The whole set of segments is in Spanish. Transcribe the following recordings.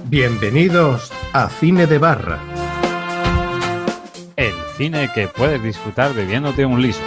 Bienvenidos a Cine de Barra. El cine que puedes disfrutar bebiéndote un liso.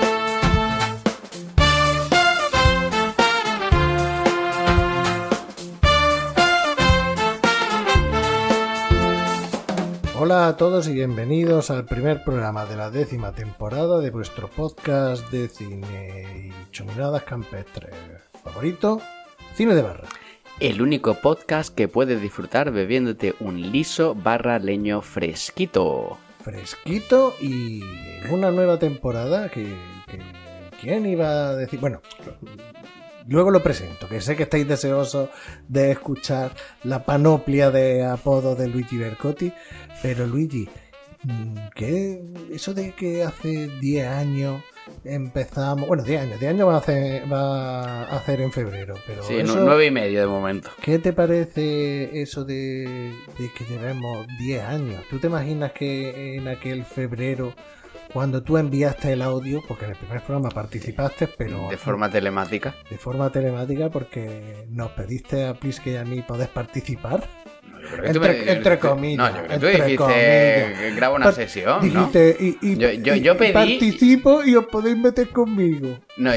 Hola a todos y bienvenidos al primer programa de la 10ª temporada de vuestro podcast de cine y chuminadas campestres favorito, Cine de Barra. El único podcast que puedes disfrutar bebiéndote un liso / leño fresquito. Fresquito y en una nueva temporada que ¿quién iba a decir? Bueno, luego lo presento, que sé que estáis deseosos de escuchar la panoplia de apodos de Luigi Bercotti, pero Luigi, ¿qué? Eso de que hace 10 años empezamos... Bueno, 10 años va a hacer en febrero, pero sí, eso, 9 y medio de momento. ¿Qué te parece eso de que llevemos 10 años? ¿Tú te imaginas que en aquel febrero, cuando tú enviaste el audio, porque en el primer programa participaste, pero... De forma telemática. De forma telemática, porque nos pediste a Plisken y a mí poder participar. Entre comillas. No, yo creo que tú dijiste, graba una sesión, dijiste, ¿no? Yo pedí... Participo y os podéis meter conmigo. No,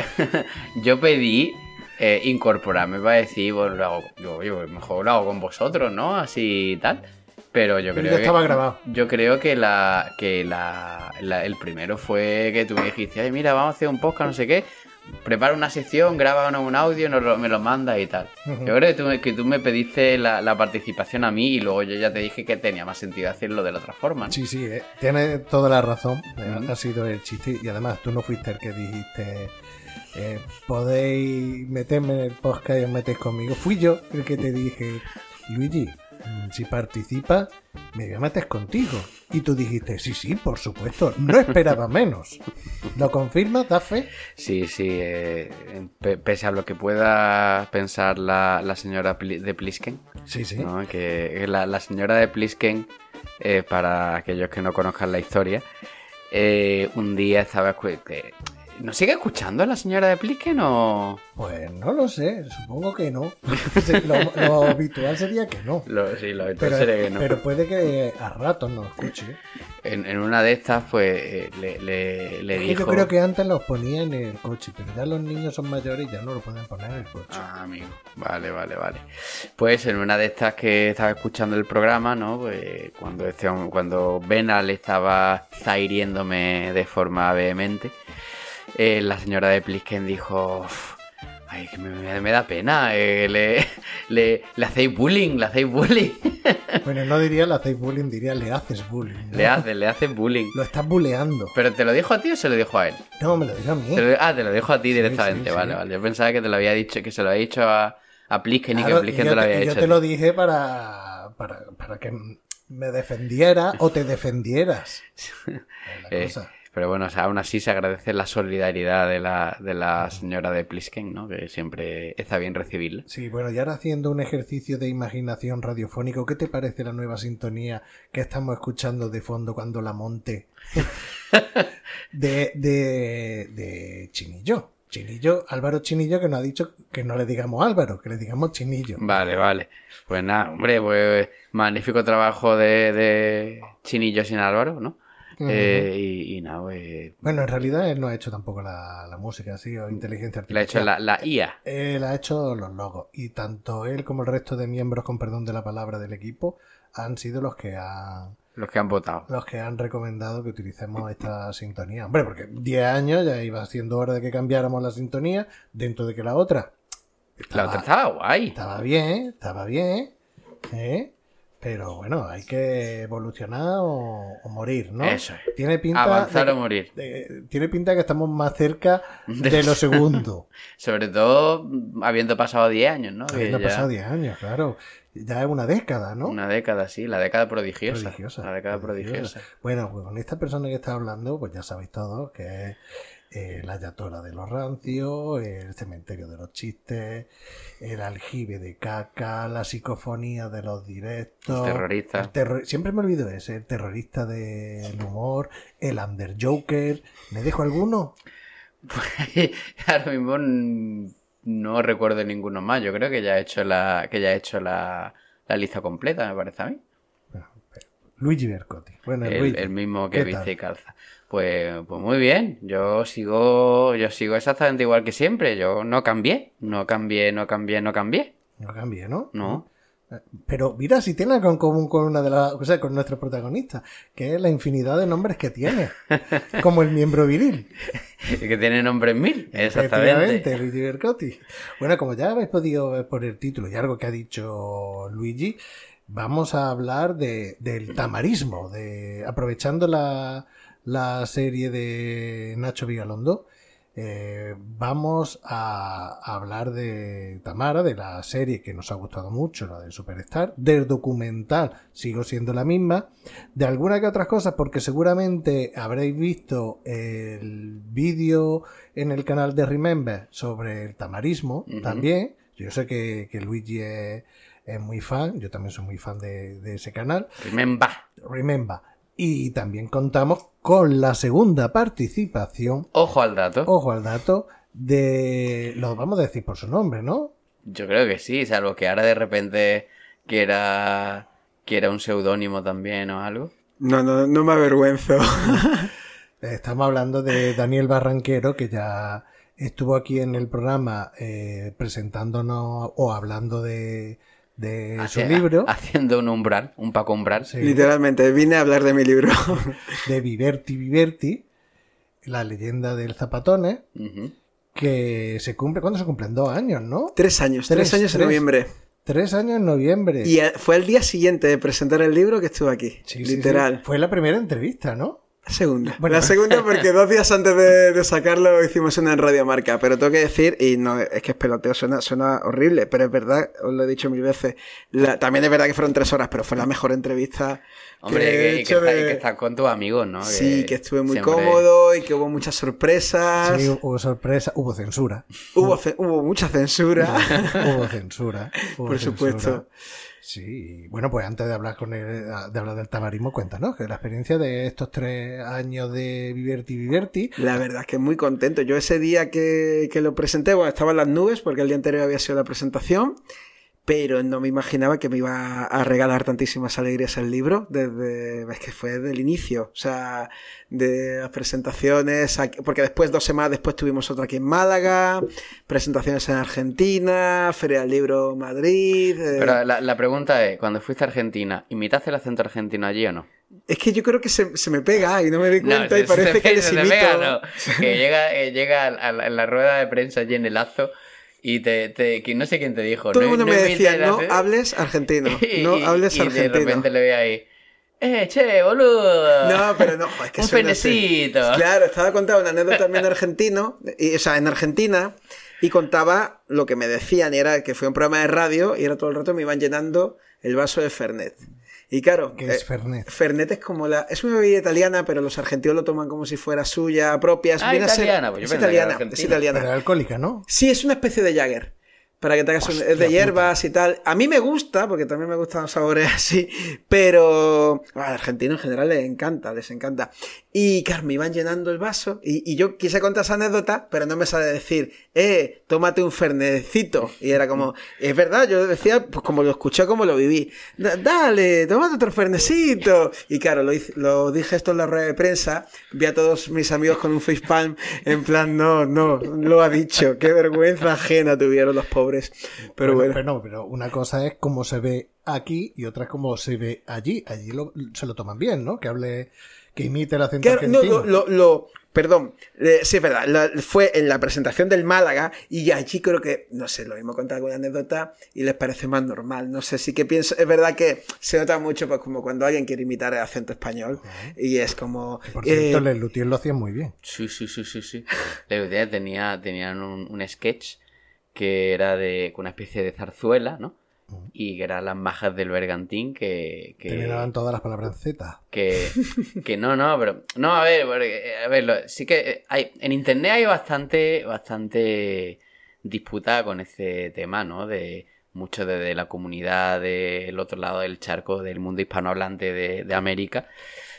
yo pedí incorporarme para decir, bueno, yo mejor lo hago con vosotros, ¿no? Así y tal. Pero yo creo que estaba grabado. Yo creo que el primero fue que tú me dijiste, ay, mira, vamos a hacer un podcast, no sé qué. Prepara una sección, graba un audio, me lo manda y tal. Uh-huh. Yo creo que tú me pediste la participación a mí y luego yo ya te dije que tenía más sentido hacerlo de la otra forma, ¿no? Sí, tienes toda la razón. Uh-huh. Ha sido el chiste. Y además tú no fuiste el que dijiste podéis meterme en el podcast y os metéis conmigo. Fui yo el que te dije, Luigi, si participas, me voy a meter contigo. Y tú dijiste, sí, por supuesto, no esperaba menos. ¿Lo confirmas? ¿Da fe? Sí, pese a lo que pueda pensar la señora de Plisken. Sí. ¿No? Que la señora de Plisken, para aquellos que no conozcan la historia, un día estaba... ¿Nos sigue escuchando la señora de Plisken o...? Pues no lo sé, supongo que no. Lo habitual sería que no. Lo habitual sería que no. Pero puede que a ratos no escuche. En una de estas, pues, le dijo... Yo creo que antes los ponía en el coche, pero ya los niños son mayores y ya no lo pueden poner en el coche. Ah, amigo. Vale. Pues en una de estas que estaba escuchando el programa, ¿no? Pues cuando Benal estaba zahiriéndome de forma vehemente... la señora de Plisken dijo, ay, que me da pena, le hacéis bullying, Bueno, no diría le hacéis bullying, diría le haces bullying, ¿no? Le haces bullying. Lo estás bulleando. ¿Pero te lo dijo a ti o se lo dijo a él? No, me lo dijo a mí. Te lo dijo a ti directamente, sí. Vale. Yo pensaba que te lo había dicho, que se lo había dicho a Plisken, claro, y que Plisken te lo había dicho. Yo te lo dije para que me defendiera o te defendieras. La cosa. Pero bueno, o sea, aún así se agradece la solidaridad de la señora de Plisken, ¿no? Que siempre está bien recibirla. Sí, bueno, y ahora haciendo un ejercicio de imaginación radiofónico, ¿qué te parece la nueva sintonía que estamos escuchando de fondo cuando la monte? de Chinillo. Álvaro Chinillo, que nos ha dicho que no le digamos Álvaro, que le digamos Chinillo. Vale. Pues nada, hombre, pues magnífico trabajo de Chinillo sin Álvaro, ¿no? Uh-huh. Y nada, pues... Bueno, en realidad él no ha hecho tampoco la música, ha sido inteligencia artificial. Le ha hecho la IA. Él ha hecho los logos. Y tanto él como el resto de miembros, con perdón de la palabra, del equipo, han sido los que han votado. Los que han recomendado que utilicemos esta sintonía. Hombre, porque 10 años ya iba siendo hora de que cambiáramos la sintonía, dentro de que la otra... La otra estaba guay. Estaba bien. Pero bueno, hay que evolucionar o morir, ¿no? Eso es. Tiene pinta avanzar o morir. Tiene pinta que estamos más cerca de lo segundo. Sobre todo habiendo pasado 10 años, ¿no? Habiendo pasado 10 años, claro. Ya es una década, ¿no? Una década, sí. La década prodigiosa. La década prodigiosa. Bueno, pues con esta persona que está hablando, pues ya sabéis todos que es... la yatora de los rancios, el cementerio de los chistes, el aljibe de caca, la psicofonía de los directos, el terrorista. Siempre me olvido ese, el terrorista del humor, el underjoker. ¿Me dejo alguno? Pues ahora mismo no recuerdo ninguno más. Yo creo que ya he hecho la la lista completa, me parece a mí. Luigi Bercotti. Bueno, Luigi, el mismo que ¿qué viste tal? y calza. Pues muy bien. Yo sigo exactamente igual que siempre. Yo no cambié. No cambié. No cambie, ¿no? No. Pero mira, si tiene algo en común con una de las, o sea, con nuestro protagonista, que es la infinidad de nombres que tiene, como el miembro viril. Que tiene nombres 1000. Exactamente. Efectivamente, Luigi Bercotti. Bueno, como ya habéis podido ver por el título y algo que ha dicho Luigi, vamos a hablar del tamarismo, aprovechando la serie de Nacho Vigalondo. Vamos a hablar de Tamara, de la serie que nos ha gustado mucho, la de Superstar, del documental, sigo siendo la misma, de alguna que otras cosas, porque seguramente habréis visto el vídeo en el canal de Remember sobre el tamarismo también. Yo sé que Luigi es muy fan, yo también soy muy fan de ese canal. Remember. Y también contamos con la segunda participación. Ojo al dato. Lo vamos a decir por su nombre, ¿no? Yo creo que sí, salvo que ahora de repente quiera un seudónimo también o algo. No me avergüenzo. Estamos hablando de Daniel Barranquero, que ya estuvo aquí en el programa presentándonos o hablando de su libro. Haciendo un Paco Umbral. Sí. Literalmente, vine a hablar de mi libro. De Viverti, la leyenda del Zapatones, que se cumple, ¿cuándo se cumplen? 2 años, ¿no? 3 años, 3 años en noviembre. 3 años en noviembre. Y fue el día siguiente de presentar el libro que estuve aquí. Sí, literal. Sí. Fue la primera entrevista, ¿no? La segunda. Bueno, la segunda porque 2 días antes de sacarlo hicimos una en Radio Marca. Pero tengo que decir, y no es que es peloteo, suena horrible, pero es verdad, os lo he dicho 1000 veces. También es verdad que fueron 3 horas, pero fue la mejor entrevista. Hombre, que estás con tus amigos, ¿no? Sí, que estuve muy cómodo y que hubo muchas sorpresas. Sí, hubo sorpresa, hubo censura. Hubo mucha censura. Hubo censura. Por supuesto. Sí, bueno, pues antes de hablar de hablar del tamarismo, cuéntanos, que la experiencia de estos 3 años de Viverti. La verdad es que muy contento. Yo ese día que lo presenté, bueno, estaba en las nubes porque el día anterior había sido la presentación, pero no me imaginaba que me iba a regalar tantísimas alegrías el libro es que fue del inicio, o sea, de las presentaciones, porque después, 2 semanas después tuvimos otra aquí en Málaga, presentaciones en Argentina, Feria del Libro Madrid. Pero la pregunta es, cuando fuiste a Argentina, ¿imitaste el acento argentino allí o no? Es que yo creo que se me pega y no me di cuenta y parece que les imito. No. Que llega a la rueda de prensa allí en el acto. Y que no sé quién te dijo. Todo el mundo me decía, no hables argentino. No hables argentino. Y de repente le veía ahí. Che, boludo. No, pero no, es que un fenecito. Claro, estaba contando una anécdota también argentino. O sea, en Argentina. Y contaba lo que me decían. Y era que fue un programa de radio. Y era todo el rato me iban llenando el vaso de Fernet. Y claro, ¿qué es Fernet? Fernet es como es una bebida italiana, pero los argentinos lo toman como si fuera suya propia. Italiana, pues yo pensaba que era argentina. Es italiana. Pero alcohólica, ¿no? Sí, es una especie de Jagger. Para que te hagas es de hierbas y tal. A mí me gusta, porque también me gustan los sabores así, pero al argentino en general les encanta. Y claro, me iban llenando el vaso y yo quise contar esa anécdota, pero no me sale decir, tómate un fernecito. Y era como, es verdad, yo decía, pues como lo escuché, como lo viví. Dale, tómate otro fernecito. Y claro, lo dije esto en la rueda de prensa, vi a todos mis amigos con un facepalm, en plan, no, lo ha dicho, qué vergüenza ajena tuvieron los pobres. Pero bueno. Pero una cosa es cómo se ve aquí y otra es cómo se ve allí. Allí se lo toman bien, ¿no? Que imite el acento argentino. Perdón, sí es verdad, fue en la presentación del Málaga y allí creo que, no sé, lo mismo contar alguna anécdota y les parece más normal, no sé, sí que pienso, es verdad que se nota mucho pues como cuando alguien quiere imitar el acento español y es como... Por cierto, Les Luthiers lo hacían muy bien. Sí. Les Luthiers tenían un sketch que era con una especie de zarzuela, ¿no? Y que eran las majas del bergantín que terminaban todas las palabras en Z. Que no, pero... No, a ver, sí que en internet hay bastante disputa con ese tema, ¿no? De mucho de la comunidad del otro lado del charco, del mundo hispanohablante de América,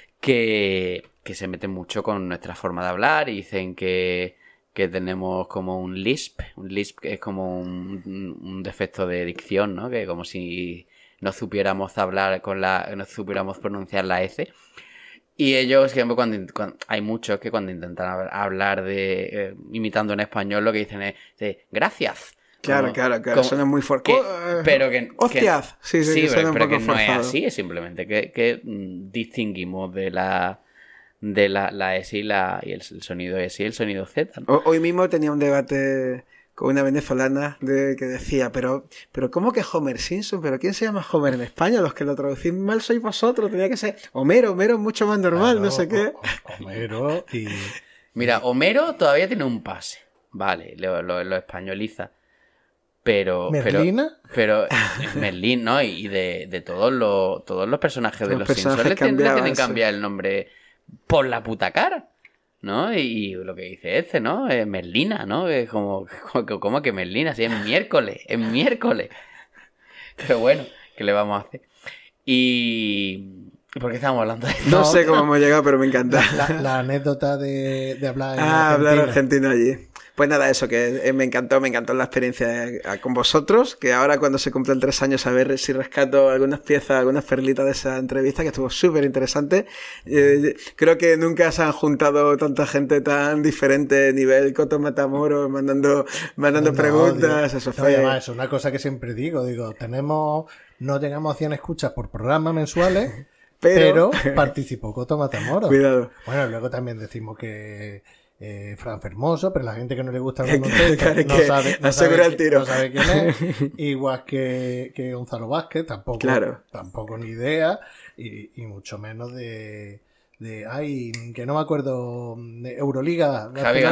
que se meten mucho con nuestra forma de hablar y dicen que tenemos como un lisp que es como un defecto de dicción, ¿no? Que como si no supiéramos hablar no supiéramos pronunciar la S. Y ellos, siempre cuando hay muchos que cuando intentan hablar imitando en español, lo que dicen es gracias. Claro, suena muy fuerte. Pero que... ¡Hostias! Sí, pero un poco que no forzado. es así, es simplemente que distinguimos de la S y el sonido S y el sonido Z, ¿no? Hoy mismo tenía un debate con una venezolana que decía, pero ¿cómo que Homer Simpson? ¿Pero quién se llama Homer en España? Los que lo traducís mal sois vosotros, tenía que ser Homero es mucho más normal, claro, no sé qué. Homero y... Mira, Homero todavía tiene un pase, vale, lo españoliza. Pero Merlín, ¿no? Y de todos los personajes de los Simpsons le tienen que cambiar el nombre por la puta cara, ¿no? Y lo que dice ¿no? Merlina, ¿no? Es como que Merlina, sí, es miércoles. Pero bueno, ¿qué le vamos a hacer? ¿Y por qué estamos hablando de esto? No sé cómo hemos llegado, pero me encanta. La anécdota de hablar hablar argentino allí. Pues nada, eso, que me encantó la experiencia con vosotros, que ahora cuando se cumplen 3 años a ver si rescato algunas piezas, algunas perlitas de esa entrevista, que estuvo súper interesante. Creo que nunca se han juntado tanta gente tan diferente, nivel Coto Matamoros, mandando preguntas, eso fue... Además, es una cosa que siempre digo, no llegamos a 100 escuchas por programa mensuales, pero participó Coto Matamoros. Cuidado. Bueno, luego también decimos que... Fran Fermoso, pero la gente que no le gusta el baloncesto no sabe quién es. Igual que Gonzalo Vázquez, tampoco ni idea, y mucho menos de que no me acuerdo, de Euroliga,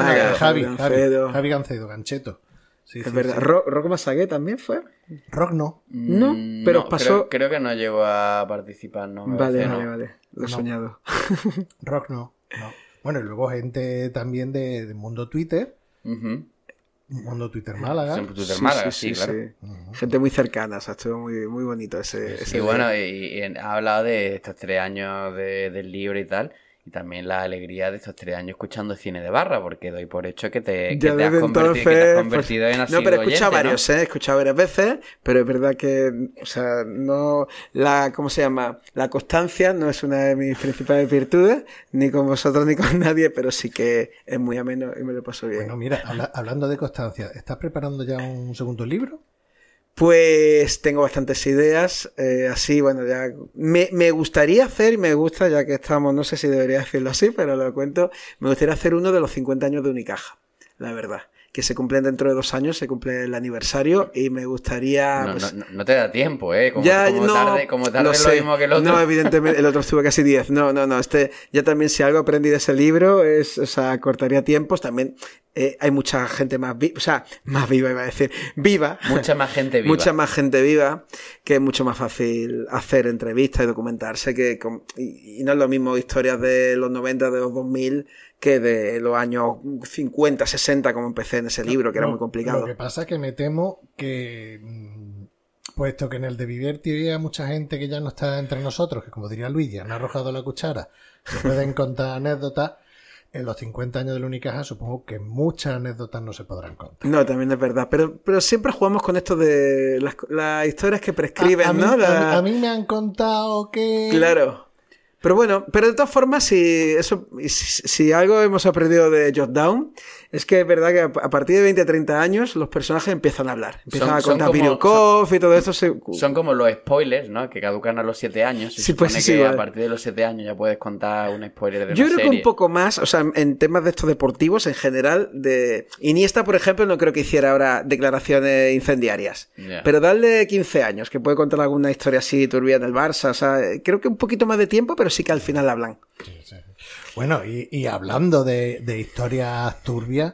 Javi Gancedo, Gancheto. Sí, es verdad. Sí. ¿Rock Masagué también fue? Rock no. No, pero no, pasó... Creo que no llegó a participar, ¿no? Vale. Lo he soñado. Rock no. Bueno, y luego gente también de Mundo Twitter. Uh-huh. Mundo Twitter Málaga. Twitter Málaga, sí, claro. Sí. Uh-huh. Gente muy cercana, o sea, estuvo muy, muy bonito ese sí, bueno, y ha hablado de estos 3 años del libro y tal. Y también la alegría de estos 3 años escuchando cine de barra, porque doy por hecho que te has convertido en asiduo. No, pero he escuchado oyente, varios, he escuchado varias veces, pero es verdad que, o sea, no, ¿cómo se llama? La constancia no es una de mis principales virtudes, ni con vosotros ni con nadie, pero sí que es muy ameno y me lo paso bien. Bueno, mira, hablando de constancia, ¿estás preparando ya un segundo libro? Pues tengo bastantes ideas, así, bueno, ya me gustaría hacer, y me gusta, ya que estamos, no sé si debería decirlo así, pero lo cuento, me gustaría hacer uno de los 50 años de Unicaja, la verdad, que se cumplen dentro de 2 años, se cumple el aniversario, y me gustaría... No te da tiempo, Como tarde lo mismo que el otro. No, evidentemente, el otro estuvo casi 10, no, ya también si algo aprendí de ese libro, cortaría tiempos, también... hay mucha gente más viva iba a decir, viva. Mucha más gente viva. Mucha más gente viva, que es mucho más fácil hacer entrevistas y documentarse, y no es lo mismo historias de los 90, de los 2000, que de los años 50, 60, como empecé en ese libro, que era muy complicado. Lo que pasa es que me temo que, puesto que en el de Viverti había mucha gente que ya no está entre nosotros, que como diría Luis, ya han arrojado la cuchara, se pueden contar anécdotas. En los 50 años del Unicaja supongo que muchas anécdotas no se podrán contar. No, también es verdad. Pero siempre jugamos con esto de las historias que prescriben, ¿no? A mí me han contado que... Claro. Pero bueno, pero de todas formas, si algo hemos aprendido de Jotdown, es que es verdad que a partir de 20 a 30 años los personajes empiezan a hablar. Empiezan a contar Virukov y todo esto. Son como los spoilers, ¿no? Que caducan a los 7 años. Se supone que a partir de los 7 años ya puedes contar un spoiler de una serie. Yo creo que un poco más, o sea, en temas de estos deportivos en general, de Iniesta, por ejemplo, no creo que hiciera ahora declaraciones incendiarias. Yeah. Pero darle 15 años, que puede contar alguna historia así turbia del Barça, o sea, creo que un poquito más de tiempo, pero sí que al final hablan. Sí. Bueno, y hablando de historias turbias,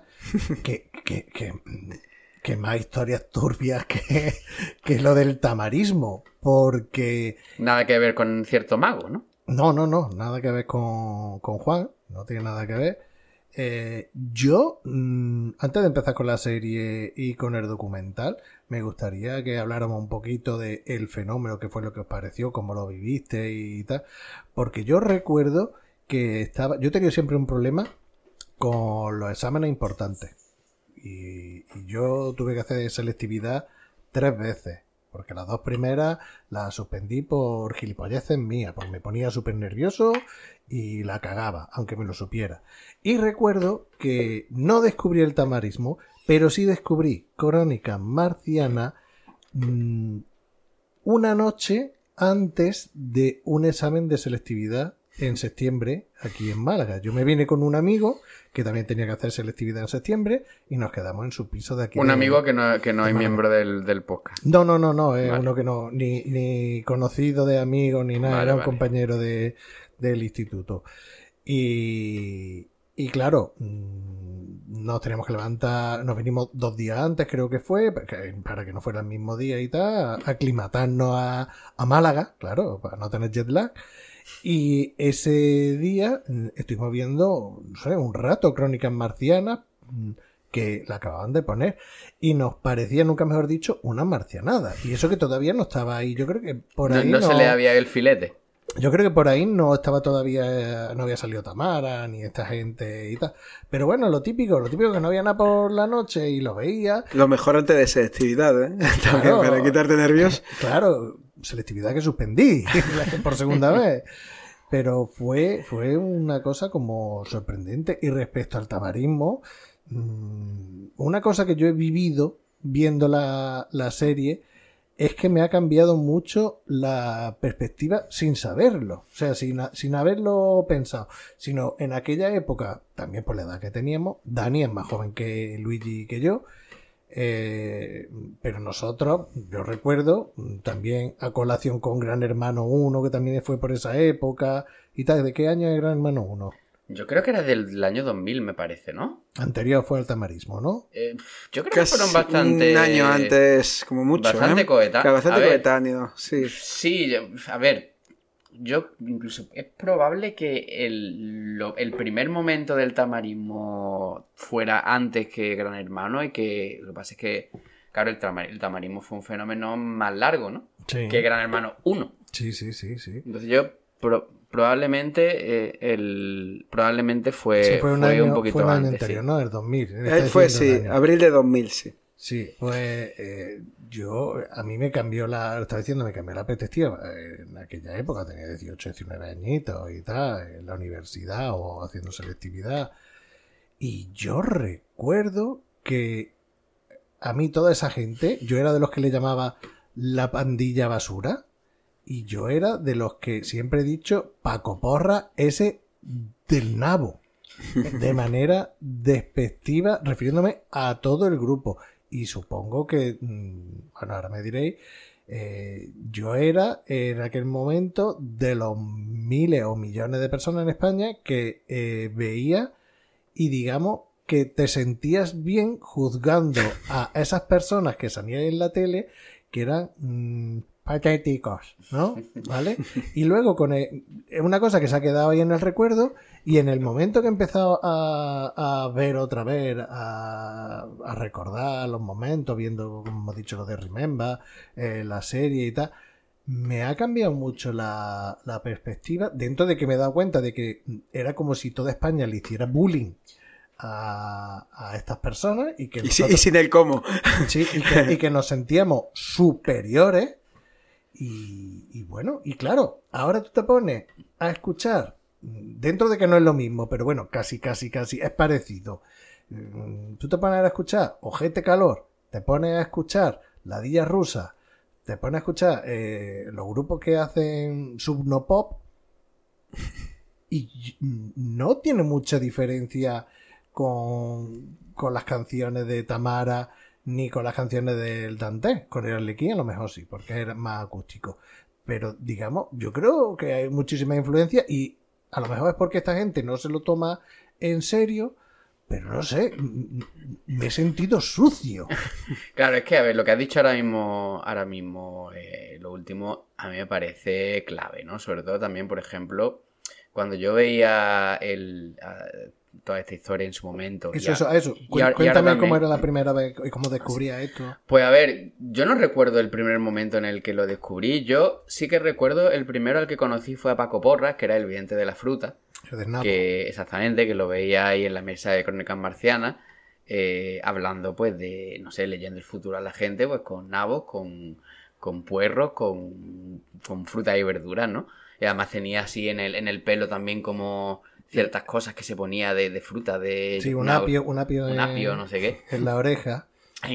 que más historias turbias que lo del tamarismo, porque... Nada que ver con cierto mago, ¿no? No, nada que ver con Juan, no tiene nada que ver. Yo, antes de empezar con la serie y con el documental, me gustaría que habláramos un poquito de el fenómeno, qué fue lo que os pareció, cómo lo viviste y tal, porque yo recuerdo que yo he tenido siempre un problema con los exámenes importantes y yo tuve que hacer selectividad 3 veces porque las 2 primeras las suspendí por gilipolleces mías, porque me ponía súper nervioso y la cagaba, aunque me lo supiera. Y recuerdo que no descubrí el tamarismo, pero sí descubrí Crónica Marciana una noche antes de un examen de selectividad en septiembre aquí en Málaga. Yo me vine con un amigo que también tenía que hacer selectividad en septiembre y nos quedamos en su piso de aquí. Un amigo que no es miembro del podcast. No, es vale. Uno que no, ni conocido de amigos ni nada, era un compañero del instituto. Y claro, nos teníamos que levantar, nos vinimos 2 días antes, creo que fue, para que no fuera el mismo día y tal, aclimatarnos a Málaga, claro, para no tener jet lag. Y ese día estuvimos viendo, no sé, un rato Crónicas Marcianas, que la acababan de poner, y nos parecía, nunca mejor dicho, una marcianada. Y eso que todavía no estaba ahí. Yo creo que por ahí no se le había el filete. Yo creo que por ahí no estaba todavía, no había salido Tamara, ni esta gente y tal. Pero bueno, lo típico que no había nada por la noche y lo veía. Lo mejor antes de selectividad, ¿eh? Claro, para quitarte nervios. Claro, selectividad que suspendí por segunda vez. Pero fue una cosa como sorprendente. Y respecto al tamarismo, una cosa que yo he vivido viendo la serie es que me ha cambiado mucho la perspectiva sin saberlo, o sea, sin haberlo pensado, sino en aquella época, también por la edad que teníamos. Dani es más joven que Luigi y que yo, pero nosotros, yo recuerdo, también a colación con Gran Hermano 1, que también fue por esa época, y tal. ¿De qué año es Gran Hermano 1? Yo creo que era del año 2000, me parece, ¿no? Anterior fue al tamarismo, ¿no? Yo creo que fueron bastante... un año antes, como mucho. Bastante coetáneos. Bastante coetáneo, sí. Sí, a ver, yo incluso... Es probable que el primer momento del tamarismo fuera antes que Gran Hermano, y que lo que pasa es que, claro, el tamarismo fue un fenómeno más largo, ¿no? Sí. Que Gran Hermano 1. Sí. Entonces yo... Probablemente fue un poquito fue un año antes, anterior, sí. ¿no? El 2000. Fue, sí, abril de 2000, sí. Sí, pues a mí me cambió me cambió la perspectiva. En aquella época tenía 18, 19 añitos y tal, en la universidad o haciendo selectividad. Y yo recuerdo que a mí toda esa gente, yo era de los que le llamaba la pandilla basura. Y yo era de los que siempre he dicho Paco Porra, ese del nabo, de manera despectiva, refiriéndome a todo el grupo. Y supongo que, bueno, ahora me diréis, yo era en aquel momento de los miles o millones de personas en España que veía y, digamos, que te sentías bien juzgando a esas personas que salían en la tele, que eran... patéticos, ¿no? ¿Vale? Y luego es una cosa que se ha quedado ahí en el recuerdo, y en el momento que he empezado a ver otra vez, a recordar los momentos, viendo, como hemos dicho, lo de Remember, la serie y tal, me ha cambiado mucho la perspectiva, dentro de que me he dado cuenta de que era como si toda España le hiciera bullying a estas personas y que nosotros, y sin el cómo. Sí, y que nos sentíamos superiores. Y bueno, y claro, ahora tú te pones a escuchar, dentro de que no es lo mismo, pero bueno, casi es parecido. Tú te pones a escuchar Ojete Calor, te pones a escuchar La Dilla Rusa, te pones a escuchar los grupos que hacen Subnopop, y no tiene mucha diferencia con las canciones de Tamara, ni con las canciones del Dante. Con el Arlequín a lo mejor sí, porque era más acústico. Pero, digamos, yo creo que hay muchísima influencia, y a lo mejor es porque esta gente no se lo toma en serio, pero no sé, me he sentido sucio. Claro, es que, a ver, lo que has dicho ahora mismo, lo último, a mí me parece clave, ¿no? Sobre todo también, por ejemplo, cuando yo veía toda esta historia en su momento. Eso. Cuéntame también, cómo era la primera vez y cómo descubría esto. Pues a ver, yo no recuerdo el primer momento en el que lo descubrí. Yo sí que recuerdo el primero al que conocí fue a Paco Porras, que era el vidente de la fruta. Exactamente, que lo veía ahí en la mesa de Crónicas Marcianas, hablando pues de, no sé, leyendo el futuro a la gente, pues con nabos, con con puerros, con frutas y verduras, ¿no? Y además tenía así en el pelo también como ciertas cosas que se ponía de fruta, de... Sí, un apio, no sé qué. En la oreja.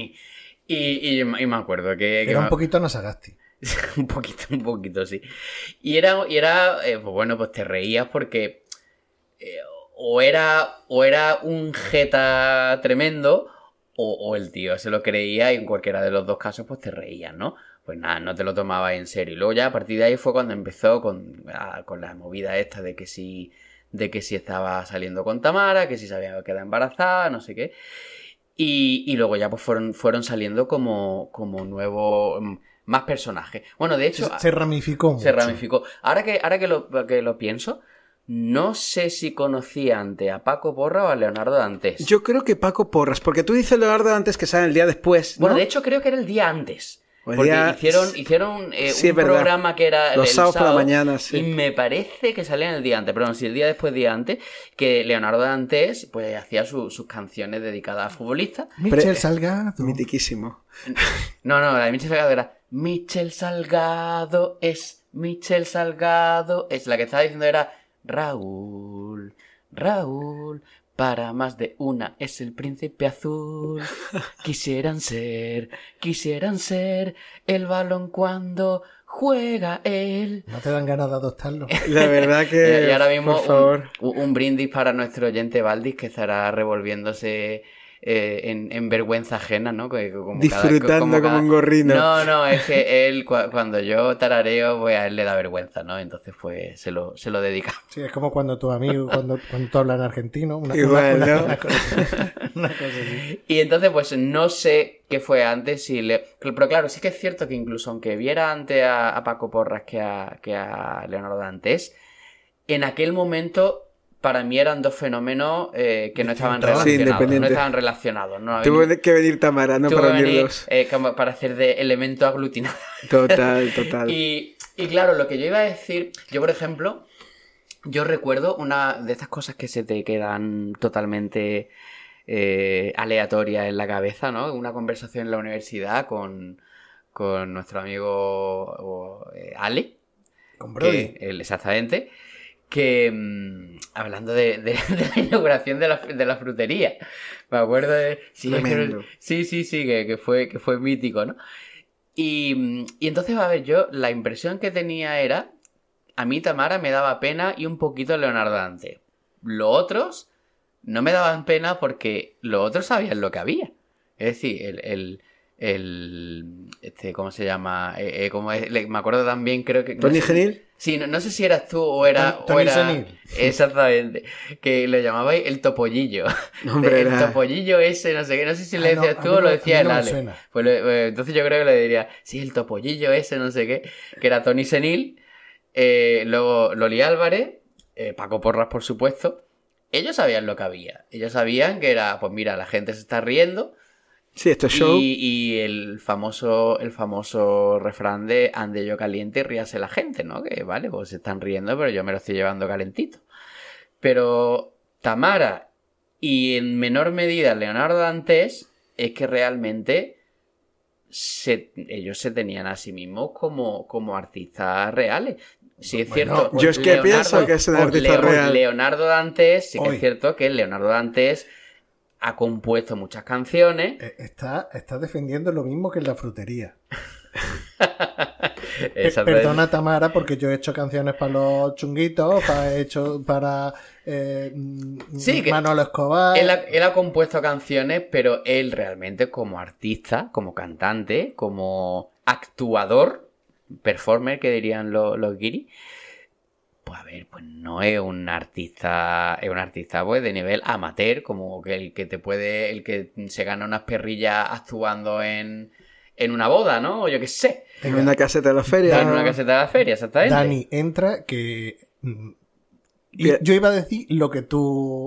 Y me acuerdo que Era un poquito Nasagasti. un poquito, sí. Y era pues bueno, pues te reías porque o era un jeta tremendo o el tío se lo creía y en cualquiera de los dos casos pues te reías, ¿no? Pues nada, no te lo tomabas en serio. Y luego ya a partir de ahí fue cuando empezó con la movida esta de que si estaba saliendo con Tamara, que si se había quedado embarazada, no sé qué. Y luego ya pues fueron saliendo como nuevos... más personajes. Bueno, de hecho... Se ramificó mucho. Se ramificó. Ahora que lo pienso, no sé si conocía antes a Paco Porra o a Leonardo Dantes. Yo creo que Paco Porras, porque tú dices Leonardo Dantes que sale el día después, ¿no? Bueno, de hecho creo que era el día antes. Porque hicieron sí, un programa que era los el sábados por la sábado, mañana, sí. Y me parece que salía en el día antes, perdón, si el día después, día antes, que Leonardo Dantes pues hacía sus canciones dedicadas a futbolistas. Michel Salgado. Mitiquísimo. No, la de Michel Salgado era Michel Salgado es, la que estaba diciendo era Raúl, para más de una es el príncipe azul. Quisieran ser el balón cuando juega él. ¿No te dan ganas de adoptarlo? La verdad que... Y ahora mismo por favor. un brindis para nuestro oyente Valdis, que estará revolviéndose en vergüenza ajena, ¿no? Disfrutando como un gorrino. No, es que él, cuando yo tarareo, pues a él le da vergüenza, ¿no? Entonces, pues, se lo dedica. Sí, es como cuando tu amigo, cuando tú hablas en argentino. Igual, ¿no? Una cosa así. Y entonces, pues, no sé qué fue antes. Pero claro, sí que es cierto que incluso aunque viera antes a Paco Porras que a Leonardo Dantes, en aquel momento... Para mí eran dos fenómenos que no estaban relacionados. No Tuvo que venir Tamara, ¿no? Para unirlos. Para hacer de elemento aglutinado. Total. Y claro, lo que yo iba a decir... Yo, por ejemplo, recuerdo una de estas cosas que se te quedan totalmente aleatorias en la cabeza, ¿no? Una conversación en la universidad con nuestro amigo Ale. Con Brody. Exactamente. Que hablando de la inauguración de la frutería, me acuerdo de... Sí, tremendo. Que fue mítico, ¿no? Y entonces, a ver, yo la impresión que tenía era, a mí Tamara me daba pena y un poquito Leonardo Dantes. Los otros no me daban pena porque los otros sabían lo que había. Es decir, ¿cómo se llama? Me acuerdo también, creo que... ¿Tony Genil? Sí, no sé si eras tú o era... Tony Senil. Exactamente. Que lo llamabais el topollillo. Hombre, el topollillo ese, no sé qué. No sé si le decías tú o lo decía el Ale. Pues entonces yo creo que le diría, sí, el topollillo ese, no sé qué. Que era Tony Senil. Luego Loli Álvarez. Paco Porras, por supuesto. Ellos sabían lo que había. Ellos sabían que era, pues mira, la gente se está riendo. Sí, esto es show. Y el famoso refrán de ande yo caliente y ríase la gente, ¿no? Que vale, pues se están riendo, pero yo me lo estoy llevando calentito. Pero Tamara y en menor medida Leonardo Dantes es que realmente ellos se tenían a sí mismos como artistas reales. Sí, es cierto. Yo es que pienso que es un artista real. Leonardo Dantes, sí que es cierto que Leonardo Dantes ha compuesto muchas canciones. Está defendiendo lo mismo que en la frutería. Exactamente. Perdona, Tamara, porque yo he hecho canciones para los chunguitos, para sí, Manolo Escobar. Él ha compuesto canciones, pero él realmente como artista, como cantante, como actuador, performer, que dirían los guiris, pues a ver, pues no es un artista pues de nivel amateur, como que el que se gana unas perrillas actuando en una boda, ¿no? O yo qué sé. En una caseta de la feria. En una caseta de la feria, exactamente. Dani, entra que... Yo iba a decir lo que tú... Venga,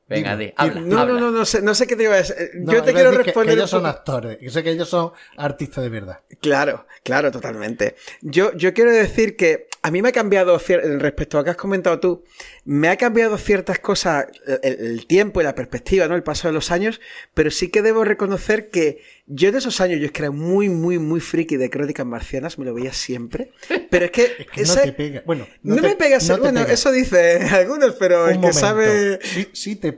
Venga, Dime. di, habla. No, habla. no sé qué te iba a decir. No, Yo te iba a quiero decir responder. que ellos un son poco- actores. Yo sé que ellos son artistas de verdad. Claro, totalmente. Yo quiero decir que a mí me ha cambiado, respecto a lo que has comentado tú, me ha cambiado ciertas cosas, el tiempo y la perspectiva, ¿no? El paso de los años, pero sí que debo reconocer que yo en esos años, yo es que era muy friki de Crónicas Marcianas, me lo veía siempre, pero es que... Es que no te pega. Bueno, No me pega, no te bueno, pega. eso dicen algunos, pero Un el que momento. sabe... Sí te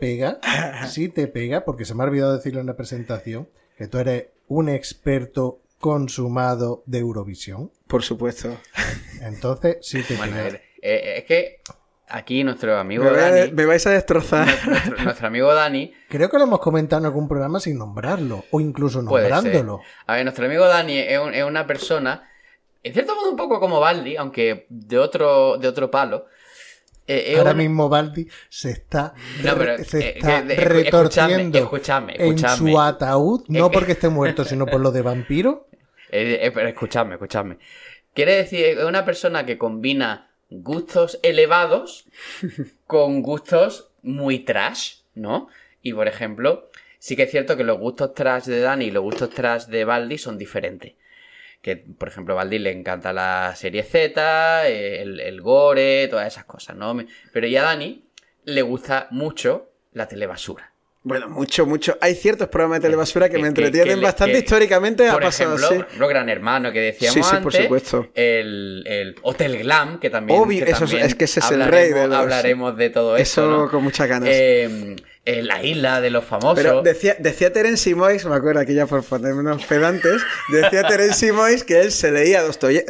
pega, porque se me ha olvidado decirlo en la presentación, que tú eres un experto consumado de Eurovisión. Por supuesto. Entonces, sí te Bueno, pega. es que aquí nuestro amigo Me Dani, vais a destrozar. nuestro amigo Dani, Creo que lo hemos comentado en algún programa sin nombrarlo, o incluso puede ser. nombrándolo. A ver, nuestro amigo Dani es una persona, en cierto modo un poco como Baldi, aunque de otro palo. Ahora mismo Baldi se está, No, pero, retorciendo escuchadme. en su ataúd, no porque esté muerto, sino por lo de vampiro. Pero escuchadme. Quiere decir, es una persona que combina gustos elevados con gustos muy trash, ¿no? Y por ejemplo, sí que es cierto que los gustos trash de Dani y los gustos trash de Baldi son diferentes. Que, por ejemplo, a Baldi le encanta la serie Z, el gore, todas esas cosas, ¿no? Pero ya a Dani le gusta mucho la telebasura. Bueno, mucho. Hay ciertos programas de telebasura que me entretienen que bastante históricamente. Ha por pasado ejemplo, así. lo Gran Hermano que decíamos Sí, antes. por supuesto. El Hotel Glam, que también. Obvio, que eso también es que ese es el rey de los... hablaremos de todo eso. Eso ¿no? con muchas ganas. La isla de los famosos. Pero decía Terence Moix, me acuerdo aquí ya por ponerme unos pedantes, decía Terence Moix que él se leía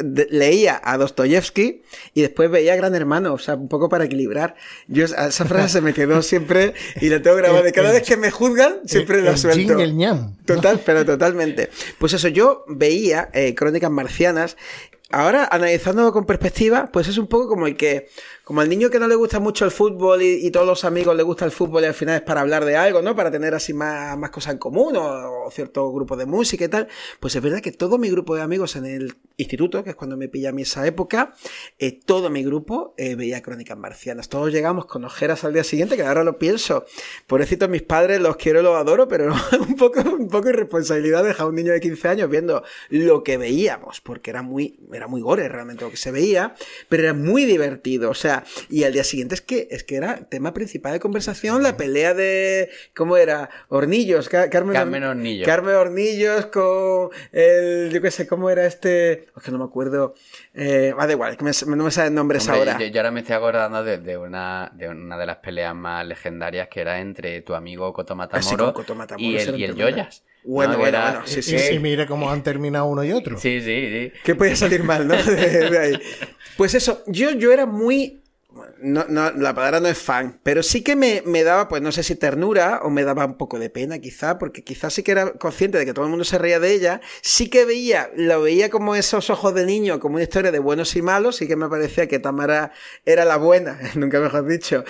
a Dostoyevsky y después veía Gran Hermano, o sea, un poco para equilibrar. Esa frase se me quedó siempre y la tengo grabada. Y cada vez que me juzgan, siempre la suelto. El ñam. Pero totalmente. Pues eso, yo veía Crónicas Marcianas. Ahora, analizándolo con perspectiva, pues es un poco como el niño que no le gusta mucho el fútbol y todos los amigos le gusta el fútbol y al final es para hablar de algo, ¿no? Para tener así más cosas en común o cierto grupo de música y tal. Pues es verdad que todo mi grupo de amigos en el instituto, que es cuando me pilla a mí esa época, todo mi grupo veía Crónicas Marcianas. Todos llegamos con ojeras al día siguiente, que ahora lo pienso. Pobrecitos mis padres, los quiero y los adoro, pero un poco irresponsabilidad dejar a un niño de 15 años viendo lo que veíamos, porque era muy gore realmente lo que se veía, pero era muy divertido, o sea, y al día siguiente es que era tema principal de conversación, la pelea de, ¿cómo era? Hornillos, Carmen Hornillos. Carmen Hornillos con yo qué sé, ¿cómo era este? Es que no me acuerdo, da igual, que no me salen nombres. Hombre, ahora. Yo ahora me estoy acordando de una de las peleas más legendarias que era entre tu amigo Coto Matamoro, Coto Matamoros y era el tremendo. Yoyas. Bueno, ¿no? sí. Y mire cómo han terminado uno y otro. Sí. ¿Qué podía salir mal, no? De ahí. Pues eso, yo era muy... No, la palabra no es fan, pero sí que me daba, pues no sé si ternura o me daba un poco de pena quizá, porque quizás sí que era consciente de que todo el mundo se reía de ella, sí que lo veía como esos ojos de niño, como una historia de buenos y malos, sí que me parecía que Tamara era la buena, nunca mejor dicho,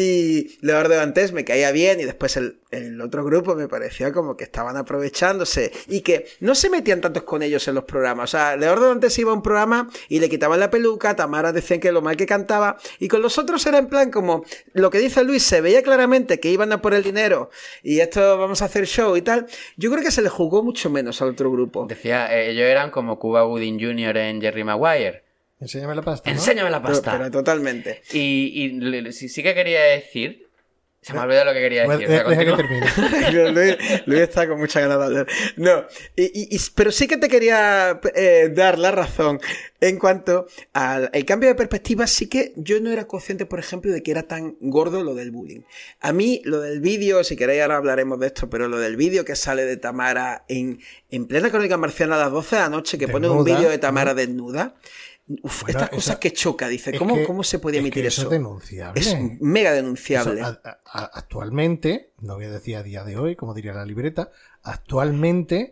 y Leonardo Dantes me caía bien y después el otro grupo me parecía como que estaban aprovechándose y que no se metían tantos con ellos en los programas, o sea, Leonardo Dantes iba a un programa y le quitaban la peluca, Tamara decían que lo mal que cantaba y con los otros era en plan como lo que dice Luis, se veía claramente que iban a por el dinero y esto vamos a hacer show y tal. Yo creo que se le jugó mucho menos al otro grupo. Decía, ellos eran como Cuba Gooding Jr. en Jerry Maguire. Enséñame la pasta, ¿no? Enséñame la pasta. Pero totalmente. Y sí que quería decir... Se me ha olvidado lo que quería decir. Deja que termine. Luis está con mucha ganas de hablar. No, pero sí que te quería dar la razón en cuanto al cambio de perspectiva. Sí que yo no era consciente, por ejemplo, de que era tan gordo lo del bullying. A mí, lo del vídeo, si queréis ahora hablaremos de esto, pero lo del vídeo que sale de Tamara en plena Crónica Marciana a las 12 de la noche, que pone un vídeo de Tamara desnuda. Uf, bueno, estas cosas que choca, dice. ¿Cómo se podía emitir eso? Es denunciable. Es mega denunciable. Eso, actualmente, no voy a decir a día de hoy, como diría la libreta, actualmente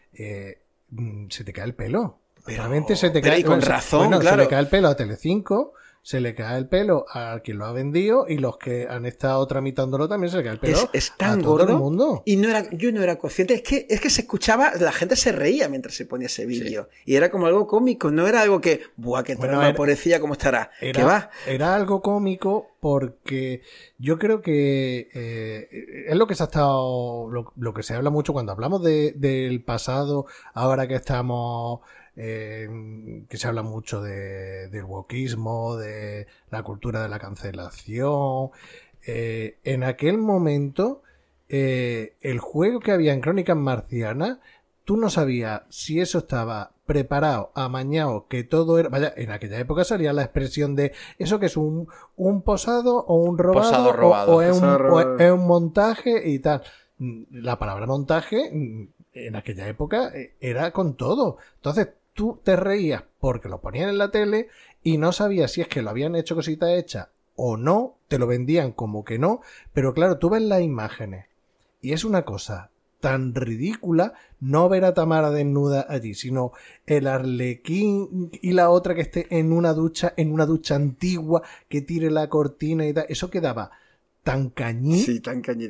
se te cae el pelo. Realmente se te cae, y con razón, claro. Se le cae el pelo a Telecinco, se le cae el pelo a quien lo ha vendido y los que han estado tramitándolo también se le cae el pelo. Es tan a todo gordo el mundo. Y yo no era consciente. Es que se escuchaba, la gente se reía mientras se ponía ese vídeo. Sí. Y era como algo cómico, no era algo que, buah, que pobrecilla, ¿cómo estará? ¿Qué va? Era algo cómico porque yo creo que es lo que se ha estado, lo que se habla mucho cuando hablamos del pasado, ahora que estamos, que se habla mucho del wokismo, de la cultura de la cancelación. En aquel momento, el juego que había en Crónicas Marcianas, tú no sabías si eso estaba preparado, amañado, que todo era... Vaya, en aquella época salía la expresión de eso que es un posado o un robado, Posado robado. o es un montaje y tal. La palabra montaje en aquella época era con todo. Entonces tú te reías porque lo ponían en la tele y no sabías si es que lo habían hecho cosita hecha o no, te lo vendían como que no, pero claro, tú ves las imágenes y es una cosa tan ridícula no ver a Tamara desnuda allí, sino el arlequín y la otra que esté en una ducha antigua, que tire la cortina y tal. Eso quedaba tan cañí. Sí, tan cañí.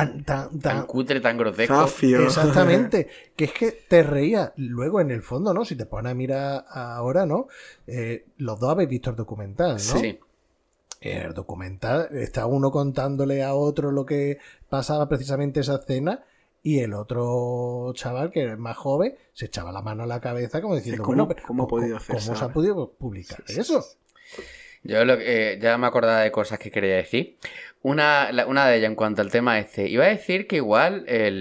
Tan cutre, tan grotesco. Zafio. Exactamente. Que es que te reías. Luego, en el fondo, ¿no? Si te pones a mirar ahora, ¿no? Los dos habéis visto el documental, ¿no? Sí. El documental, está uno contándole a otro lo que pasaba precisamente esa escena. Y el otro chaval, que es más joven, se echaba la mano a la cabeza como diciendo, ¿Cómo ha podido hacer ¿cómo eso? se ha podido publicar eso? Yo ya me acordaba de cosas que quería decir. Una de ellas en cuanto al tema este. Iba a decir que igual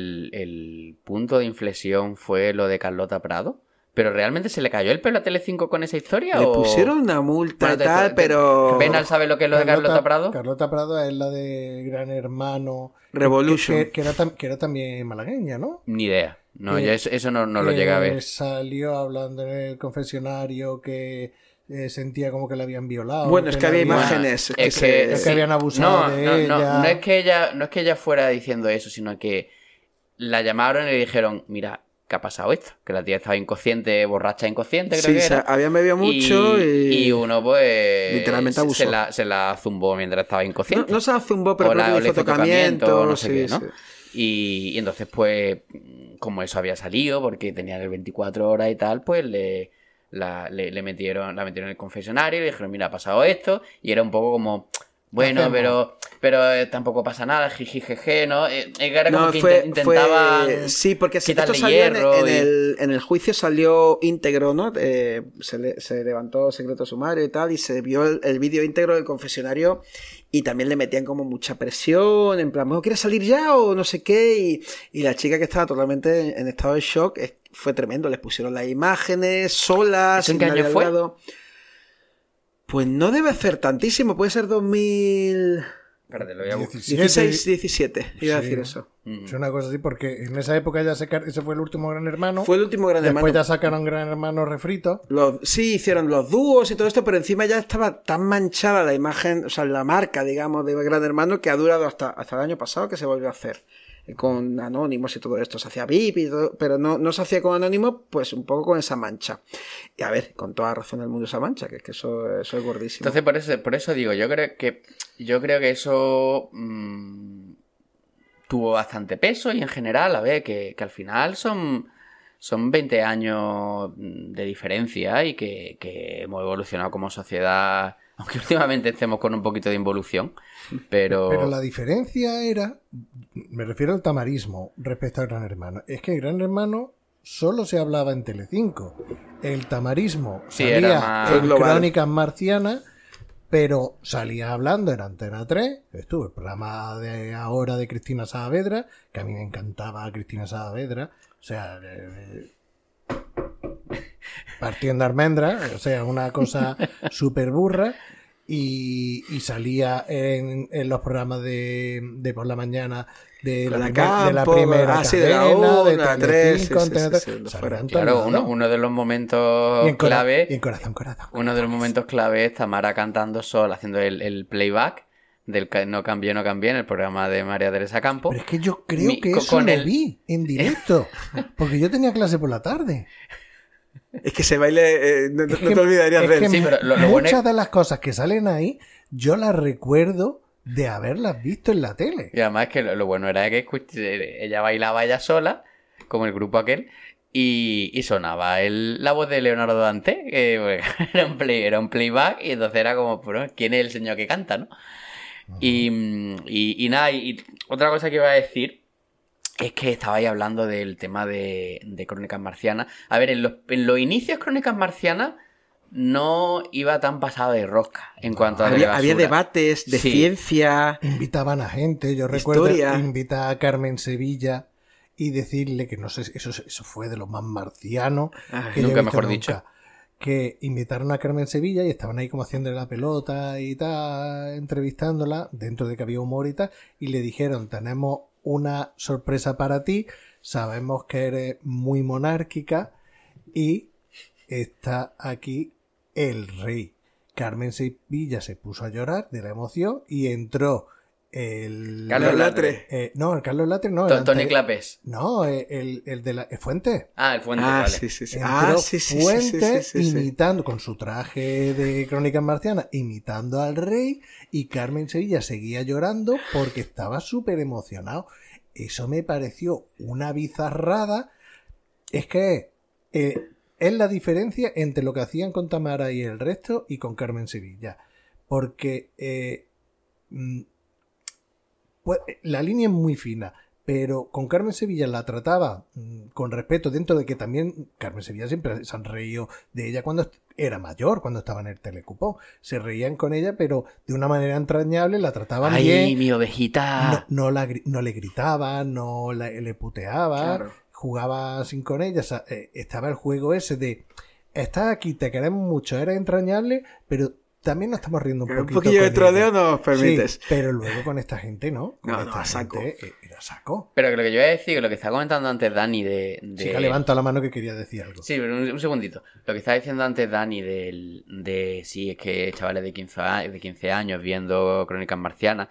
el punto de inflexión fue lo de Carlota Prado. ¿Pero realmente se le cayó el pelo a Telecinco con esa historia? Le o pusieron una multa Bueno, y tal, pero... ¿Penal sabe lo que es lo de Carlota Prado? Carlota Prado es la de Gran Hermano Revolution. que era también malagueña, ¿no? Ni idea. No, Que- yo eso no lo llegué a ver. Salió hablando en el confesionario que sentía como que la habían violado. Bueno, es que había la habían- imágenes. Es Es que habían abusado de ella. No es que ella fuera diciendo eso, sino que la llamaron y le dijeron, mira, ¿qué ha pasado esto? Que la tía estaba inconsciente, borracha inconsciente, creo Sí, que o sea, era. habían bebido mucho y uno pues literalmente abusó. se la zumbó mientras estaba inconsciente. No se hace un bo, pero O creo que o le hizo tocamiento, no sé sí, qué, ¿no? sí. Y entonces pues como eso había salido porque tenían el 24 horas y tal, pues la metieron en el confesionario y le dijeron, mira, ha pasado esto, y era un poco como, bueno, pero tampoco pasa nada, jiji, jeje, ¿no? Era como que intentaban sí, porque esto quitarle salió hierro en el juicio salió íntegro, ¿no? Se levantó secreto sumario y tal, y se vio el vídeo íntegro del confesionario, y también le metían como mucha presión, en plan, ¿no quieres salir ya o no sé qué? Y la chica que estaba totalmente en estado de shock, fue tremendo, les pusieron las imágenes solas. ¿Eso en qué año fue? Pues no debe ser tantísimo, puede ser 2000... Espérate, lo voy a buscar. 16, 17, iba a decir eso. Es una cosa así, porque en esa época ya ese fue el último Gran Hermano. Fue el último Gran Después Hermano. ya sacaron Gran Hermano refrito. Sí, hicieron los dúos y todo esto, pero encima ya estaba tan manchada la imagen, o sea, la marca, digamos, de Gran Hermano, que ha durado hasta el año pasado, que se volvió a hacer. Con Anónimos y todo esto. Se hacía VIP y todo, pero no se hacía con Anónimos, pues un poco con esa mancha. Y a ver, con toda razón del mundo esa mancha, que es que eso es gordísimo. Entonces, por eso digo, yo creo que eso tuvo bastante peso, y en general, a ver, que al final son 20 años de diferencia, y que hemos evolucionado como sociedad, aunque últimamente estemos con un poquito de involución, Pero la diferencia era, me refiero al tamarismo respecto al Gran Hermano. Es que el Gran Hermano solo se hablaba en Telecinco. El tamarismo Sí, salía era más en global. Crónicas Marcianas, pero salía hablando en Antena 3. Estuvo el programa de ahora de Cristina Saavedra, que a mí me encantaba Cristina Saavedra. O sea, partiendo almendras, o sea, una cosa súper burra. Y salía en los programas de por la mañana de Con la, la de la Campo, primera sí, de la cadena, una, de la Telecinco, tres, Antena sí, 3, sí, lo salían fuera. todos Claro, lados. uno de los momentos Y en clave. Y en Corazón. Uno de los momentos clave es Tamara cantando sola, haciendo el playback del No Cambié, No Cambié, en el programa de María Teresa Campos. Pero es que yo creo que con eso lo el- vi en directo, porque yo tenía clase por la tarde. Es que ese baile no Es te que- olvidarías es de él. que Sí, pero lo bueno muchas es- de las cosas que salen ahí, yo las recuerdo de haberlas visto en la tele. Y además que lo bueno era que ella bailaba ella sola, como el grupo aquel, y sonaba la voz de Leonardo Dante, que bueno, era un playback, y entonces era como, bueno, ¿quién es el señor que canta, no? Y nada, y otra cosa que iba a decir es que estabais hablando del tema de Crónicas Marcianas. A ver, en los inicios Crónicas Marcianas no iba tan pasado de rosca en cuanto a había debates de ciencia. Invitaban a gente, yo historia. Recuerdo invitar a Carmen Sevilla y decirle que no sé, eso fue de lo más marciano que nunca yo he visto mejor dicho. Que invitaron a Carmen Sevilla y estaban ahí como haciéndole la pelota y tal, entrevistándola, dentro de que había humor y tal, y le dijeron, tenemos una sorpresa para ti, sabemos que eres muy monárquica y está aquí el rey. Carmen Sevilla se puso a llorar de la emoción y entró el... Carlos Latre. No, el Carlos Latre no. Tony Clapés. No, el de la... Fuente. El Fuente, vale. Sí. Entró Sí. Fuente imitando, con su traje de Crónicas Marcianas, imitando al rey, y Carmen Sevilla seguía llorando porque estaba súper emocionado. Eso me pareció una bizarrada. Es que es la diferencia entre lo que hacían con Tamara y el resto y con Carmen Sevilla. Porque pues, la línea es muy fina, pero con Carmen Sevilla la trataba con respeto, dentro de que también Carmen Sevilla siempre se han reído de ella cuando era mayor, cuando estaba en el Telecupón. Se reían con ella, pero de una manera entrañable, la trataban bien. ¡Ay, mi ovejita! No le gritaba, no le puteaba. Claro. Jugaba así con ella. Estaba el juego ese de, estás aquí, te queremos mucho, eres entrañable, pero también nos estamos riendo un poquito. Un poquillo de troleo nos permites. Sí, pero luego con esta gente no. Con esta a saco. gente era saco. Pero que lo que yo iba a decir, lo que estaba comentando antes Dani de... Chica, levanta la mano que quería decir algo. Sí, pero un segundito. Lo que estaba diciendo antes Dani de sí, es que chavales de 15 años viendo Crónicas Marcianas.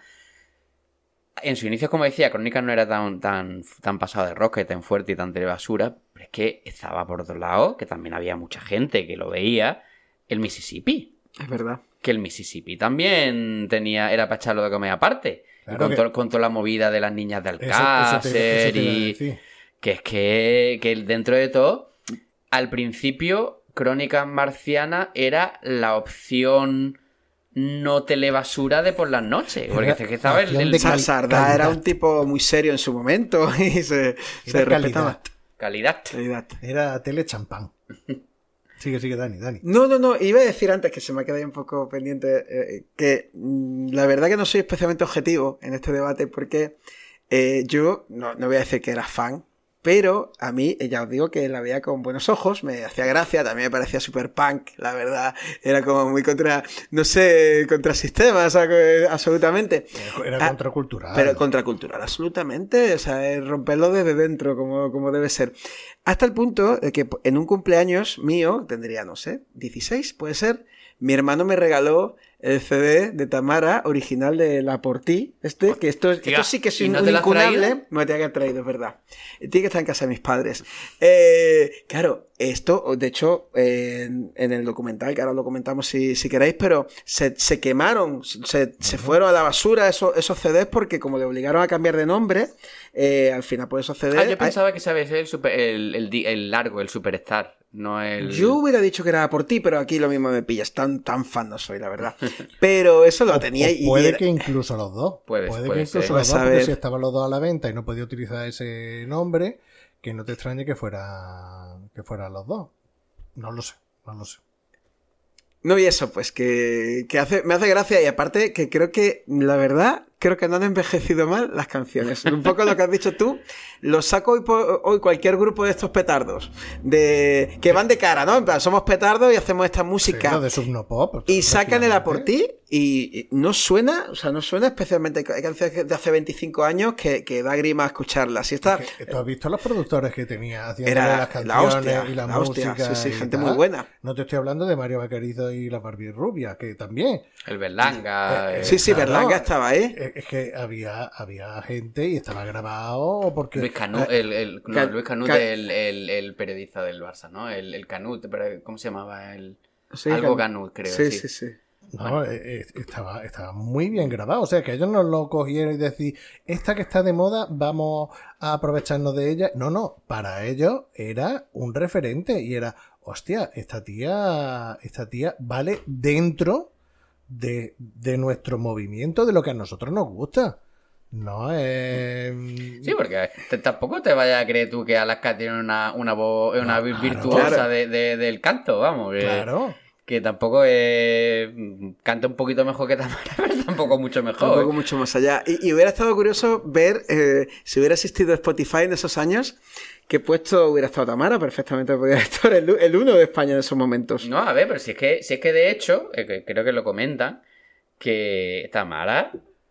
En su inicio, como decía, Crónicas no era tan pasado de rosca y tan fuerte y tan telebasura, pero es que estaba por otro lado, que también había mucha gente que lo veía, el Mississippi. Es verdad. Que el Mississippi también era para echarlo de comer aparte. Claro, y con toda la movida de las niñas de Eso Alcácer te iba a y... decir. Que es que dentro de todo, al principio, Crónicas Marcianas era la opción no telebasura de por las noches. Porque es que estaba el Sardá era un tipo muy serio en su momento y se respetaba. Calidad. Era tele champán. Sigue, Dani. No, iba a decir antes, que se me ha quedado ahí un poco pendiente, que la verdad que no soy especialmente objetivo en este debate porque yo no voy a decir que era fan, pero a mí, ya os digo que la veía con buenos ojos, me hacía gracia, también me parecía super punk, la verdad, era como muy contrasistema, o sea, absolutamente. Era contracultural. Pero contracultural, absolutamente, o sea, es romperlo desde dentro, como debe ser. Hasta el punto de que en un cumpleaños mío, tendría, no sé, 16, puede ser, mi hermano me regaló el CD de Tamara, original de La Por Ti, que esto sí que es un incunable. Me lo tenía que haber traído, es verdad. Tiene que estar en casa de mis padres. Claro, esto, de hecho, en el documental, que ahora lo comentamos si queréis, pero se quemaron, se fueron a la basura esos CDs porque como le obligaron a cambiar de nombre, al final por esos CDs... yo pensaba que sabes el largo, el Superstar. No el... Yo hubiera dicho que era Por Ti, pero aquí lo mismo me pillas. Tan fan no soy, la verdad. Pero eso lo tenía y... Puede que incluso los dos. Puede que ser. incluso los dos, porque si estaban los dos a la venta y no podía utilizar ese nombre, que no te extrañe que fueran los dos. No lo sé. No, y eso, pues que me hace gracia y aparte que creo que, la verdad, no han envejecido mal las canciones. Un poco lo que has dicho tú, lo saco hoy cualquier grupo de estos petardos, que van de cara, ¿no? En plan, somos petardos y hacemos esta música. Sí, de Subnopop. Y sacan el A Por Ti y no suena especialmente. Hay canciones de hace 25 años que da grima escucharlas. Y está, ¿tú has visto los productores que tenía haciendo las canciones y la música? Sí, gente muy buena. No te estoy hablando de Mario Vaquerizo y la Barbie Rubia, que también. El Berlanga. Sí, claro, Berlanga estaba ahí. Es que había gente y estaba grabado porque... Luis Canut, Luis Canut, el periodista del Barça, ¿no? El Canut, pero ¿cómo se llamaba? Algo Canut, creo. Sí. No, estaba muy bien grabado. O sea, que ellos no lo cogieron y decir, esta que está de moda, vamos a aprovecharnos de ella. No, para ellos era un referente y era, hostia, esta tía vale dentro de nuestro movimiento, de lo que a nosotros nos gusta. No Sí, porque tampoco te vayas a creer tú que Alaska tiene una voz, una virtuosa del canto, vamos. Claro. Que tampoco canta un poquito mejor que Tamara, pero tampoco mucho mejor. Tampoco mucho más allá. Y hubiera estado curioso ver si hubiera existido Spotify en esos años, qué puesto hubiera estado Tamara. Perfectamente podría estar el uno de España en esos momentos. No, a ver, pero si es que de hecho, creo que lo comentan, que Tamara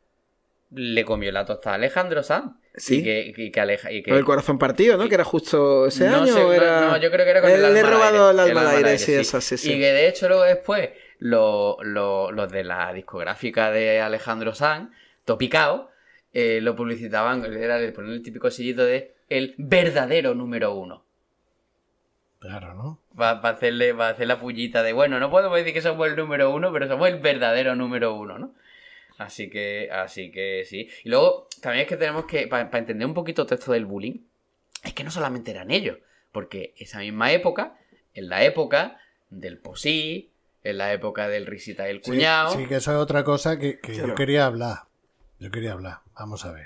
le comió la tostada a Alejandro Sanz. Sí. Y que Con el corazón partido, ¿no? Que era justo ese año. No, yo creo que era con el alma. Le he robado el alma al aire, sí. sí. Y que de hecho luego después los de la discográfica de Alejandro Sanz, Topicao, lo publicitaban, era el típico sellito de el verdadero número 1. Claro, ¿no? Va a hacer la pullita de, bueno, no podemos decir que somos el número 1, pero somos el verdadero número 1, ¿no? Así que sí. Y luego, también es que tenemos que, para entender un poquito todo esto del bullying, es que no solamente eran ellos, porque esa misma época, en la época del Posí, en la época del Risita y el Cuñado... Sí, que eso es otra cosa que Claro. yo quería hablar. Vamos a ver.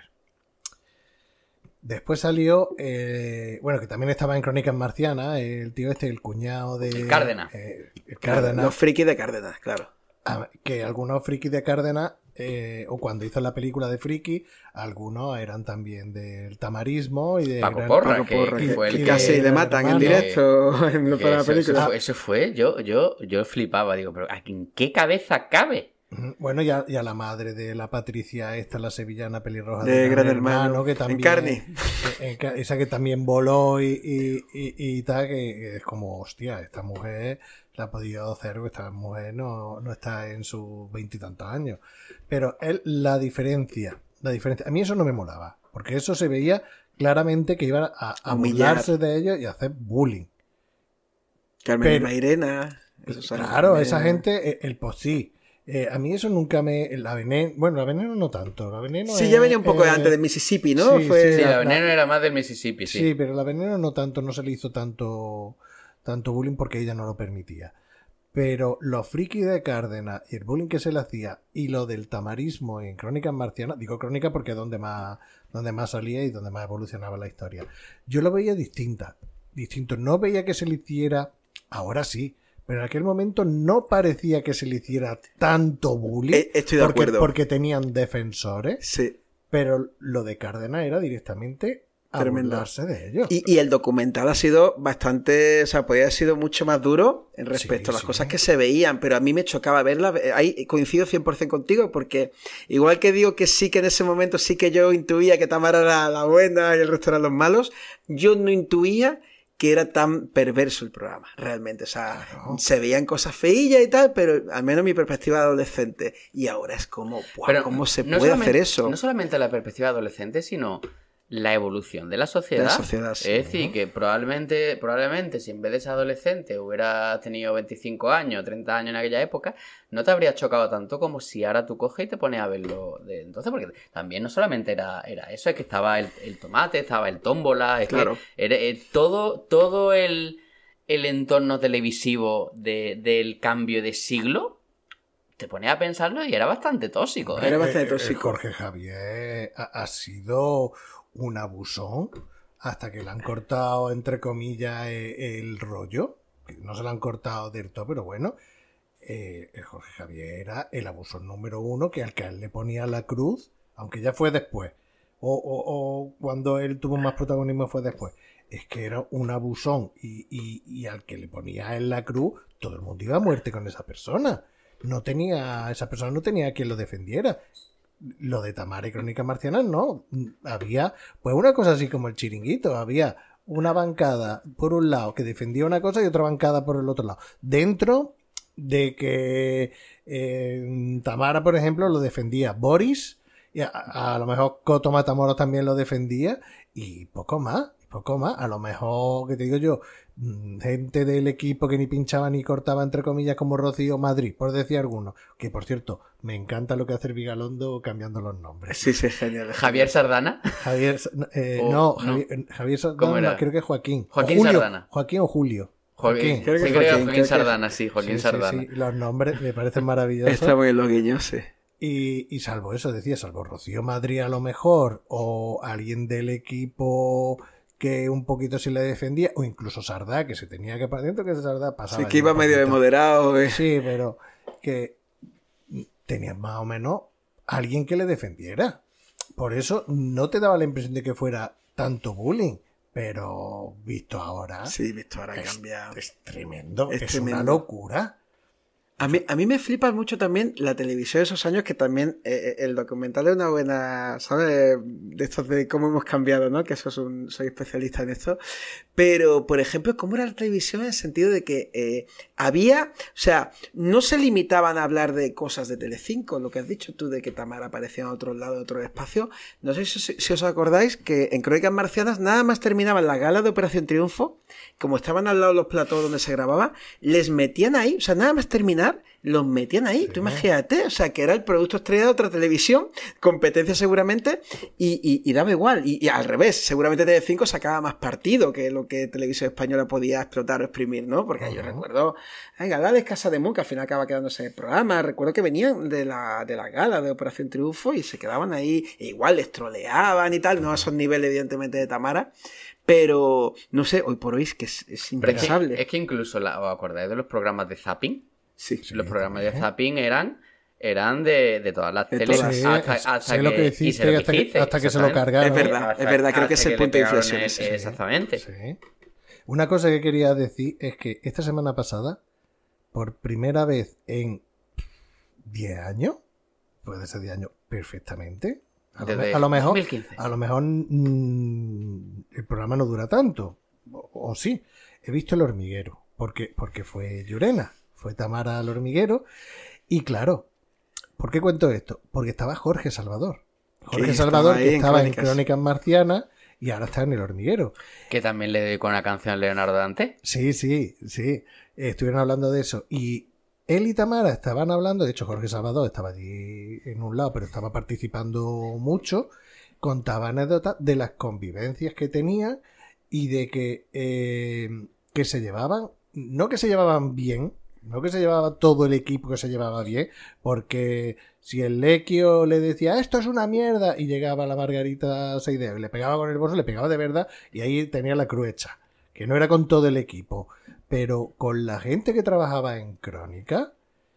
Después salió, bueno, que también estaba en Crónicas Marcianas, el tío el cuñado de... El Cárdenas. El Cárdenas. Los frikis de Cárdenas, claro. Que algunos frikis de Cárdenas, o cuando hizo la película de Friki, algunos eran también del tamarismo y de... Paco Porra, Paco Porra, que fue el que que... casi le matan en directo para la película. Eso fue, yo flipaba, digo, pero ¿en qué cabeza cabe? Bueno, y a la madre de la Patricia, esta, la sevillana pelirroja de Gran Hermano, que también, en Carni. Esa que también voló y tal, que es como, hostia, esta mujer la ha podido hacer, esta mujer no está en sus 20 y tantos años. Pero la diferencia, a mí eso no me molaba, porque eso se veía claramente que iban a burlarse de ellos y a hacer bullying. Carmen y Mairena. Claro, esa gente, el Posí. A mí eso nunca la Veneno... Bueno, la Veneno no tanto. La Veneno sí, ya venía un poco de antes de Mississippi, ¿no? Sí, la Veneno era más del Mississippi, sí. Sí, pero la Veneno no tanto, no se le hizo tanto bullying porque ella no lo permitía. Pero los frikis de Cárdenas y el bullying que se le hacía y lo del tamarismo en Crónicas Marcianas, digo Crónica porque es donde más salía y donde más evolucionaba la historia. Yo lo veía distinto. No veía que se le hiciera, ahora sí, pero en aquel momento no parecía que se le hiciera tanto bullying. Estoy de acuerdo. Porque tenían defensores. Sí. Pero lo de Cárdenas era directamente a burlarse de ellos. Y el documental ha sido bastante... O sea, podría haber sido mucho más duro en respecto a las cosas que se veían, pero a mí me chocaba verla. Ahí coincido 100% contigo, porque igual que digo que sí que en ese momento sí que yo intuía que Tamara era la buena y el resto eran los malos, yo no intuía que era tan perverso el programa, realmente. O sea, claro, se veían cosas feillas y tal, pero al menos mi perspectiva de adolescente. Y ahora es como, ¡buah! ¿Cómo se puede hacer eso? No solamente la perspectiva de adolescente, sino la evolución de la sociedad. Sí, es decir, que probablemente si en vez de ser adolescente hubieras tenido 25 años, 30 años en aquella época, no te habría chocado tanto como si ahora tú coges y te pones a verlo de entonces, porque también no solamente era eso, es que estaba el tomate, estaba el tómbola, es claro, que era, todo el entorno televisivo del cambio de siglo, te ponías a pensarlo y era bastante tóxico. Era bastante tóxico. Jorge Javier ha sido un abusón hasta que le han cortado, entre comillas, el rollo. No se lo han cortado del todo, pero bueno, el Jorge Javier era el abusón número 1, que al que él le ponía la cruz, aunque ya fue después, o cuando él tuvo más protagonismo fue después. Es que era un abusón y al que le ponía en la cruz, todo el mundo iba a muerte con esa persona. Esa persona no tenía quien lo defendiera. Lo de Tamara y Crónicas Marcianas no. Había, pues una cosa así como el Chiringuito. Había una bancada por un lado que defendía una cosa y otra bancada por el otro lado. Dentro de que Tamara, por ejemplo, lo defendía Boris, y a lo mejor Coto Matamoros también lo defendía, y poco más. A lo mejor, que te digo yo, gente del equipo que ni pinchaba ni cortaba, entre comillas, como Rocío Madrid, por decir alguno. Que, por cierto, me encanta lo que hace el Vigalondo cambiando los nombres. Sí, genial. ¿Javier Sardana? Javier Sardana, ¿Cómo era? Creo que es Joaquín. Joaquín Julio, Sardana. Joaquín o Julio. Joaquín, Creo que sí, Joaquín, Joaquín creo que- Sardana, sí, Joaquín Sí, Sardana. sí, los nombres me parecen maravillosos. Está muy logueño, sí. Y salvo eso, decía, salvo Rocío Madrid a lo mejor, o alguien del equipo que un poquito sí le defendía, o incluso Sardá, que se tenía que... Dentro que Sardá pasaba... Sí, que ya iba un medio de poquito. moderado. Sí, pero que tenía más o menos alguien que le defendiera. Por eso no te daba la impresión de que fuera tanto bullying, pero visto ahora... Sí, visto ahora ha es, cambiado. es tremendo, Es es tremendo. una locura. A mí me flipa mucho también la televisión de esos años, que también el documental es una buena, ¿sabes? De estos de cómo hemos cambiado, ¿no? Que soy especialista en esto. Pero, por ejemplo, cómo era la televisión en el sentido de que había, o sea, no se limitaban a hablar de cosas de Telecinco, lo que has dicho tú de que Tamara aparecía en otro lado, de otro espacio. No sé si os acordáis que en Crónicas Marcianas nada más terminaban la gala de Operación Triunfo, como estaban al lado de los platós donde se grababa, les metían ahí, o sea, nada más terminar, los metían ahí. Sí. Tú imagínate, o sea, que era el producto estrella de otra televisión, competencia seguramente, y daba igual. Y al revés, seguramente Telecinco sacaba más partido que lo que Televisión Española podía explotar o exprimir, ¿no? Porque yo recuerdo, Gala Casa de Mun, que al final acaba quedándose en el programa. Recuerdo que venían de la gala de Operación Triunfo y se quedaban ahí, e igual les troleaban y tal, no a esos niveles, evidentemente, de Tamara. Pero, no sé, hoy por hoy es que es Pero impensable. es que incluso, ¿os acordáis de los programas de zapping? Sí. Los programas de también. zapping eran de todas las De teles todas. Sí, hasta sé lo que y hiciste, se lo hasta que- dijiste, hasta que se lo exactamente. cargaron. Es verdad, creo que es Hasta el punto le de pegaron inflexión ese. Exactamente. Sí. Una cosa que quería decir es que esta semana pasada, por primera vez en 10 años, puede ser 10 años perfectamente, Desde a lo mejor, 2015. el programa no dura tanto, o sí, he visto El Hormiguero, porque fue Llurena, fue Tamara al Hormiguero, y claro, ¿por qué cuento esto? Porque estaba Jorge Salvador. Jorge estaba Salvador, ahí que en estaba en Crónicas. Crónicas Marcianas, y ahora está en El Hormiguero. Que también le dedicó una canción a Leonardo Dante. Sí. Estuvieron hablando de eso. Y él y Tamara estaban hablando, de hecho Jorge Salvador estaba allí en un lado, pero estaba participando mucho. Contaba anécdotas de las convivencias que tenía y de que se llevaban, no que se llevaban bien, no que se llevaba todo el equipo que se llevaba bien, porque si el Lequio le decía esto es una mierda y llegaba la Margarita Seideo y le pegaba con el bolso, le pegaba de verdad y ahí tenía la cruz hecha, que no era con todo el equipo, pero con la gente que trabajaba en Crónica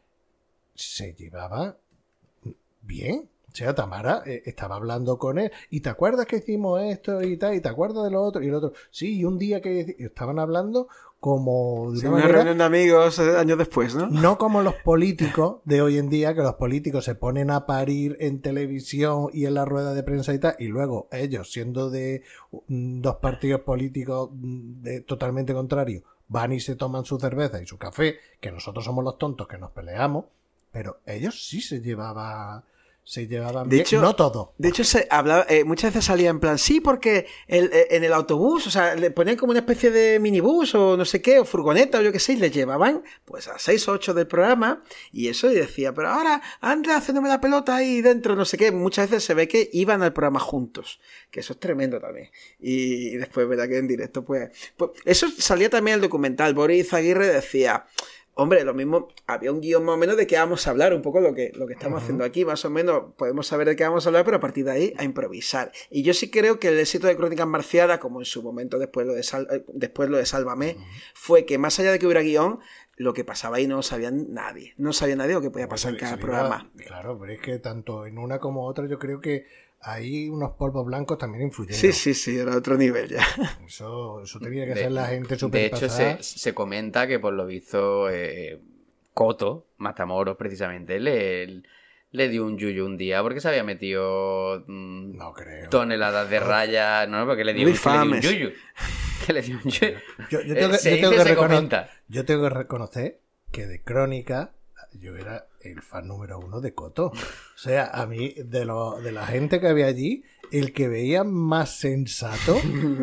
se llevaba bien. O sea, Tamara estaba hablando con él y ¿te acuerdas que hicimos esto y tal? ¿Y te acuerdas de lo otro? Y el otro, sí, y un día que estaban hablando como de Sí, una una manera, reunión de amigos años después, ¿no? no como los políticos de hoy en día, que los políticos se ponen a parir en televisión y en la rueda de prensa y tal, y luego ellos, siendo de dos partidos políticos totalmente contrarios, van y se toman su cerveza y su café, que nosotros somos los tontos que nos peleamos, pero ellos sí se llevaban De bien, hecho- no todo. De hecho, se hablaba, muchas veces salía en plan, sí, porque en el autobús, o sea, le ponían como una especie de minibús o no sé qué, o furgoneta o yo qué sé, y les llevaban pues a 6 o 8 del programa, y eso, y decía, pero ahora anda haciéndome la pelota ahí dentro, no sé qué. Muchas veces se ve que iban al programa juntos, que eso es tremendo también. Y después, verdad que en directo, pues eso salía también en el documental. Boris Aguirre decía, hombre, lo mismo, había un guión más o menos de qué vamos a hablar, un poco lo que estamos haciendo aquí, más o menos podemos saber de qué vamos a hablar, pero a partir de ahí a improvisar. Y yo sí creo que el éxito de Crónicas Marcianas, como en su momento después lo de Sálvame, fue que más allá de que hubiera guión, lo que pasaba ahí no lo sabía nadie. No sabía nadie lo que podía pasar en cada programa. Claro, pero es que tanto en una como otra yo creo que hay unos polvos blancos también influyendo. Sí, era otro nivel ya. Eso tenía que ser la gente De súper hecho, pasada. se comenta que por lo visto Coto, Matamoros precisamente, le dio un yuyu un día porque se había metido No creo. toneladas de raya, no, porque le dio Muy un fames. yuyu. Que le dio un yuyu. Yo tengo que, Se yo tengo dice, que se reconocer, comenta. yo tengo que reconocer que de Crónica yo era el fan número 1 de Coto. O sea, a mí, de la gente que había allí, el que veía más sensato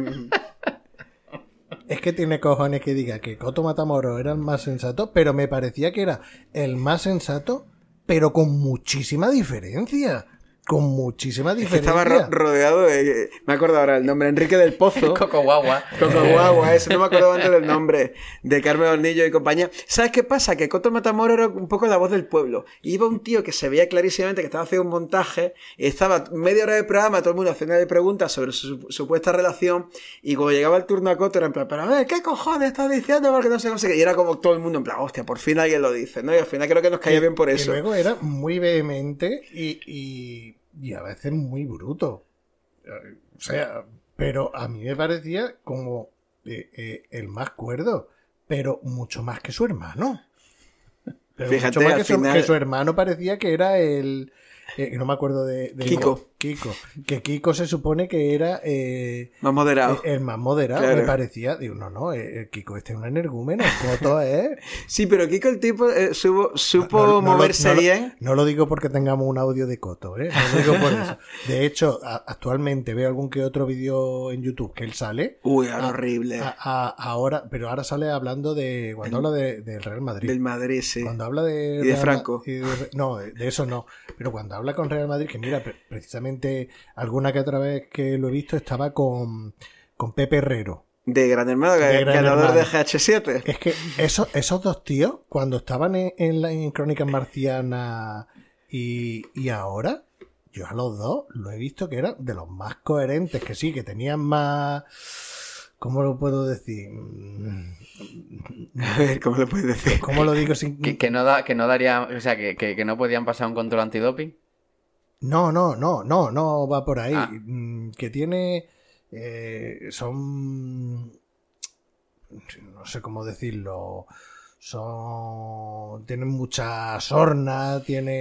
es que tiene cojones que diga que Coto Matamoros era el más sensato, pero me parecía que era el más sensato, pero con muchísima diferencia. con muchísima Es que diferencia. estaba rodeado de... Me acuerdo ahora el nombre, Enrique del Pozo. Coco Guagua. Coco Guagua, ese no me acuerdo antes del nombre, de Carmen Hornillo y compañía. ¿Sabes qué pasa? Que Coto Matamoros era un poco la voz del pueblo. Y iba un tío que se veía clarísimamente que estaba haciendo un montaje, y estaba media hora de programa, todo el mundo haciéndole preguntas sobre su supuesta relación, y cuando llegaba el turno a Coto era en plan, pero a ver, ¿qué cojones estás diciendo? Porque no sé qué. Y era como todo el mundo en plan, hostia, por fin alguien lo dice, ¿no? Y al final creo que nos caía bien por eso. Y luego era muy vehemente y a veces muy bruto. O sea, pero a mí me parecía como el más cuerdo, pero mucho más que su hermano. Pero Fíjate, mucho más al final... que su hermano parecía que era el... no me acuerdo de Kiko. Que Kiko se supone que era Más moderado. el más moderado. Claro. Me parecía, digo, no, Kiko este es un energúmeno, Coto es... Sí, pero Kiko el tipo supo No moverse bien. No lo digo porque tengamos un audio de Coto, ¿eh? No lo digo por eso. De hecho, actualmente veo algún que otro vídeo en YouTube que él sale. Uy, era horrible. Ahora, pero ahora sale hablando de... Cuando habla del Real Madrid. Del Madrid, sí. Cuando habla de... Y de Franco. No, de eso no. Pero cuando habla con Real Madrid, que mira, precisamente alguna que otra vez que lo he visto estaba con Pepe Herrero. De Gran Hermano, De Gran ganador Hermano. de GH7. Es que esos dos tíos, cuando estaban en Crónicas Marcianas y ahora, yo a los dos lo he visto que eran de los más coherentes, que sí, que tenían más... ¿Cómo lo puedo decir? A ver, ¿cómo lo puedes decir? ¿Cómo lo digo sin...? Que no daría, o sea, que no podían pasar un control antidoping. No va por ahí. Ah. Que tiene... son... No sé cómo decirlo. Tienen mucha sorna,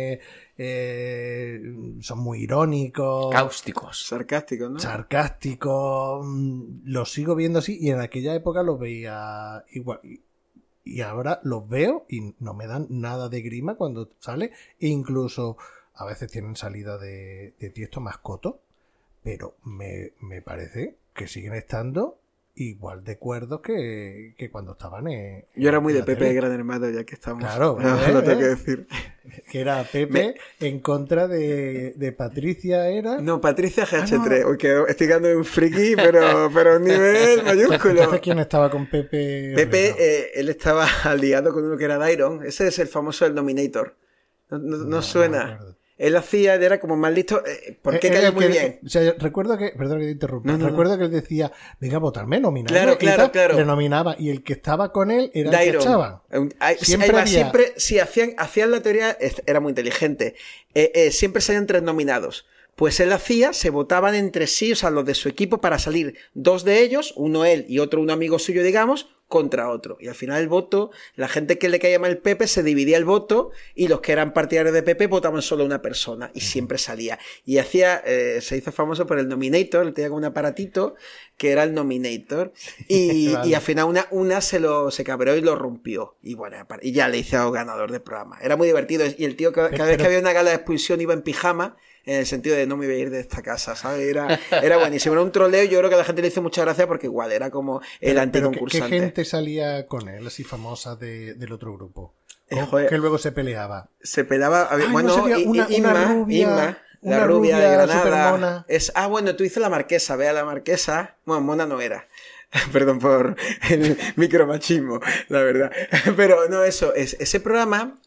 son muy irónicos. Cáusticos. Sarcástico, ¿no? Sarcásticos. Los sigo viendo así y en aquella época los veía igual. Y ahora los veo y no me dan nada de grima cuando sale. E incluso a veces tienen salida de tiesto más Coto, pero me parece que siguen estando igual de cuerdos que cuando estaban Yo era muy de la Pepe tele. de Gran Hermano, ya que estamos. Claro, Lo tengo que decir. Que era Pepe en contra de Patricia, era... No, Patricia GH3. no. Uy, que estoy quedando un friki, pero a un nivel mayúsculo. Entonces, ¿quién estaba con Pepe? Pepe, él estaba liado con uno que era Dairon. Ese es el famoso El Dominator. No suena. me acuerdo. Él era como más listo. ¿Por qué Era cayó el muy que- bien? O sea, recuerdo que... Perdón que te interrumpa. No. Recuerdo que él decía, venga, votarme, nominarme. Claro, y claro, tal, claro. Le nominaba. Y el que estaba con él era el que Dairon. echaban. Siempre Además, había- siempre, si hacían la teoría, era muy inteligente. Siempre salían 3 nominados. Pues él se votaban entre sí, o sea, los de su equipo, para salir 2 de ellos, uno él y otro un amigo suyo, digamos, contra otro. Y al final el voto, la gente que le caía mal el Pepe se dividía el voto y los que eran partidarios de Pepe votaban solo una persona y siempre salía. Y se hizo famoso por el Nominator, él tenía como un aparatito que era el Nominator y, Vale. y al final una se cabreó y lo rompió. Y bueno, y ya le hizo ganador del programa. Era muy divertido y el tío cada vez que había una gala de expulsión iba en pijama. En el sentido de no me voy a ir de esta casa, ¿sabes? Era buenísimo. Era un troleo. Yo creo que a la gente le hizo mucha gracia porque igual era como el Pero anticoncursante. ¿qué gente salía con él, así famosa del otro grupo? Joder. Que luego se peleaba. Se pelaba. Ay, Bueno, no sería una rubia, Inma, una la rubia de rubia Granada. supermona. Bueno, tú dices la marquesa. Vea la marquesa. Bueno, mona no era. Perdón por el micromachismo, la verdad. Pero no, ese programa,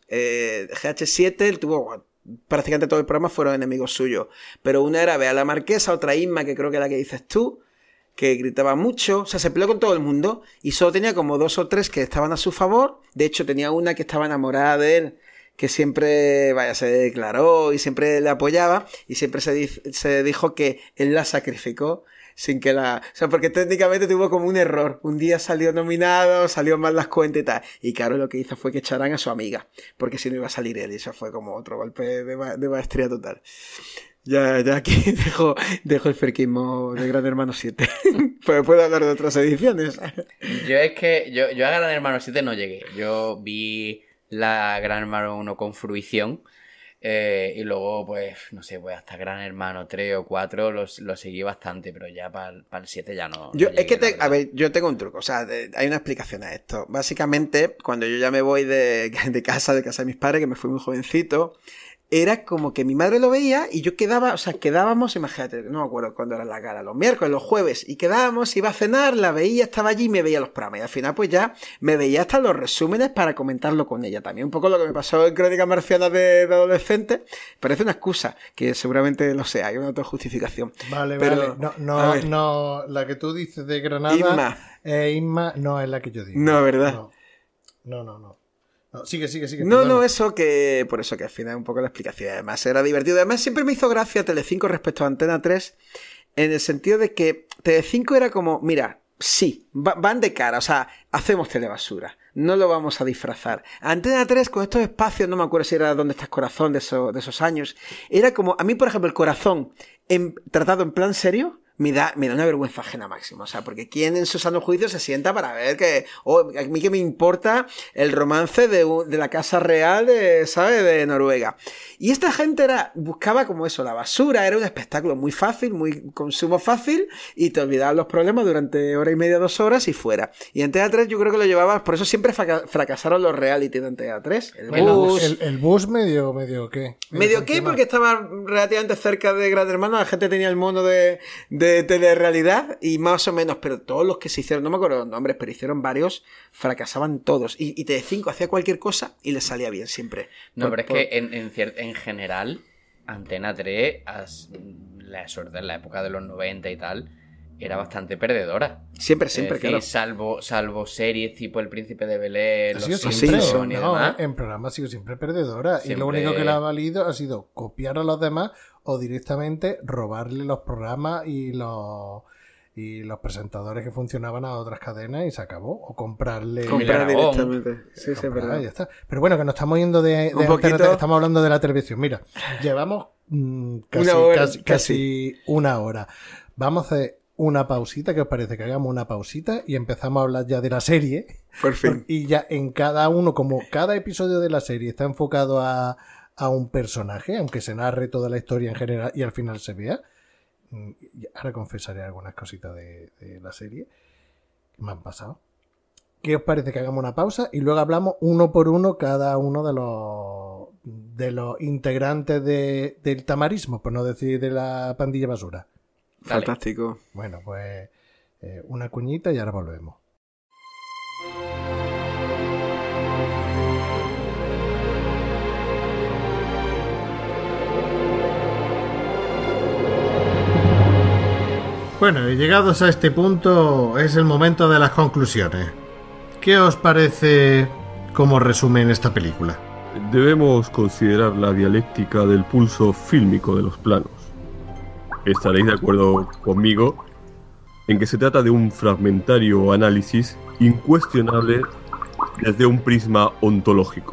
GH7, él tuvo... Prácticamente todo el programa fueron enemigos suyos. Pero una era Bea la Marquesa, otra Inma, que creo que es la que dices tú, que gritaba mucho. O sea, se peleó con todo el mundo y solo tenía como 2 o 3 que estaban a su favor. De hecho, tenía una que estaba enamorada de él, que siempre, se declaró y siempre le apoyaba. Y siempre se dijo que él la sacrificó. Sin que o sea, porque técnicamente tuvo como un error. Un día salió nominado, salió mal las cuentas y tal. Y claro, lo que hizo fue que echaran a su amiga. Porque si no iba a salir él. Y eso fue como otro golpe de maestría total. Ya aquí dejo el friquismo de Gran Hermano 7. Pues puedo hablar de otras ediciones. Yo a Gran Hermano 7 no llegué. Yo vi la Gran Hermano 1 con fruición. Y luego, pues, no sé, pues hasta Gran Hermano 3 o 4 lo seguí bastante, pero ya para el 7 ya no. Yo tengo un truco, o sea, hay una explicación a esto. Básicamente, cuando yo ya me voy de casa de mis padres, que me fui muy jovencito, era como que mi madre lo veía y yo quedábamos, imagínate, no me acuerdo cuándo era la gala, los miércoles, los jueves, y quedábamos, iba a cenar, la veía, estaba allí y me veía los programas. Y al final pues ya me veía hasta los resúmenes para comentarlo con ella también. Un poco lo que me pasó en Crónicas Marcianas de adolescente, parece una excusa, que seguramente lo sea, hay una autojustificación. Vale, Pero, vale. No, la que tú dices de Granada, Inma, no es la que yo digo. No, ¿verdad? No. No, sigue. No, eso que... Por eso que al final un poco la explicación. Además era divertido. Además siempre me hizo gracia Telecinco respecto a Antena 3 en el sentido de que Telecinco era como, mira, sí, van de cara, o sea, hacemos telebasura. No lo vamos a disfrazar. Antena 3 con estos espacios, no me acuerdo si era Dónde estás corazón de esos años, era como, a mí por ejemplo el corazón tratado en plan serio, me da una vergüenza ajena máxima, o sea, porque ¿quién en su sano juicio se sienta para ver que, a mí que me importa el romance de la casa real de Noruega? Y esta gente buscaba como eso, la basura, era un espectáculo muy fácil, muy consumo fácil, y te olvidabas los problemas durante hora y media, 2 horas y fuera. Y Antena 3 yo creo que lo llevaba, por eso siempre fracasaron los reality de Antena 3. El bus medio ¿qué? ¿Medio qué? Porque estaba relativamente cerca de Gran Hermano, la gente tenía el mono de telerrealidad y más o menos, pero todos los que se hicieron, no me acuerdo los nombres, pero hicieron varios, fracasaban todos. Y Telecinco hacía cualquier cosa y les salía bien siempre. No, pero es que en general, Antena 3, en la época de los 90 y tal, era bastante perdedora. Siempre, decir, claro. Salvo series tipo El Príncipe de Bel-Air, Los Simpsons Simpsons y no, demás. en programa ha sido siempre perdedora. Siempre... Y lo único que le ha valido ha sido copiar a los demás o directamente robarle los programas y los presentadores que funcionaban a otras cadenas y se acabó. O comprarle directamente. Sí, verdad. Ya está. Pero bueno, que nos estamos yendo de Antena, estamos hablando de la televisión. Mira, llevamos casi una hora. Vamos a hacer una pausita, ¿qué os parece? Que hagamos una pausita y empezamos a hablar ya de la serie. Por fin. Y ya en cada uno, como cada episodio de la serie está enfocado a un personaje, aunque se narre toda la historia en general y al final se vea. Ahora confesaré algunas cositas de la serie que me han pasado. ¿Qué os parece que hagamos una pausa y luego hablamos uno por uno cada uno de los integrantes del tamarismo, por no decir de la pandilla basura? Dale. Fantástico. Bueno, pues una cuñita y ahora volvemos. Bueno, y llegados a este punto es el momento de las conclusiones. ¿Qué os parece como resumen esta película? Debemos considerar la dialéctica del pulso fílmico de los planos. Estaréis de acuerdo conmigo en que se trata de un fragmentario análisis incuestionable desde un prisma ontológico.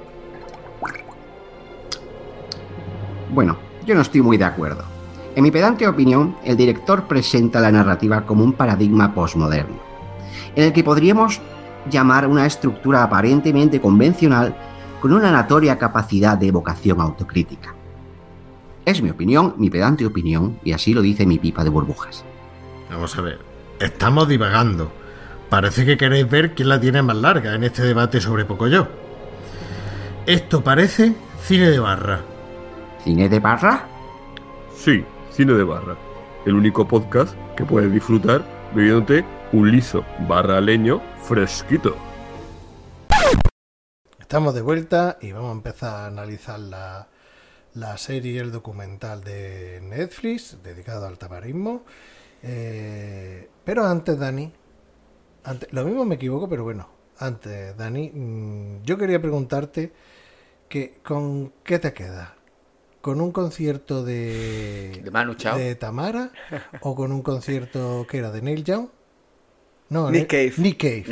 Bueno, yo no estoy muy de acuerdo. En mi pedante opinión, el director presenta la narrativa como un paradigma postmoderno, en el que podríamos llamar una estructura aparentemente convencional con una notoria capacidad de evocación autocrítica. Es mi opinión, mi pedante opinión, y así lo dice mi pipa de burbujas. Vamos a ver, estamos divagando. Parece que queréis ver quién la tiene más larga en este debate sobre Pocoyo. Esto parece cine de barra. ¿Cine de barra? Sí, cine de barra. El único podcast que puedes disfrutar bebiéndote un liso leño fresquito. Estamos de vuelta y vamos a empezar a analizar la serie, el documental de Netflix dedicado al tamarismo. Pero antes, Dani, lo mismo me equivoco, pero bueno, antes, Dani, yo quería preguntarte que ¿con qué te quedas? ¿Con un concierto de Manu Chao, de Tamara o con un concierto que era de Neil Young? No, Nick Cave. Nick Cave.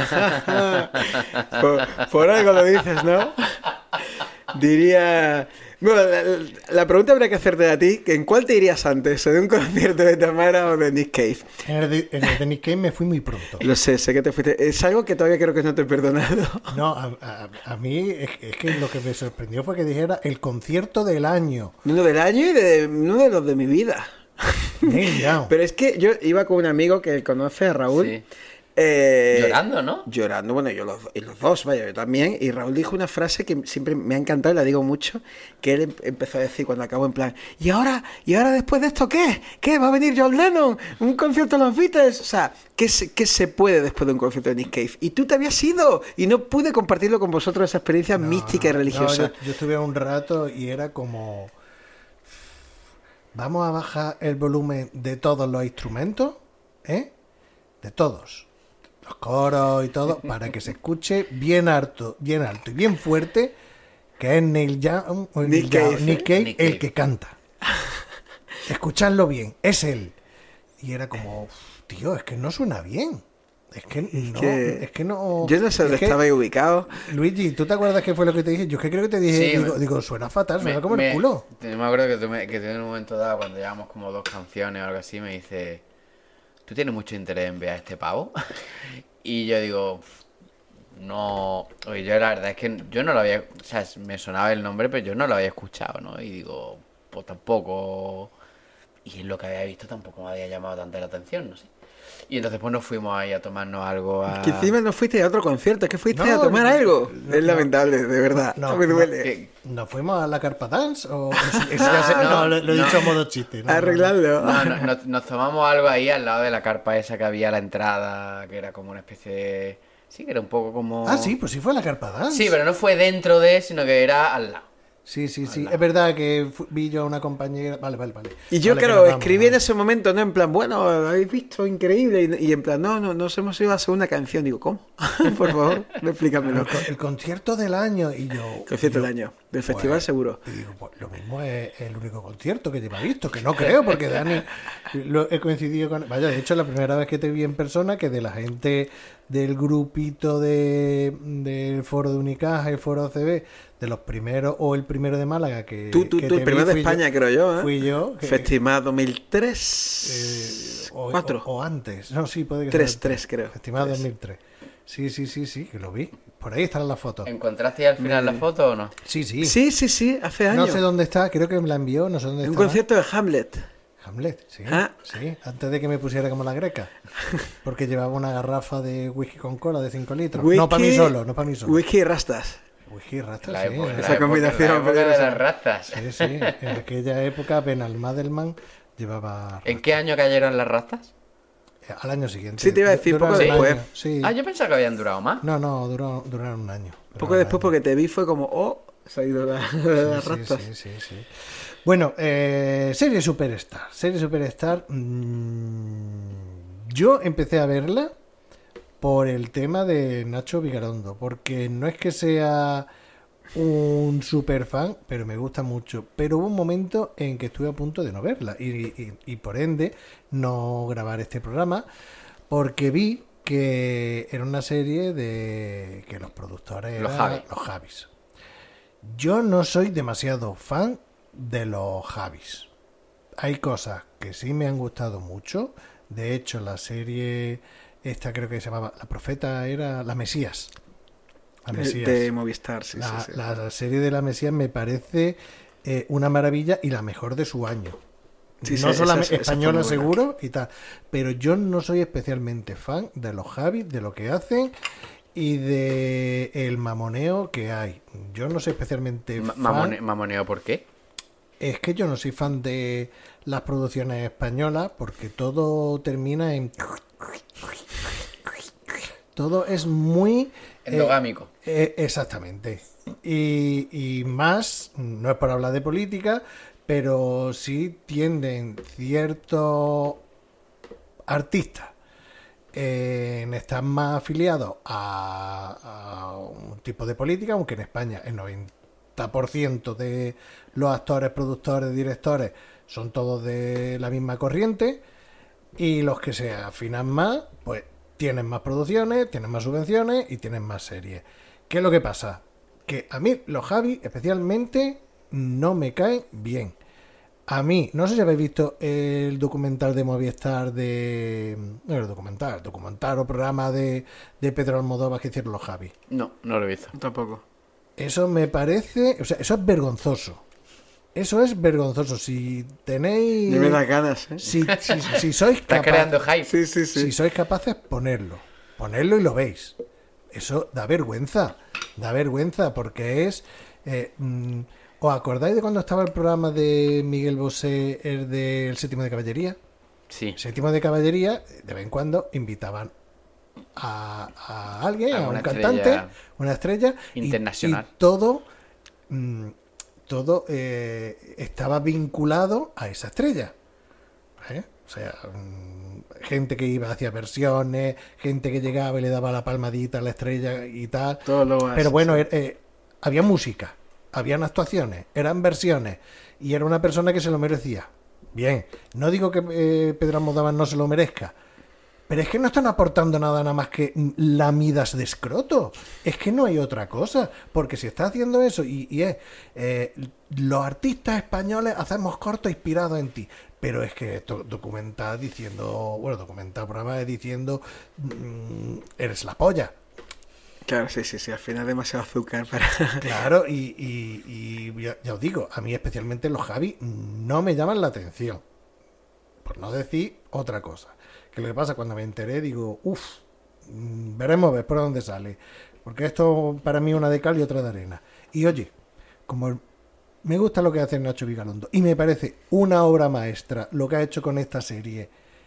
por algo lo dices, ¿no? Diría... Bueno, la pregunta habría que hacerte a ti, que ¿en cuál te irías antes? ¿De un concierto de Tamara o de Nick Cave? En el de Nick Cave me fui muy pronto. Lo sé que te fuiste. Es algo que todavía creo que no te he perdonado. No, a mí es que lo que me sorprendió fue que dijera el concierto del año. Uno del año y uno de los de mi vida. Pero es que yo iba con un amigo que conoce a Raúl. Sí. Llorando, ¿no? Llorando, bueno, yo los dos, vaya, yo también. Y Raúl dijo una frase que siempre me ha encantado y la digo mucho, que él empezó a decir cuando acabó en plan, ¿y ahora después de esto qué? ¿Qué? ¿Va a venir John Lennon? ¿Un concierto de los Beatles? O sea, ¿qué se puede después de un concierto de Nick Cave? Y tú te habías ido y no pude compartirlo con vosotros, esa experiencia mística y religiosa. Yo estuve un rato y era como... Vamos a bajar el volumen de todos los instrumentos, ¿eh? De todos. Los coros y todo, para que se escuche bien alto y bien fuerte, que es Nick Cave el que canta. Escuchadlo bien, es él. Y era como, tío, es que no suena bien. Es que no. Yo no sé dónde estaba ubicado. Luigi, ¿tú te acuerdas qué fue lo que te dije? Yo es que creo que te dije, Sí, digo, suena fatal, suena como el culo. Me acuerdo que tú en un momento dado, cuando llevamos como 2 canciones o algo así, me dice, ¿tú tienes mucho interés en ver a este pavo? Y yo digo, no. Oye, yo la verdad es que yo no lo había. O sea, me sonaba el nombre, pero yo no lo había escuchado, ¿no? Y digo, pues tampoco. Y en lo que había visto tampoco me había llamado tanta la atención, no sé. Y entonces pues nos fuimos ahí a tomarnos algo a... Que encima no fuiste a otro concierto, es que fuiste a tomar algo. Es lamentable, de verdad. No me duele. ¿Nos fuimos a la Carpa Dance? ¿O lo he dicho a modo chiste? Arreglarlo. Nos tomamos algo ahí al lado de la carpa esa que había a la entrada, que era como una especie de... Sí, que era un poco como... Ah, sí, pues sí fue a la Carpa Dance. Sí, pero no fue dentro de, sino que era al lado. Sí. Es verdad que vi yo a una compañera. Vale. Y yo, claro, escribí en ese momento, ¿no? En plan, bueno, lo habéis visto, increíble. Y en plan, no, nos hemos ido a hacer una canción. Digo, ¿cómo? Por favor, explícamelo. El concierto del año. Y yo. Concierto del año. Del festival, seguro. Y digo, pues lo mismo es el único concierto que lleva visto. Que no creo, porque Dani. He coincidido con. Vaya, de hecho, la primera vez que te vi en persona, que de la gente del grupito del foro de Unicaja, el foro ACB, de los primeros, o el primero de Málaga, que tú el primero de España, creo yo, ¿eh? Fui yo. Festival 2003, 4. O antes. No, sí, puede que sea. 3, creo. Festival 2003. Sí, que lo vi. Por ahí están las fotos. ¿Encontraste al final la foto o no? Sí. Sí, hace años. No sé dónde está, creo que me la envió, no sé dónde está. Un concierto de Hamlet. Sí, antes de que me pusiera como la greca, porque llevaba una garrafa de whisky con cola de 5 litros. No para mí solo. Whisky y rastas. Esa combinación de las rastas. Sí, en aquella época Benalmádel llevaba... ¿En qué año cayeron las rastas? Al año siguiente. Sí, te iba a decir, poco después. Sí. Ah, yo pensaba que habían durado más. No, duraron un año. Poco después, porque te vi fue como, se ha ido las rastas. Sí. Bueno, serie Superstar. Yo empecé a verla por el tema de Nacho Vigalondo, porque no es que sea un super fan, pero me gusta mucho. Pero hubo un momento en que estuve a punto de no verla y por ende no grabar este programa, porque vi que era una serie de que los productores eran los Javis. Yo no soy demasiado fan de los Javis. Hay cosas que sí me han gustado mucho. De hecho, la serie esta creo que se llamaba La Profeta, era La Mesías. De Movistar, sí. La serie de La Mesías me parece una maravilla y la mejor de su año. No solamente española, seguro, y tal. Pero yo no soy especialmente fan de los Javis, de lo que hacen y de el mamoneo que hay. Yo no soy especialmente fan. ¿Mamoneo por qué? Es que yo no soy fan de las producciones españolas porque todo termina en... Todo es muy... endogámico. Exactamente. Y más, no es por hablar de política, pero sí tienden ciertos artistas en estar más afiliados a un tipo de política, aunque en España el 90% de los actores, productores, directores son todos de la misma corriente, y los que se afinan más, pues tienen más producciones, tienen más subvenciones y tienen más series. ¿Qué es lo que pasa? Que a mí los Javi especialmente no me caen bien. A mí, no sé si habéis visto el documental de Movistar no el documental o programa de Pedro Almodóvar que hicieron los Javi. No lo he visto. Tampoco. Eso me parece... O sea, eso es vergonzoso. Eso es vergonzoso. Si tenéis... Ni me da ganas, ¿eh? Si sois Estás creando hype. Sí. Si sois capaces, ponerlo. Ponedlo y lo veis. Eso da vergüenza porque es... ¿os acordáis de cuando estaba el programa de Miguel Bosé, el del Séptimo de Caballería? Sí. El Séptimo de Caballería, de vez en cuando invitaban a alguien, a un cantante, una estrella internacional. Y todo estaba vinculado a esa estrella. O sea, gente que iba hacia versiones, gente que llegaba y le daba la palmadita a la estrella y tal. Pero bueno, había música, habían actuaciones, eran versiones y era una persona que se lo merecía. Bien, no digo que Pedro Almodóvar no se lo merezca, pero es que no están aportando nada más que lamidas de escroto. Es que no hay otra cosa. Porque si está haciendo eso y es los artistas españoles hacemos cortos inspirados en ti. Pero es que documental programa es diciendo eres la polla. Claro, sí, al final demasiado azúcar para... Claro, y ya os digo, a mí especialmente los Javi no me llaman la atención. Por no decir otra cosa. Que lo que pasa, cuando me enteré, digo, veremos a ver por dónde sale. Porque esto para mí es una de cal y otra de arena. Y oye, como me gusta lo que hace Nacho Vigalondo y me parece una obra maestra lo que ha hecho con esta serie,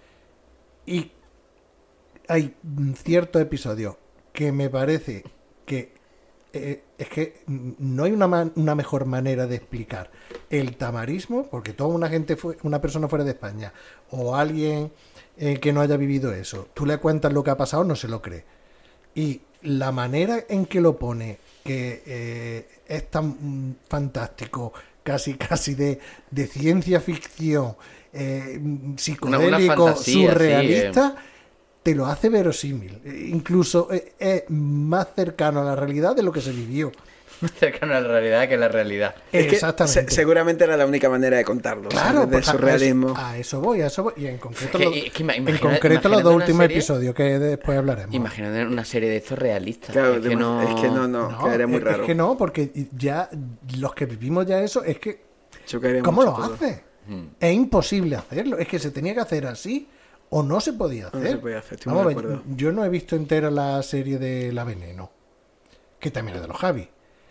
y hay ciertos episodios que me parece que es que no hay una mejor manera de explicar el tamarismo, porque toda una persona fuera de España o alguien que no haya vivido eso, tú le cuentas lo que ha pasado, no se lo cree. Y la manera en que lo pone, que es tan fantástico, casi de ciencia ficción, psicodélico, fantasía, surrealista, te lo hace verosímil. Incluso es más cercano a la realidad de lo que se vivió. Más cercano a la realidad que la realidad. Es que exactamente. Seguramente era la única manera de contarlo. Claro, ¿sabes? Del surrealismo. A eso voy. Y en concreto, imagínate los dos últimos serie, episodios que después hablaremos. Imagínate una serie de estos realistas. Claro, es que no, quedaría muy raro. Es que no, porque ya los que vivimos ya eso, es que ¿cómo lo hace? Es imposible hacerlo. Es que se tenía que hacer así o no se podía hacer. No se podía hacer, Vamos a ver, yo no he visto entera la serie de La Veneno, que también es de los Javi.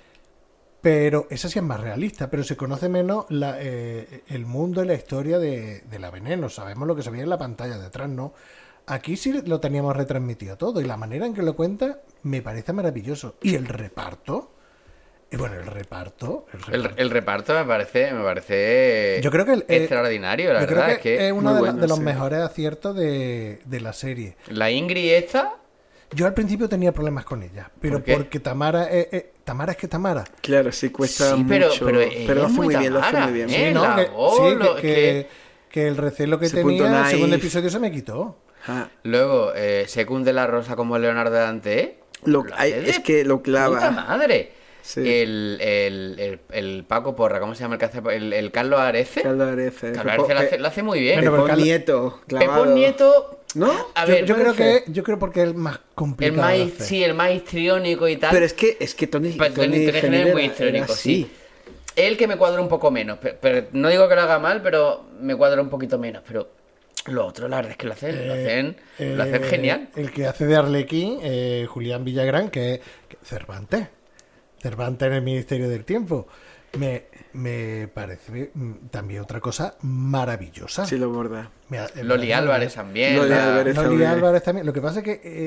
Pero esa sí es más realista, pero se conoce menos el mundo y la historia de La Veneno. Sabemos lo que se veía en la pantalla, detrás no. Aquí sí lo teníamos retransmitido todo, y la manera en que lo cuenta me parece maravilloso. Y el reparto, el reparto me parece yo creo que extraordinario, la verdad. Creo que es uno de los sí. mejores aciertos de la serie. La Ingrid esta... Yo al principio tenía problemas con ella, pero ¿Por qué? porque Tamara es que Tamara. Claro, sí, cuesta pero, mucho. pero Lo hace muy bien, lo hace Tamara, muy bien. ¿eh? Sí, ¿no? La voz, que el recelo que Ese tenía punto en el nice. segundo episodio se me quitó. Ah, Luego, Secund de la Rosa como Leonardo Dante. es que lo clava. ¡Puta madre! Sí. El Paco Porra, ¿cómo se llama el que hace? El Carlos Arece. Carlos Arece. Carlos Arece lo hace muy bien. Bueno, pero Pepón Nieto, clavado. Pepón Nieto... ¿No? A ver, yo creo porque es el más complicado de hacer. sí, el más histriónico y tal. Pero es que Tony Jenner es muy histriónico, sí. El que me cuadra un poco menos. Pero no digo que lo haga mal, pero me cuadra un poquito menos. Pero lo otro, la verdad es que lo hacen genial. El que hace de Arlequín, Julián Villagrán, que es Cervantes en el Ministerio del Tiempo. Me parece también otra cosa maravillosa. Sí, lo borda. Loli Álvarez también. Loli Álvarez también. Lo que pasa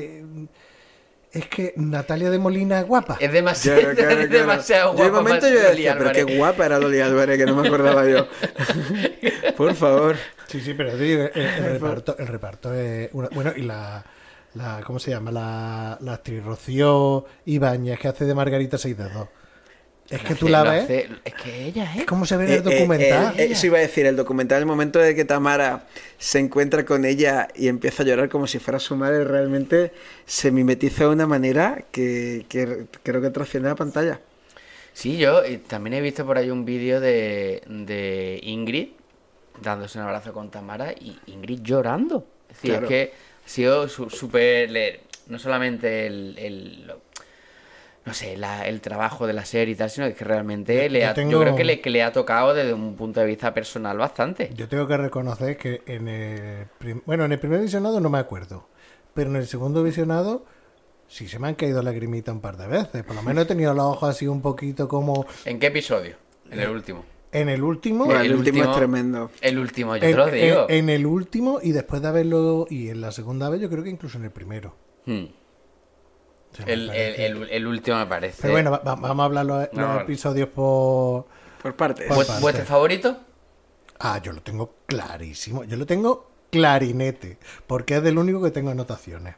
es que Natalia de Molina es guapa. Es demasiado, Claro. es demasiado guapa. Yo de momento yo decía, pero qué guapa era Loli Álvarez, que no me acordaba yo. Por favor. Sí, pero te digo, el reparto es bueno, y la ¿cómo se llama? La actriz Rocío Ibáñez, que hace de Margarita 622. Es que tú la ves. Es que ella es como se ve en el documental. Eso iba a decir, el documental, el momento de que Tamara se encuentra con ella y empieza a llorar como si fuera su madre, realmente se mimetiza de una manera que creo que trasciende la pantalla. Sí, yo también he visto por ahí un vídeo de Ingrid dándose un abrazo con Tamara y Ingrid llorando. Es decir, Claro. es que ha sido súper... No solamente no sé, el trabajo de la serie y tal, sino que realmente yo creo que le ha tocado desde un punto de vista personal bastante. Yo tengo que reconocer que en el primer visionado no me acuerdo, pero en el segundo visionado sí se me han caído lagrimita un par de veces. Por lo menos he tenido los ojos así un poquito como... ¿En qué episodio? En el último. En el último... Bueno, el el último último- es tremendo. El último, yo te lo digo. en el último y después de haberlo... Y en la segunda vez yo creo que incluso en el primero. Hmm. O sea, me parece- El último me parece. Pero bueno, vamos a hablar los No. episodios por... Por partes. Por- ¿Vuestro parte. favorito? Ah, yo lo tengo clarísimo. Yo lo tengo clarinete. Porque es del único que tengo anotaciones.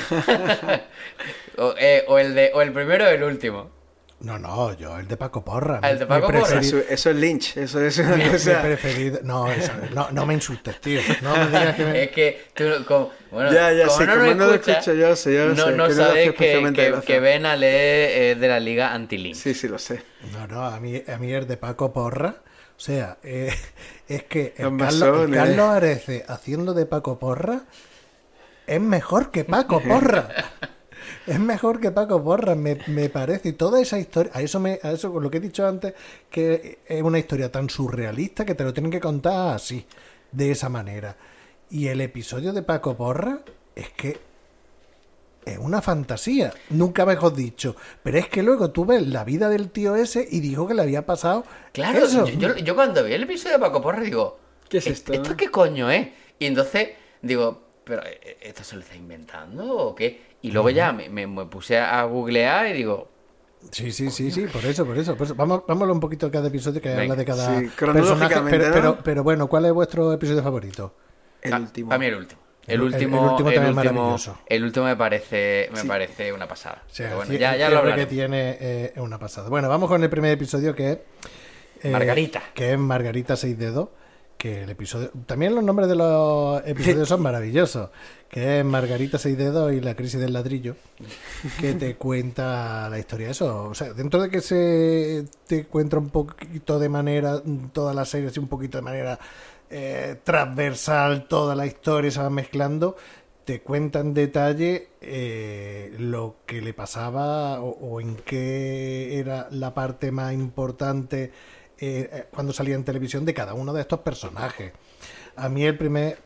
O el primero o el último. No, yo el de Paco Porra. Ah, el de Paco Mi Porra. preferido- Eso es Lynch. Eso es una mi cosa. preferido. No, no me insultes, tío. No me digas que me... Es que tú, bueno, Ya, como sí, no como lo no lo escuchas, escucho yo, sé, yo no, sé, no que no le hace sabes especialmente que gracia. Vena lee de la liga anti-Lynch. Sí, sí, lo sé. No, a mí el de Paco Porra. O sea, es que Los el masones. Carlos Arece haciendo de Paco Porra es mejor que Paco Porra. Es mejor que Paco Porra, me parece. Y toda esa historia, a eso con lo que he dicho antes, que es una historia tan surrealista que te lo tienen que contar así, de esa manera. Y el episodio de Paco Porra es que es una fantasía, nunca mejor dicho. Pero es que luego tú ves la vida del tío ese y dijo que le había pasado Claro, eso. yo cuando vi el episodio de Paco Porra digo, ¿Qué es esto? ¿Esto qué coño es? Y entonces digo, ¿pero esto se lo está inventando o qué? Y luego ya me puse a googlear y digo, Sí, por eso. Vámonos un poquito a cada episodio que Venga, habla de cada sí, personaje. cronológicamente, ¿no? Pero bueno, ¿cuál es vuestro episodio favorito? El último. Para mí el último. El último también es maravilloso. El último me parece una pasada. O sea, Pero bueno, el ya lo cierre que hablaremos. tiene es una pasada. Bueno, vamos con el primer episodio que es Margarita. Que es Margarita 6 dedos. Que el episodio. También los nombres de los episodios son maravillosos. Que es Margarita 6 dedos y la crisis del ladrillo. Que te cuenta la historia de eso. O sea, dentro de que se te cuenta un poquito de manera. Toda la serie, así un poquito de manera transversal, toda la historia se va mezclando. Te cuenta en detalle lo que le pasaba o en qué era la parte más importante cuando salía en televisión de cada uno de estos personajes. A mí el primer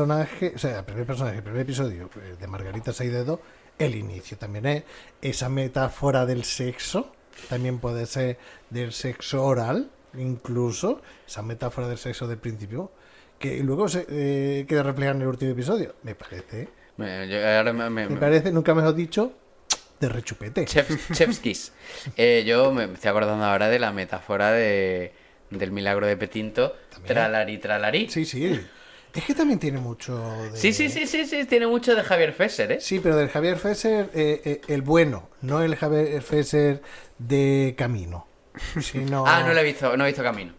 episodio de Margarita 6 dedos, el inicio también es esa metáfora del sexo, también puede ser del sexo oral, incluso esa metáfora del sexo del principio, que luego se queda reflejada en el último episodio. Me parece, me parece, nunca mejor dicho, de rechupete. Chef's Kiss. Yo me estoy acordando ahora de la metáfora del milagro de Petinto. También. Tralarí. Sí. Es que también tiene mucho de... Sí, tiene mucho de Javier Fesser, ¿eh? Sí, pero del Javier Fesser, el bueno, no el Javier Fesser de Camino. Sino... No lo he visto, no he visto Camino.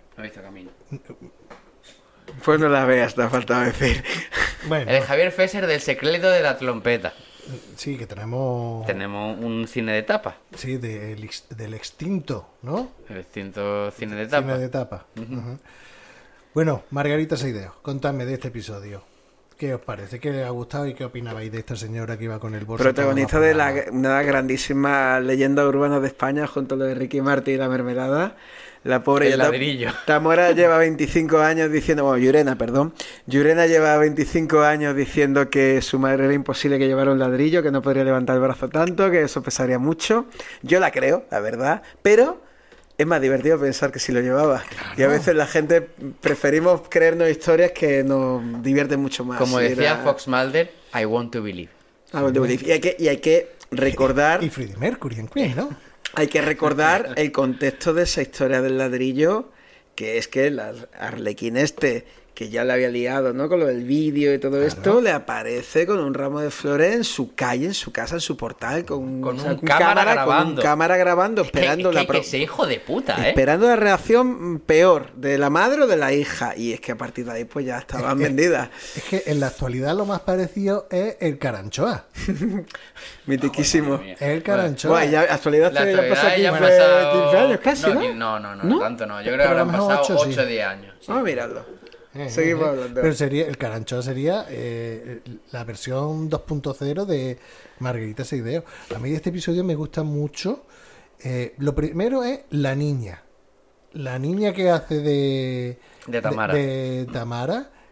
Pues no la veas, te ha faltado decir. Bueno, El Javier Fesser del secreto de la trompeta. sí, que tenemos... Tenemos un cine de tapa. Sí, del extinto, ¿no? El extinto cine de tapa. Cine de tapa. Ujú. Bueno, Margarita Seideo, contadme de este episodio. ¿Qué os parece? ¿Qué os ha gustado y qué opinabais de esta señora que iba con el bolso? Protagonista todo de afanado? una grandísima leyenda urbana de España, junto a lo de Ricky Martin y la mermelada. La pobre El ladrillo. Tamora lleva 25 años diciendo, bueno, Llurena lleva 25 años diciendo que su madre era imposible que llevara un ladrillo, que no podría levantar el brazo tanto, que eso pesaría mucho. Yo la creo, la verdad, pero es más divertido pensar que sí lo llevaba. Claro. Y a veces la gente preferimos creernos historias que nos divierten mucho más. Como decía Fox Mulder, I want to believe. Y hay que recordar... Y Freddie Mercury en Queen, ¿no? Hay que recordar el contexto de esa historia del ladrillo, que es que el Arlequín que ya le había liado, ¿no? Con lo del vídeo y todo esto, le aparece con un ramo de flores en su calle, en su casa, en su portal, con un cámara grabando, esperando que ese hijo de puta, esperando la reacción peor de la madre o de la hija. Y es que a partir de ahí pues ya estaban vendidas. Es que en la actualidad lo más parecido es el Caranchoa. Mitiquísimo. El Caranchoa. Bueno, ya actualidad ya pasa 15 años casi, ¿no? No, tanto no. Yo creo que habrán pasado 8 o 10 años. Sí. Vamos a mirarlo. Seguimos hablando. Pero el Caranchoa sería la versión 2.0 de Margarita Seideo. A mí de este episodio me gusta mucho. Lo primero es la niña. La niña que hace de Tamara. De Tamara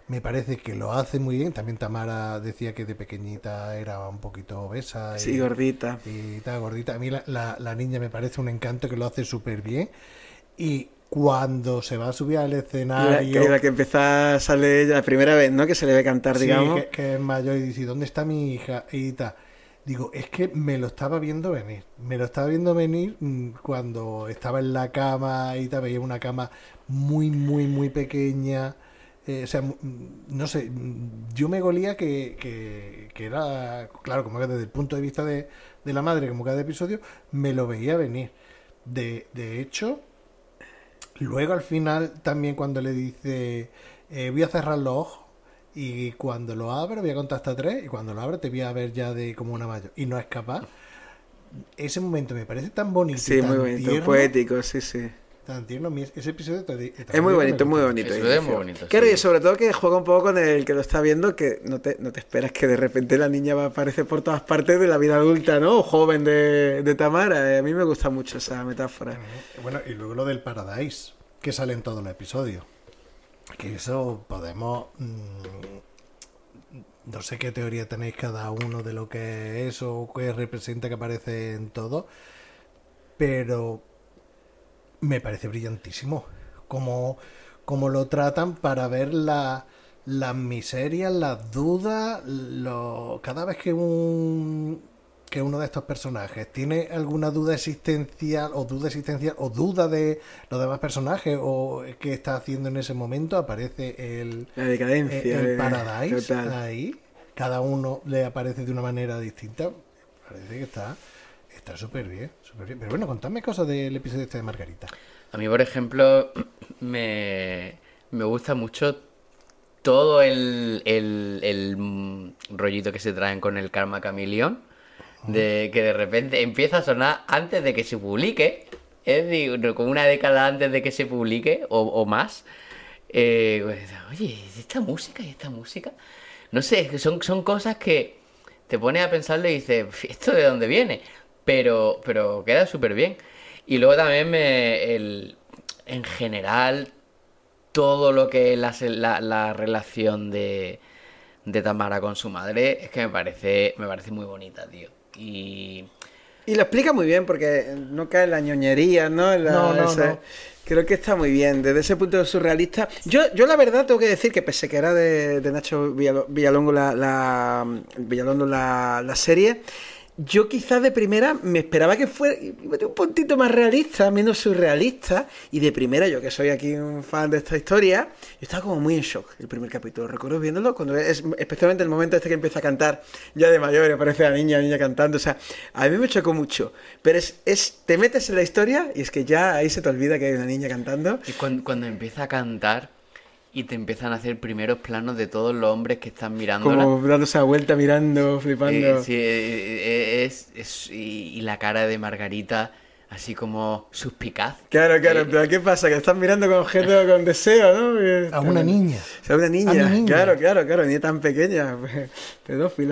me parece que lo hace muy bien. También Tamara decía que de pequeñita era un poquito obesa. Sí, gordita. Y estaba gordita. A mí la niña me parece un encanto, que lo hace súper bien. Y cuando se va a subir al escenario... La que empieza, sale ella la primera vez, ¿no? Que se le ve cantar, sí, digamos. Que es mayor y dice, ¿dónde está mi hija? Y tal. Digo, es que me lo estaba viendo venir. Me lo estaba viendo venir cuando estaba en la cama y tal. Veía una cama muy, muy, muy pequeña. O sea, no sé, yo me golía que era, claro, como que desde el punto de vista de la madre, como cada episodio, me lo veía venir. De hecho, luego al final también cuando le dice, voy a cerrar los ojos, y cuando lo abro voy a contar hasta 3, y cuando lo abro te voy a ver ya de como una mayor, y no es capaz. Ese momento me parece tan bonito, sí, tan muy bonito, tierno, poético, sí. tan tierno. Ese episodio es muy bonito, muy bonito. Es muy bonito. Claro, sí. y sobre todo que juega un poco con el que lo está viendo, que no te esperas que de repente la niña va a aparecer por todas partes de la vida adulta, ¿no? O joven de Tamara. A mí me gusta mucho esa metáfora. Bueno, y luego lo del Paradise, que sale en todos los episodios. Que eso podemos... no sé qué teoría tenéis cada uno de lo que es o qué representa, que aparece en todo, pero me parece brillantísimo como lo tratan para ver las miserias, las dudas, cada vez que uno de estos personajes tiene alguna duda existencial o duda de los demás personajes o qué está haciendo en ese momento, aparece la decadencia, el Paradise total. Ahí cada uno le aparece de una manera distinta. Parece que está súper bien, súper bien. Pero bueno, contadme cosas del episodio de Margarita. A mí, por ejemplo, me gusta mucho todo el rollito que se traen con el Karma Chameleon. De que de repente empieza a sonar antes de que se publique, es decir, como una década antes de que se publique o más. Oye, esta música y esta música, no sé, son cosas que te pones a pensarle y dices, ¿esto de dónde viene? Pero queda súper bien. Y luego también en general todo lo que es la relación de Tamara con su madre es que me parece muy bonita, tío. Y lo explica muy bien porque no cae en la ñoñería, ¿no? No. Creo que está muy bien, desde ese punto surrealista. Yo la verdad tengo que decir que pese que era de Nacho Villalongo la serie, yo quizás de primera me esperaba que fuera un puntito más realista, menos surrealista, y de primera, yo que soy aquí un fan de esta historia, yo estaba como muy en shock el primer capítulo. Recuerdo viéndolo, especialmente el momento que empieza a cantar ya de mayor y aparece la niña cantando, o sea, a mí me chocó mucho, pero te metes en la historia y es que ya ahí se te olvida que hay una niña cantando. Y cuando empieza a cantar y te empiezan a hacer primeros planos de todos los hombres que están mirándola. Como dándose la vuelta, mirando, flipando. Sí, y la cara de Margarita, así como suspicaz. Claro, pero ¿qué pasa? Que están mirando con objeto, con deseo, ¿no? A una niña. O sea, una niña. Claro, niña tan pequeña. Pedófilo.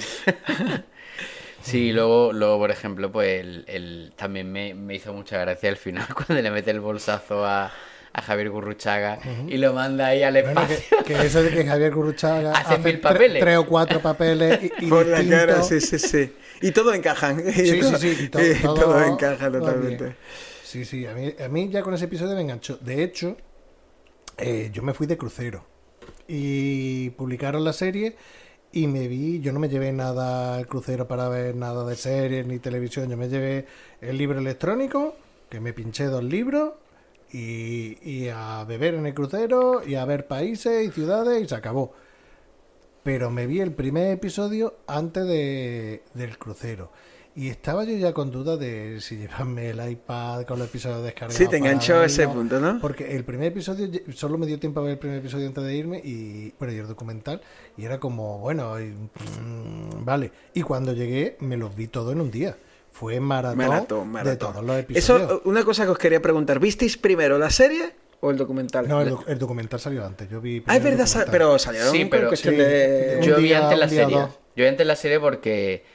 Sí, luego por ejemplo, pues también me hizo mucha gracia al final cuando le mete el bolsazo a Javier Gurruchaga y lo manda ahí al espacio. Bueno, que eso de que Javier Gurruchaga hace 1000 papeles. 3 o 4 papeles y por la cara, sí. Y todo encajan. Sí. Y todo encaja totalmente. Sí, a mí ya con ese episodio me enganchó. De hecho, yo me fui de crucero y publicaron la serie y yo no me llevé nada al crucero para ver nada de series ni televisión. Yo me llevé el libro electrónico, que me pinché 2 libros, y a beber en el crucero y a ver países y ciudades y se acabó. Pero me vi el primer episodio antes del crucero y estaba yo ya con dudas de si llevarme el iPad con los episodios descargados. Sí, te enganchó ese punto, ¿no? Porque el primer episodio, solo me dio tiempo a ver el primer episodio antes de irme y el documental, y era como, bueno, vale. Y cuando llegué me los vi todos en un día. Fue maratón de todos los episodios. Eso, una cosa que os quería preguntar. ¿Visteis primero la serie o el documental? No, el documental salió antes. Yo vi es verdad, pero salieron sí, pero cuestión de... Yo vi antes la serie. Yo vi antes la serie porque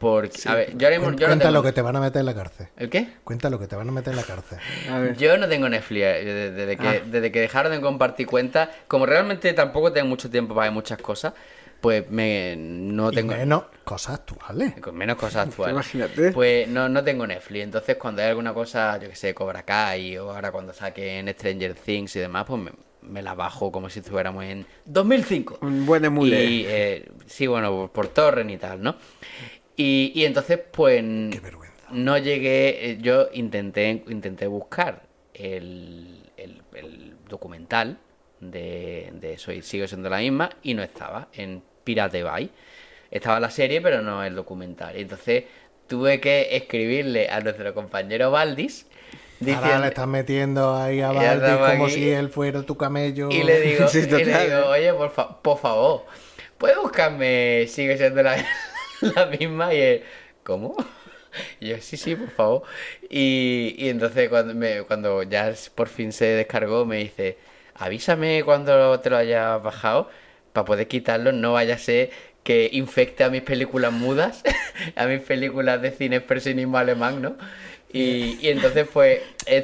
Porque, Sí. a ver, yo ahora mismo yo no Cuenta tengo... lo que te van a meter en la cárcel. ¿El qué? Cuenta lo que te van a meter en la cárcel. A ver. Yo no tengo Netflix, desde que dejaron de compartir cuentas, como realmente tampoco tengo mucho tiempo para ver muchas cosas, pues no Y tengo... menos cosas actuales. Con menos cosas actuales. Imagínate. Pues no tengo Netflix. Entonces, cuando hay alguna cosa, yo que sé, Cobra Kai o ahora cuando saquen Stranger Things y demás, pues me la bajo como si estuviéramos en 2005. Un buen emule. Y sí, bueno, por torrent y tal, ¿no? Y entonces, pues Qué vergüenza. no llegué. Yo intenté buscar el documental de Soy Sigo siendo la misma y no estaba en Pirate Bay. Estaba la serie, pero no el documental. Y entonces tuve que escribirle a nuestro compañero Valdis Ahora le estás metiendo ahí a Ya Baldi estamos como aquí. si él fuera tu camello. y le digo, Sí, total. oye, por favor, ¿puedes buscarme Sigue siendo la misma? Y él, ¿cómo? Y yo, sí, por favor. Y entonces cuando ya por fin se descargó, me dice, avísame cuando te lo hayas bajado para poder quitarlo, no vaya a ser que infecte a mis películas mudas, a mis películas de cine expresionismo alemán, ¿no? Y entonces, pues,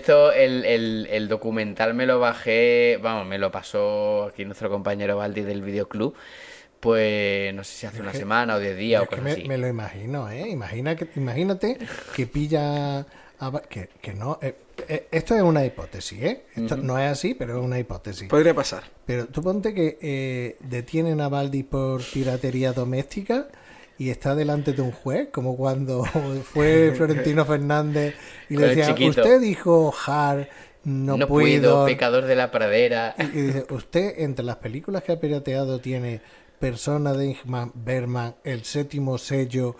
el documental me lo bajé, vamos, me lo pasó aquí nuestro compañero Baldi del videoclub, pues, no sé si hace una semana o 10 días o Es que cosas así. me lo imagino, ¿eh? Imagínate que pilla... que no... esto es una hipótesis, ¿eh? Esto no es así, pero es una hipótesis. Podría pasar. Pero tú ponte que detienen a Baldi por piratería doméstica y está delante de un juez, como cuando fue Florentino Fernández y Con le el decía, chiquito. usted dijo, Har, no puedo... Pecador de la pradera. Y dice, usted entre las películas que ha pirateado tiene Persona de Ingmar Bergman, El séptimo sello,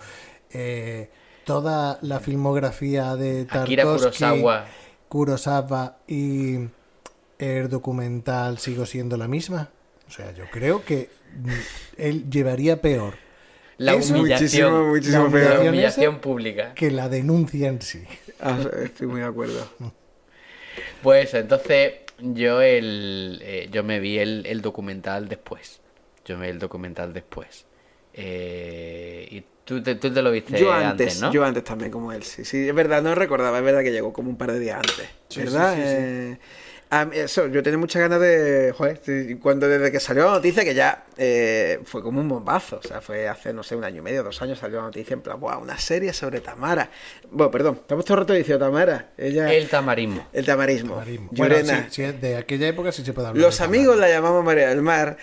toda la filmografía de Akira Tarkovsky, Kurosawa. y el documental Sigo siendo la misma. O sea, yo creo que él llevaría peor La Eso- humillación. Muchísimo La peor. La humillación humillación pública. que la denuncia en sí. Ah, estoy muy de acuerdo. Pues entonces yo me vi el documental después. Y tú te lo viste Yo antes, antes, ¿no? yo antes también como él, sí, es verdad, no recordaba, es verdad que llegó como un par de días antes, Sí, ¿verdad? sí, sí, sí. Eso, yo tenía muchas ganas de, joder, cuando desde que salió la noticia que ya fue como un bombazo, o sea, fue hace, no sé, 1 año y medio, 2 años salió la noticia en plan, ¡buah! Una serie sobre Tamara. Bueno, perdón, estamos todo el rato diciendo Tamara, ella... El tamarismo. El tamarismo. Bueno, Llorena. sí, de aquella época sí se puede hablar. Los de amigos la llamamos María del Mar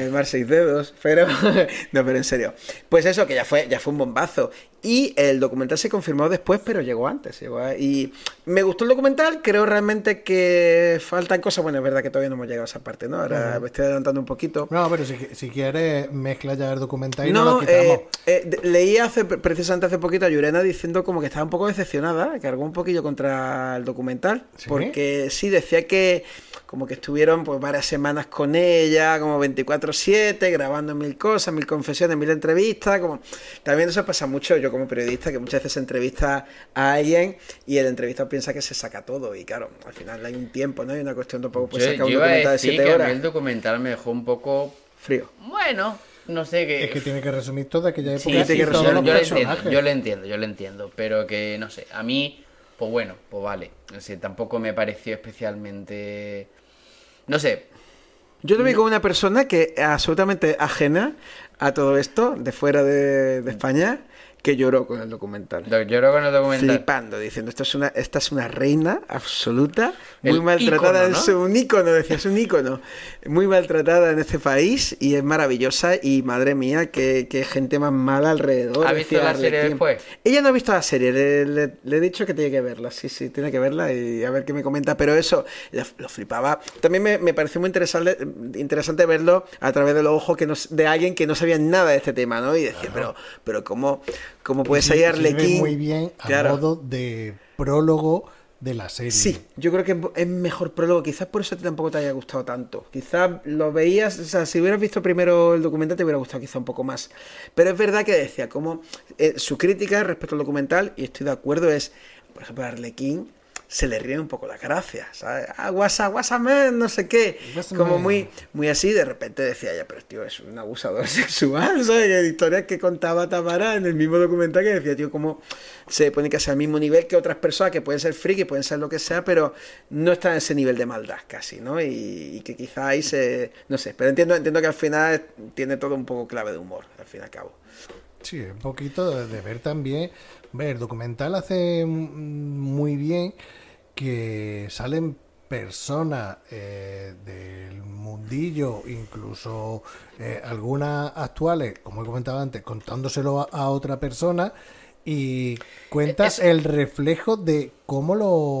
6 dedos, pero no, pero en serio. Pues eso, que ya fue un bombazo. Y el documental se confirmó después, pero llegó antes. Y me gustó el documental, creo realmente que faltan cosas. Bueno, es verdad que todavía no hemos llegado a esa parte, ¿no? Ahora me estoy adelantando un poquito. No, pero si quieres, mezcla ya el documental y No, no lo quitamos. leí precisamente hace poquito a Llurena diciendo como que estaba un poco decepcionada, cargó un poquillo contra el documental, ¿Sí? porque sí, decía que como que estuvieron pues varias semanas con ella, como 24/7, grabando 1000 cosas, 1000 confesiones, 1000 entrevistas, como también eso pasa mucho, yo como periodista, que muchas veces se entrevista a alguien y el entrevistado piensa que se saca todo, y claro, al final hay un tiempo, ¿no? Hay una cuestión tampoco, pues sacar Yo un iba a documental de decir 7 que a horas. mí el documental me dejó un poco... Frío. Bueno, no sé qué... Es que tiene que resumir toda aquella época Sí, y tiene que todos resumir. los yo personajes. lo entiendo, pero que no sé, a mí, pues bueno, pues vale, no sé, tampoco me pareció especialmente, no sé, Yo lo vi como una persona que absolutamente ajena a todo esto, de fuera de España, que lloró con el documental. lloro con el documental. Flipando, diciendo, esta es una reina absoluta, muy El maltratada, ícono, ¿no? es un ícono, decía, es un ícono, muy maltratada en este país y es maravillosa y madre mía, qué gente más mala alrededor. ¿Ha visto decía la serie Arlequín. después? Ella no ha visto la serie, le he dicho que tiene que verla, sí, tiene que verla y a ver qué me comenta, pero eso, lo flipaba. También me pareció muy interesante verlo a través de los ojos de alguien que no sabía nada de este tema, ¿no? Y decía, pero ¿cómo puede salir Sirve Arlequín? muy bien a Claro. modo de prólogo de la serie. Sí, yo creo que es mejor prólogo. Quizás por eso tampoco te haya gustado tanto. Quizás lo veías, o sea, si hubieras visto primero el documental te hubiera gustado quizá un poco más. Pero es verdad que decía, como su crítica respecto al documental, y estoy de acuerdo, es, por ejemplo, Arlequín se le ríen un poco las gracias, ¿sabes? WhatsApp, man, no sé qué. Como muy así, de repente decía ya, pero tío, es un abusador sexual, ¿sabes? Historias que contaba Tamara en el mismo documental, que decía, tío, cómo se pone casi al mismo nivel que otras personas que pueden ser friki, pueden ser lo que sea, pero no están en ese nivel de maldad casi, ¿no? Y que quizá ahí no sé, pero entiendo que al final tiene todo un poco clave de humor, al fin y al cabo. Sí, un poquito de ver también. El documental hace muy bien que salen personas del mundillo, incluso algunas actuales, como he comentado antes, contándoselo a otra persona, y cuenta el reflejo de cómo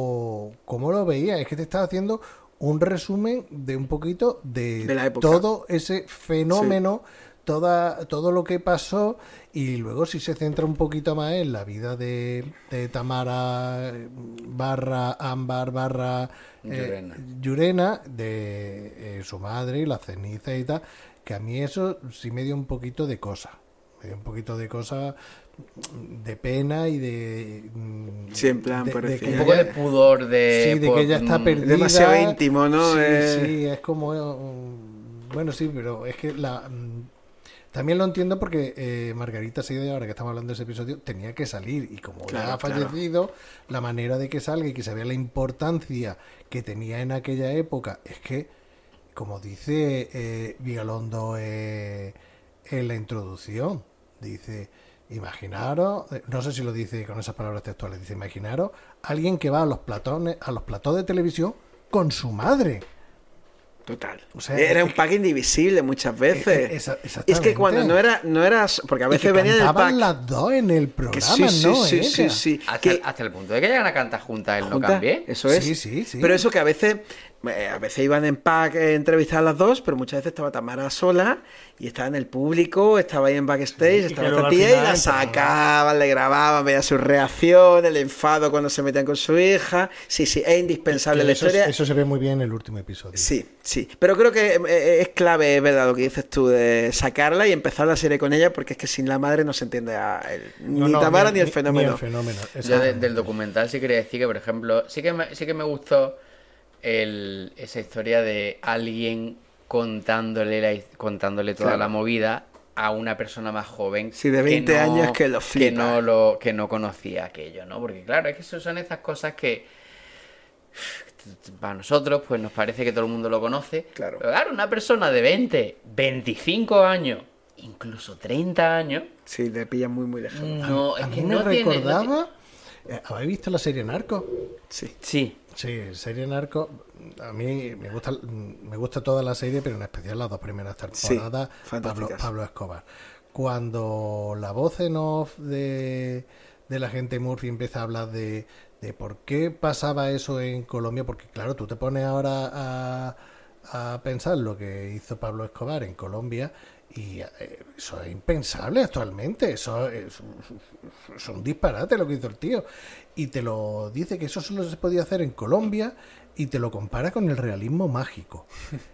lo veía. Es que te estás haciendo un resumen de un poquito de la época. Todo ese fenómeno, todo lo que pasó, y luego si se centra un poquito más en la vida de Tamara / Ámbar / Llurena, de su madre y las cenizas y tal, que a mí eso sí me dio un poquito de cosa. Me dio un poquito de cosa, de pena y de... Sí, en plan, un poco de pudor de... Sí, de que ella está perdida. Demasiado íntimo, ¿no? Sí, es como... Bueno, sí, pero es que también lo entiendo porque Margarita Saiz, ahora que estamos hablando de ese episodio, tenía que salir, y como ya ha fallecido, la manera de que salga y que se vea la importancia que tenía en aquella época es que, como dice Vigalondo en la introducción, dice, imaginaros, no sé si lo dice con esas palabras textuales, dice, imaginaros alguien que va a los platós de televisión con su madre. Total. O sea, era un pack indivisible muchas veces. Es que cuando no era porque a veces venían el pack las dos en el programa, sí. Hasta el punto de que llegan a cantar juntas el No Cambie. Eso es. Sí. Pero eso que a veces iban en pack a entrevistar a las dos, pero muchas veces estaba Tamara sola y estaba en el público, estaba ahí en backstage, estaba esta tía y la sacaban, le grababan, veía su reacción, el enfado cuando se metían con su hija. Sí, es indispensable la historia. Eso se ve muy bien en el último episodio. Sí. Pero creo que es clave, es verdad, lo que dices tú, de sacarla y empezar la serie con ella, porque es que sin la madre no se entiende ni Tamara ni el fenómeno. Yo del documental sí quería decir que, por ejemplo, sí que me gustó esa historia de alguien contándole toda la movida a una persona más joven, de 20 años, que lo flipa, que no conocía aquello, ¿no? Porque claro, es que son esas cosas que para nosotros pues nos parece que todo el mundo lo conoce, claro. Pero claro, una persona de 20, 25 años, incluso 30 años, sí, le pilla muy muy lejano. A mí me recordaba... ¿Habéis visto la serie Narco? Sí. Sí, serie Narco, a mí me gusta toda la serie, pero en especial las dos primeras temporadas, Pablo Escobar. Cuando la voz en off de la gente Murphy empieza a hablar de por qué pasaba eso en Colombia, porque claro, tú te pones ahora a pensar lo que hizo Pablo Escobar en Colombia, y eso es impensable actualmente. Eso es un disparate lo que hizo el tío, y te lo dice que eso solo se podía hacer en Colombia, y te lo compara con el realismo mágico.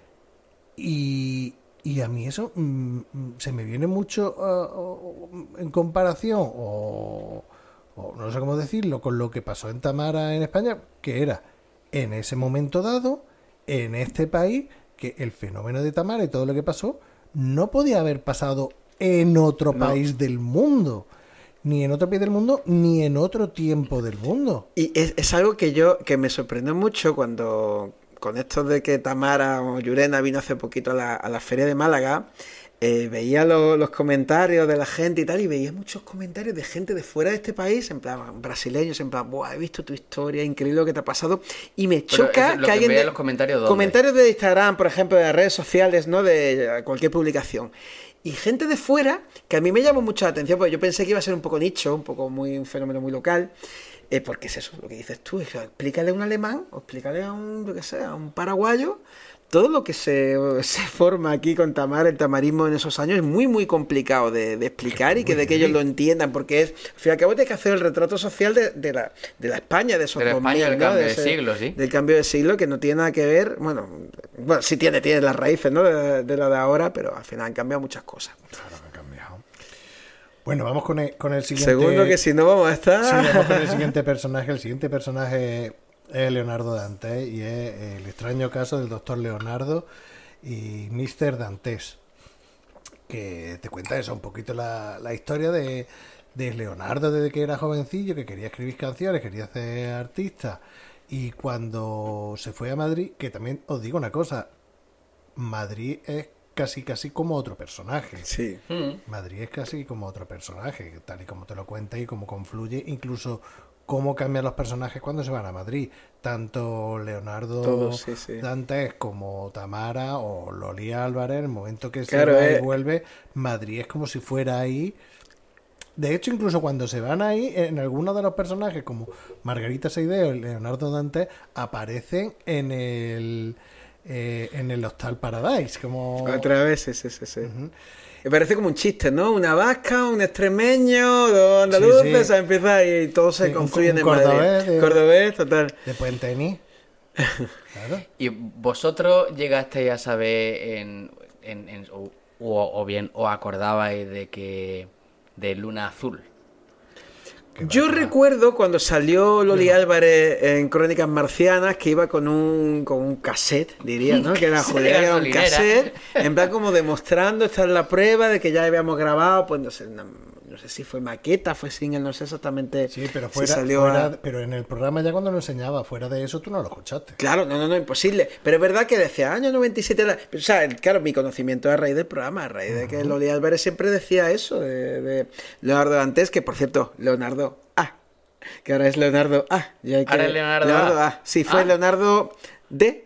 Y a mí eso se me viene mucho en comparación, o no sé cómo decirlo, con lo que pasó en Tamara en España, que era en ese momento dado, en este país, que el fenómeno de Tamara y todo lo que pasó no podía haber pasado en otro país del mundo, ni en otro país del mundo, ni en otro tiempo del mundo. Y es algo que me sorprendió mucho cuando, con esto de que Tamara o Llurena vino hace poquito a la feria de Málaga, veía los comentarios de la gente y tal, y veía muchos comentarios de gente de fuera de este país, en plan brasileños, en plan, buah, he visto tu historia, increíble lo que te ha pasado, y me choca que alguien veía los comentarios de Instagram, por ejemplo, de las redes sociales, ¿no? De cualquier publicación, y gente de fuera que a mí me llamó mucho la atención, porque yo pensé que iba a ser un poco nicho, un fenómeno muy local. Porque es eso, lo que dices tú, explícale a un alemán o explícale a un paraguayo. Todo lo que se forma aquí con Tamara, el tamarismo en esos años, es muy, muy complicado de explicar y de que ellos lo entiendan, porque al fin y al cabo hay que hacer el retrato social de la España de esos 2000, del cambio de siglo, sí. Del cambio de siglo, que no tiene nada que ver, bueno sí tiene las raíces, ¿no? de la de ahora, pero al final han cambiado muchas cosas. Claro que han cambiado. Bueno, vamos con el siguiente... Segundo, que si no vamos a estar... Sí, vamos con el siguiente personaje. El siguiente personaje es Leonardo Dantes y es el extraño caso del doctor Leonardo y Mr. Dantes, que te cuenta eso, un poquito la historia de Leonardo desde que era jovencillo, que quería escribir canciones, quería ser artista, y cuando se fue a Madrid, que también os digo una cosa, Madrid es casi como otro personaje. Sí. Madrid es casi como otro personaje, tal y como te lo cuenta y cómo confluye, incluso cómo cambian los personajes cuando se van a Madrid. Tanto Leonardo Todos, sí. Dantes como Tamara o Loli Álvarez, en el momento que Claro, se va y vuelve, Madrid es como si fuera ahí. De hecho, incluso cuando se van ahí, en algunos de los personajes, como Margarita Seideo y Leonardo Dantes, aparecen en el Hostal Paradise. Como... Otra vez, sí. Me parece como un chiste, ¿no? Una vasca, un extremeño, dos andaluces, Sí. se empieza y todos se confluyen en cordobés, Madrid. Cordobés, total. De Puente Claro. ¿Y vosotros llegasteis a saber o bien os acordabais de Luna Azul? Yo recuerdo cuando salió Loli Álvarez en Crónicas Marcianas que iba con un cassette, diría, ¿no? Que era Sí, joder, era un gasolinera. cassette, en plan como demostrando, esta es la prueba de que ya habíamos grabado, pues no sé si fue maqueta, fue single, no sé exactamente. Sí, pero si fuera, salió pero en el programa ya cuando lo enseñaba, fuera de eso tú no lo escuchaste. Claro, no, imposible. Pero es verdad que decía año 97. O sea, claro, mi conocimiento es a raíz del programa, a raíz de que Loli Álvarez siempre decía eso de Leonardo Dantes, que por cierto, Leonardo A. Que ahora es Leonardo A. Ahora es Leonardo A. Sí, fue Leonardo D.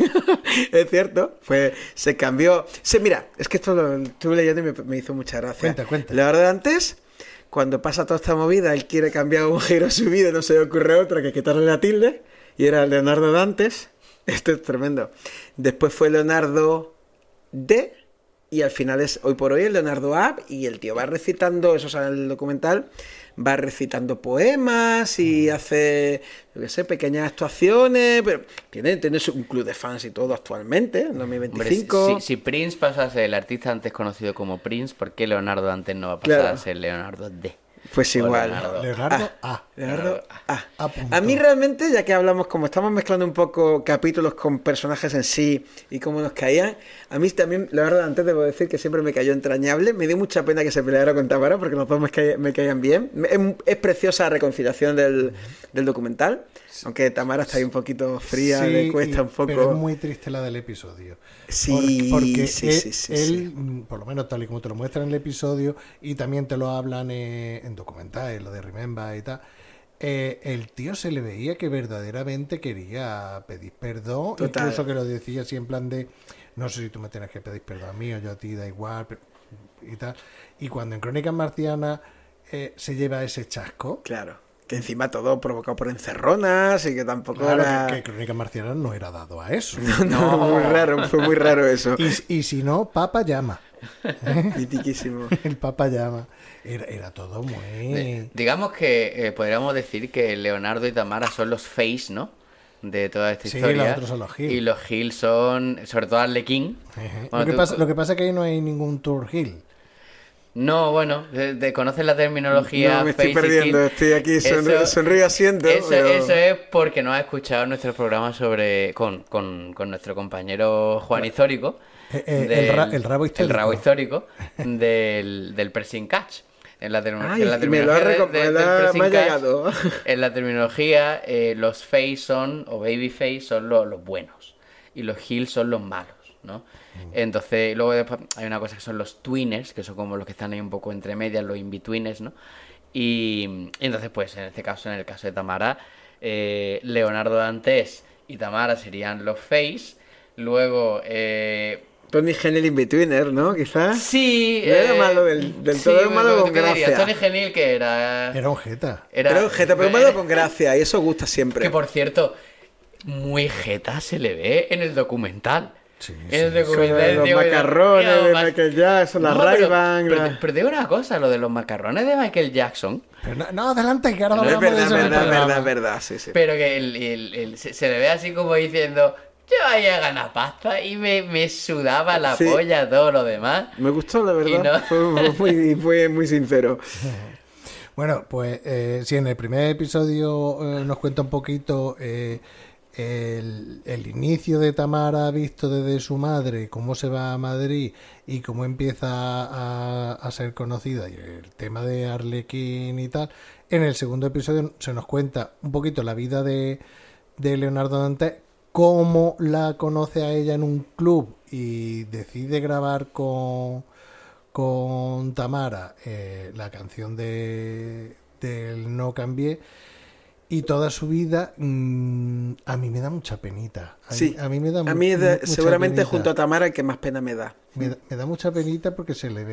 Es cierto. Se cambió. Sí, mira, es que esto lo estuve leyendo y me hizo mucha gracia. Cuenta. Leonardo Dantes, cuando pasa toda esta movida, él quiere cambiar un giro a su vida y no se le ocurre otra que quitarle la tilde. Y era Leonardo Dantes. Esto es tremendo. Después fue Leonardo D. Y al final hoy por hoy es Leonardo A. Y el tío va recitando, eso sale en el documental, va recitando poemas y hace, yo qué sé, pequeñas actuaciones. Pero tiene un club de fans y todo actualmente, en 2025. Hombre, si Prince pasa a ser el artista antes conocido como Prince, ¿por qué Leonardo antes no va a pasar Claro. a ser Leonardo D? Pues O igual. Leonardo A. Leonardo A. punto. A mí realmente, ya que hablamos, como estamos mezclando un poco capítulos con personajes en sí y cómo nos caían, a mí también, la verdad, antes debo decir que siempre me cayó entrañable. Me dio mucha pena que se peleara con Tamara porque los dos me caían bien. Es preciosa la reconciliación del documental, aunque Tamara está ahí un poquito fría, Sí, le cuesta un poco. Pero es muy triste la del episodio. Sí, porque sí. él, por lo menos tal y como te lo muestran en el episodio, y también te lo hablan en documentales, lo de Remember y tal, el tío se le veía que verdaderamente quería pedir perdón, Total. incluso que lo decía así en plan de, no sé si tú me tienes que pedir perdón a mí o yo a ti, da igual, y tal. Y cuando en Crónicas Marcianas se lleva ese chasco, Claro. Que encima todo provocado por encerronas y que tampoco claro era... que Crónicas Marcianas no era dado a eso. No, muy raro, fue muy raro eso. Y si no, Papa llama. Mitiquísimo. El Papa llama. Era todo muy... Digamos que podríamos decir que Leonardo y Tamara son los face, ¿no? De toda esta Sí, historia. los otros son los Hill. Y los Hill son, sobre todo Arlequín. Bueno, lo que pasa es que ahí no hay ningún Tour Hill. No, bueno, conoces la terminología. No, me estoy face y perdiendo, Hill. estoy aquí Eso- sonrío asiento. Eso, pero- eso es porque no has escuchado nuestro programa con nuestro compañero Juan Histórico. El rabo histórico. El rabo histórico del pressing catch. En la, Ay, en la y me lo ha terminología del me ha pressing catch, llegado. en la terminología, los face son, o baby face son los buenos. Y los heel son los malos, ¿no? Entonces, luego después hay una cosa que son los twiners, que son como los que están ahí un poco entre medias, los in-betweeners, ¿no? Y entonces, pues, en este caso, en el caso de Tamara, Leonardo Dantes y Tamara serían los face. Luego, Tony Genil in-betweener, ¿no? Quizás. sí. No era malo del todo, era malo con ¿qué dirías? gracia. Tony Genil, que era. Era un jeta. Era un jeta, pero malo con gracia, y eso gusta siempre. Que por cierto, muy jeta se le ve en el documental. Sí, En el Sobre documental, los digo, macarrones tío, de vas- Michael Jackson, las No, pero- Ray-Ban. pero te digo una cosa, lo de los macarrones de Michael Jackson, Pero no, adelante, que ahora No, hablamos Es de verdad, eso en el programa. es verdad, sí, sí. pero que se le ve así como diciendo, yo ahí a ganar pasta y me sudaba la Sí. polla todo lo demás. Me gustó, la Y verdad. no- Fue muy sincero. Bueno, pues si en el primer episodio nos cuenta un poquito el inicio de Tamara visto desde su madre, cómo se va a Madrid y cómo empieza a ser conocida, y el tema de Arlequín y tal, en el segundo episodio se nos cuenta un poquito la vida de Leonardo Dantes, cómo la conoce a ella en un club y decide grabar con Tamara la canción del No Cambié, y toda su vida. A mí me da mucha penita. A mí me da mucha seguramente penita. junto a Tamara el que más pena me da. Me da mucha penita porque se le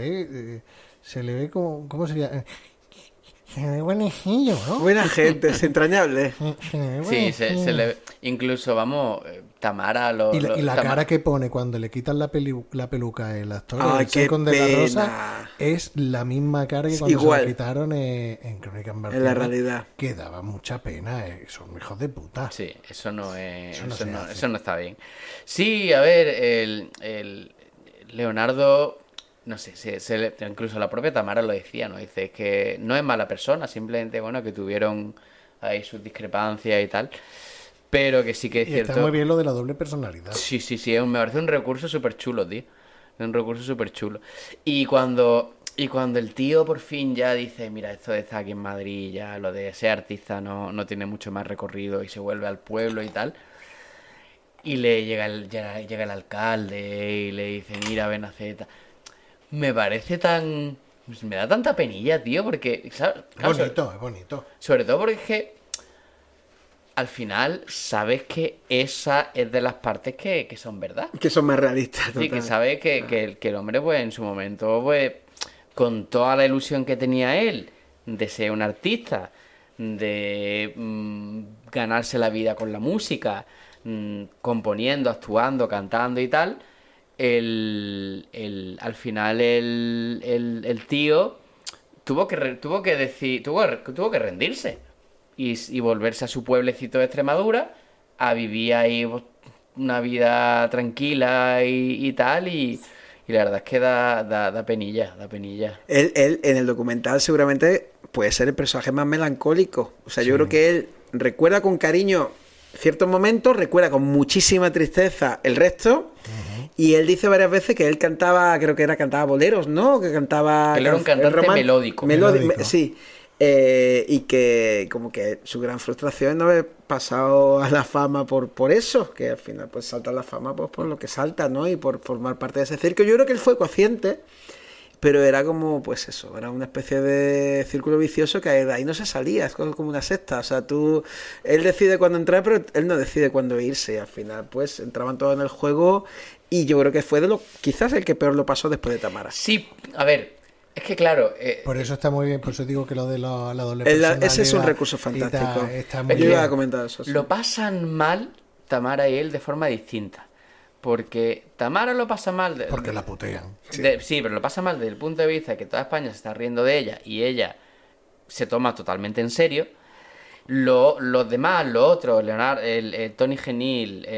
ve como, ¿cómo sería? Se le ve buenejillo, ¿no? Buena gente, es entrañable. Sí, se le... Incluso, vamos, Tamara... Y la cara que pone cuando le quitan la peluca el actor, ¡ay, el qué Con de la pena! Rosa, es la misma cara que cuando igual. se la quitaron en Crónica en Barcelona. En la realidad. Que daba mucha pena, son hijos de puta. Sí, eso no es... Eso no se hace. Eso no está bien. Sí, a ver, el Leonardo... No sé, incluso la propia Tamara lo decía, ¿no? Dice que no es mala persona, simplemente, bueno, que tuvieron ahí sus discrepancias y tal, pero que sí que es Y cierto... está muy bien lo de la doble personalidad. Sí, me parece un recurso súper chulo, tío. Un recurso súper chulo. Y cuando el tío por fin ya dice, mira, esto de estar aquí en Madrid, ya lo de ser artista no tiene mucho más recorrido y se vuelve al pueblo y tal... Y le llega el alcalde y le dice, mira, Benaceta... Me parece tan... Me da tanta penilla, tío, porque... ¿sabes? Claro, Es bonito. sobre todo porque es que... Al final, sabes que esa es de las partes que son verdad. Que son más realistas. Sí, que total. sabes que el hombre, pues, en su momento, pues... Con toda la ilusión que tenía él de ser un artista, de ganarse la vida con la música, componiendo, actuando, cantando y tal... al final el tío tuvo que rendirse y volverse a su pueblecito de Extremadura a vivir ahí una vida tranquila y tal, y la verdad es que da penilla. Él en el documental seguramente puede ser el personaje más melancólico. O sea, yo creo que él recuerda con cariño ciertos momentos, recuerda con muchísima tristeza el resto. Y él dice varias veces que él cantaba boleros, ¿no? Que cantaba... Él era un cantante melódico. Sí. Y que como que su gran frustración es no haber pasado a la fama por eso, que al final pues salta a la fama pues por lo que salta, ¿no? Y por formar parte de ese circo. Yo creo que él fue consciente, pero era como, pues eso, era una especie de círculo vicioso que de ahí no se salía, es como una secta. O sea, él decide cuándo entrar, pero él no decide cuándo irse. Al final, pues, entraban todos en el juego y yo creo que fue quizás el que peor lo pasó después de Tamara. Sí, a ver, es que claro... por eso está muy bien, por eso digo que lo de la doble personalidad... Ese es un recurso fantástico. Está muy Yo bien. iba a comentar eso. Sí. Lo pasan mal Tamara y él de forma distinta. Porque Tamara lo pasa mal... Porque la putean. Sí, pero lo pasa mal desde el punto de vista de que toda España se está riendo de ella y ella se toma totalmente en serio. Los demás, los otros, Leonardo, el Tony Genil,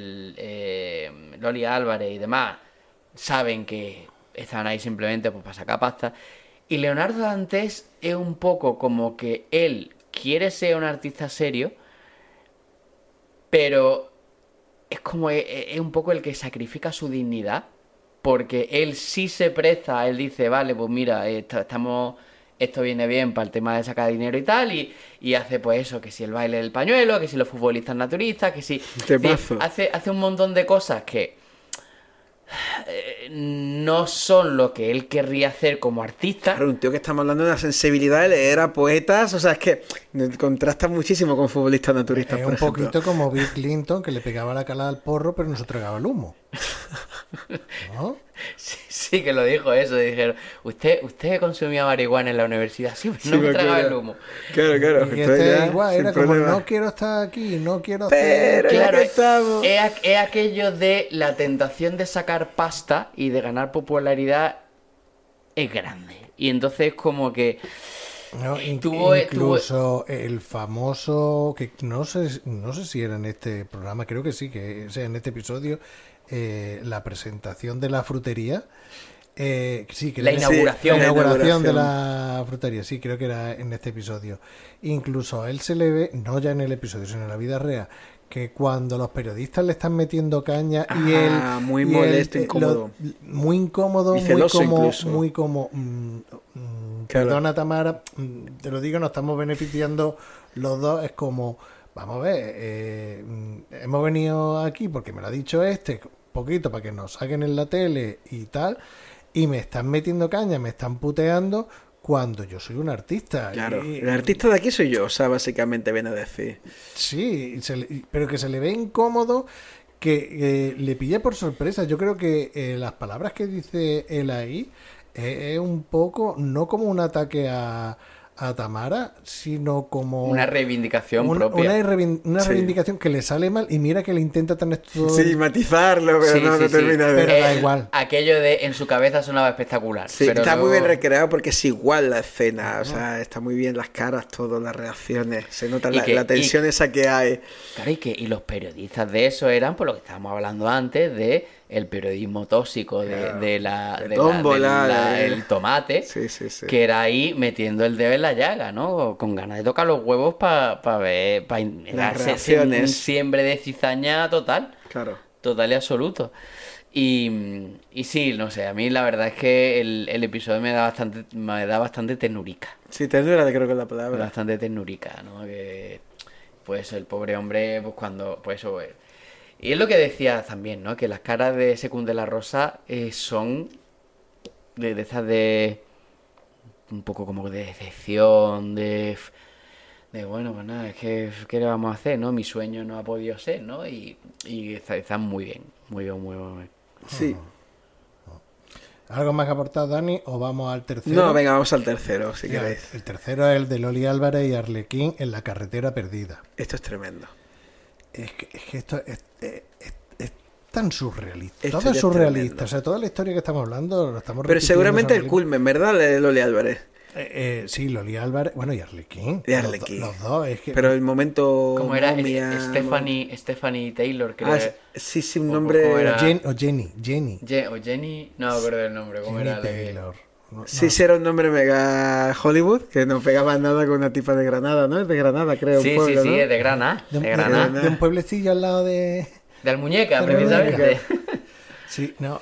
Loli Álvarez y demás, saben que están ahí simplemente pues, para sacar pasta. Y Leonardo Dantes es un poco como que él quiere ser un artista serio, pero... Es como es un poco el que sacrifica su dignidad, porque él sí se presta, él dice, vale, pues mira, esto viene bien para el tema de sacar dinero y tal, y hace pues eso, que si el baile del pañuelo, que si los futbolistas naturistas, que si... Hace un montón de cosas que no son lo que él querría hacer como artista. Claro, un tío que estamos hablando de la sensibilidad de leer a poetas, o sea, es que contrasta muchísimo con futbolistas naturistas, Es por un ejemplo. poquito como Bill Clinton, que le pegaba la calada al porro, pero no se tragaba el humo. ¿No? Sí que lo dijo eso, dijeron, usted consumía marihuana en la universidad, sí, pero no me tragaba el humo. Claro. Y esto ya igual, sin era como, problema. no quiero estar aquí, no quiero Pero hacer... ya Claro, que estamos. es aquello de la tentación de sacar pasta y de ganar popularidad es grande. Y entonces como que... No, incluso el famoso, que no sé si era en este programa, creo que sí, que sea en este episodio, la presentación de la frutería, Sí, La inauguración. La inauguración de inauguración. la frutería, sí, creo que era en este episodio. Incluso a él se le ve, no ya en el episodio, sino en la vida real, que cuando los periodistas le están metiendo caña y él... Muy y molesto, él, incómodo. muy incómodo, Y celoso incluso. muy como... Claro. Perdona, Tamara, te lo digo, nos estamos beneficiando los dos, es como... Vamos a ver, hemos venido aquí porque me lo ha dicho poquito para que nos saquen en la tele y tal, y me están metiendo caña, me están puteando cuando yo soy un artista. Claro, Y- el artista de aquí soy yo, o sea, básicamente viene a decir. Sí, pero que se le ve incómodo, que le pilla por sorpresa. Yo creo que las palabras que dice él ahí es un poco, no como un ataque a Tamara, sino como Una reivindicación una propia. una Sí. reivindicación que le sale mal, y mira que le intenta tener todo Sí, matizarlo, pero Sí, no, sí, no sí. termina de... Pero da igual. Aquello de en su cabeza sonaba espectacular. Sí, pero está muy luego- bien recreado porque es igual la escena, o sea, está muy bien las caras, todo, las reacciones, se nota Y que- la tensión esa que hay. Claro, y los periodistas de eso eran, por lo que estábamos hablando antes, de el periodismo tóxico de, Claro. de la, De de tómbola, de- el tomate, Sí, sí, sí. que era ahí metiendo el dedo en la llaga, ¿no? Con ganas de tocar los huevos para ver, Las un reacciones. siembre de cizaña total, Claro. total y absoluto. Y sí, no sé, a mí la verdad es que el episodio me da bastante ternurica. Sí, ternura creo que es la palabra. Bastante ternurica, ¿no? Que pues el pobre hombre, pues cuando, pues eso, y es lo que decía también, ¿no? Que las caras de Secund de la Rosa son de esas de un poco como de decepción, de bueno, pues nada, es que ¿qué le vamos a hacer, no? Mi sueño no ha podido ser, ¿no? Y están muy bien, muy bien, muy bien. Sí. ¿Algo más que aportar, Dani? ¿O vamos al tercero? No, venga, vamos al tercero, si Mira, queréis. el tercero es el de Loli Álvarez y Arlequín en la carretera perdida. Esto es tremendo. Es que esto es tan surrealista. Esto Todo es ya es surrealista. tremendo. O sea, toda la historia que estamos hablando lo estamos Pero repitiendo, seguramente el surrealismo. culmen, ¿verdad, Loli Álvarez? Sí, Loli Álvarez. Bueno, y Arlequín. Y Arlequín. Los dos. Es que, Pero el momento... ¿Cómo era? momia, Stephanie Taylor, creo. Ah, sí, un ¿Cómo nombre... era? Jenny. O Jenny, no me acuerdo del nombre, ¿cómo Jenny era? Taylor. No, Sí, sí, era un nombre mega Hollywood, que no pegaba nada con una tipa de Granada, ¿no? Es de Granada, creo, un Sí, pueblo, sí, ¿no? es de Granada. de, De de- Granada. de un pueblecillo al lado de... De Almuñeca, De Almuñeca. precisamente. Sí, no,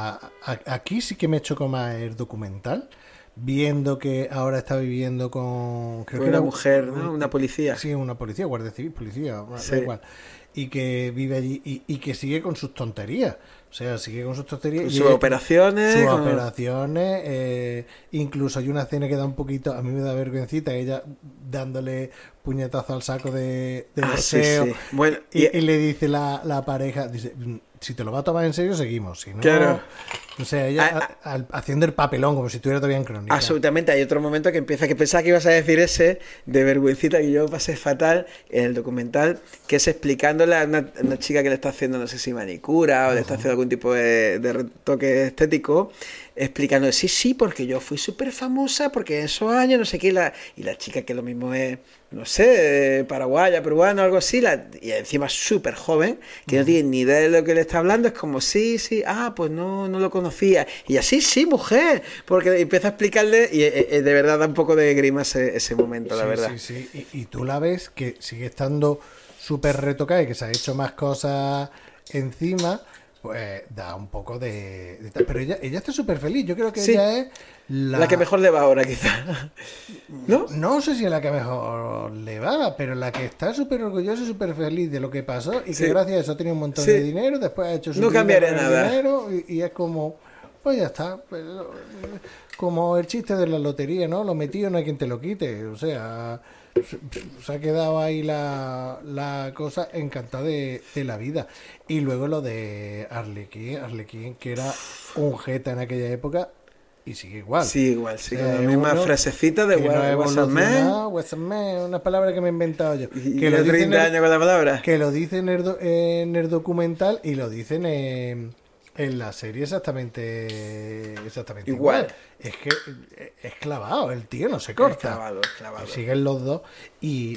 aquí sí que me chocó más el documental, viendo que ahora está viviendo con... Creo que Una era mujer, ¿no? Una policía. Sí, una policía, guardia civil, policía, Sí. da igual. Y que vive allí y que sigue con sus tonterías. O sea, sigue con sus tonterías. Con y sus operaciones. sus con- operaciones. Incluso hay una escena que da un poquito, a mí me da vergüencita, ella dándole puñetazo al saco de Ah, sí, boxeo. sí. Bueno, Y le dice la pareja, dice, si te lo va a tomar en serio, seguimos. Si no, Claro. O sea, ella haciendo el papelón como si estuviera todavía en crónica. Absolutamente, hay otro momento que empieza, que pensaba que ibas a decir ese, de vergüencita, que yo pasé fatal en el documental, que es explicándole a una chica que le está haciendo, no sé si manicura o le está haciendo algún tipo de retoque estético, explicando, sí, porque yo fui súper famosa, porque en esos años, no sé qué, y la chica que lo mismo es, no sé, paraguaya, peruana, algo así, y encima súper joven, que no tiene ni idea de lo que le está hablando, es como, sí, pues no lo conocía, y así, sí, mujer, porque empieza a explicarle, y de verdad da un poco de grima ese momento, la Sí, verdad. sí. Y tú la ves que sigue estando súper retocada y que se ha hecho más cosas encima, pues da un poco de tal. Pero ella está súper feliz. Yo creo que Sí. ella es La que mejor le va ahora, quizá. ¿No? No sé si es la que mejor le va, pero la que está súper orgullosa y súper feliz de lo que pasó y Sí. que gracias a eso ha tenido un montón Sí. de dinero, después ha hecho su No vida cambiaría con el nada. dinero y es como, pues ya está. Pero, como el chiste de la lotería, ¿no? Lo metido no hay quien te lo quite. O sea, se ha quedado ahí la cosa encantada de la vida. Y luego lo de Arlequín, que era un jeta en aquella época y sigue igual. Sí, igual, sí, O sea, con es la misma uno frasecita de que no ha WhatsApp Man. evolucionado, WhatsApp Man, una palabra que me he inventado yo. Y Que lo, ya dicen 30 años con la palabra. que lo dicen en el documental y lo dicen en la serie exactamente Igual. Es que es clavado, el tío no se corta. Es clavado. Siguen los dos y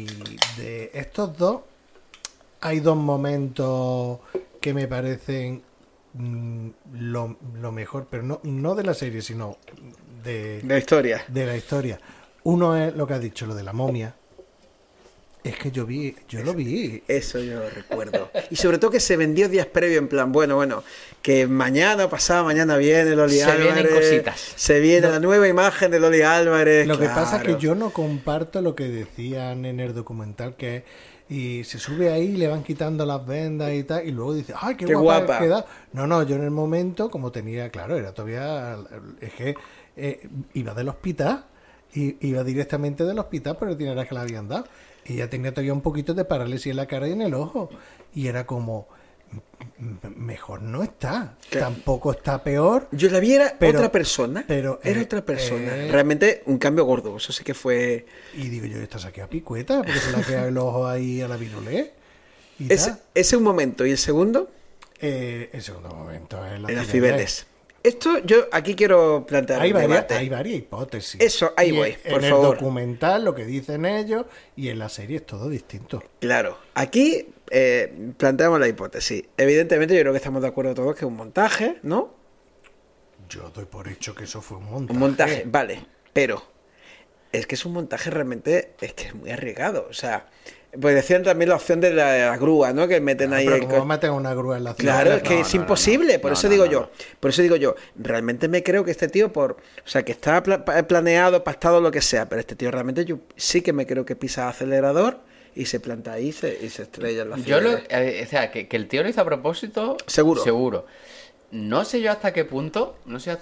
de estos dos hay dos momentos que me parecen lo mejor, pero no de la serie, sino de La historia. la historia. Uno es lo que has dicho, lo de la momia. Es que yo lo vi. Eso yo lo recuerdo. Y sobre todo que se vendió días previos, en plan, bueno, que mañana, pasado mañana viene Loli Álvarez. Se vienen cositas. Se viene la nueva imagen de Loli Álvarez. Lo que claro. pasa es que yo no comparto lo que decían en el documental, que y se sube ahí y le van quitando las vendas y tal, y luego dice, ¡ay, qué guapa queda! No, yo en el momento, como tenía, claro, era todavía, es que iba del hospital, iba directamente del hospital por el dinero que le habían dado, y ya tenía todavía un poquito de parálisis en la cara y en el ojo, y era como, mejor no está, Claro. tampoco está peor. Yo la vi, era Pero- otra persona. pero, era otra persona. eh, Realmente un cambio gordo. Eso sí que fue. Y digo yo, esta saqué a picueta, porque se le ha quedado el ojo ahí a la virulé. Y Ese tal. es un momento. Y el segundo, El segundo momento es la en las Cibeles. Cibeles. Esto yo aquí quiero plantear Hay un varias debate. hipótesis. Eso, ahí Y voy, por en favor. el documental lo que dicen ellos y en la serie es todo distinto. Claro, aquí planteamos la hipótesis. Evidentemente, yo creo que estamos de acuerdo todos que es un montaje, ¿no? Yo doy por hecho que eso fue un montaje. Un montaje, vale. Pero es que es un montaje realmente, es que es muy arriesgado. O sea, pues decían también la opción de la grúa, ¿no? Que meten ahí Pero el ¿cómo meten una grúa en la ciudad? Claro, es que No, es no, imposible, no. por No, eso no, digo no, yo, no. por eso digo yo, realmente me creo que este tío o sea, que está planeado, pactado, lo que sea, pero este tío realmente yo sí que me creo que pisa acelerador y se planta ahí y se estrella en la Yo ciudad. o sea, que el tío lo hizo a propósito. Seguro. Seguro. No sé hasta qué punto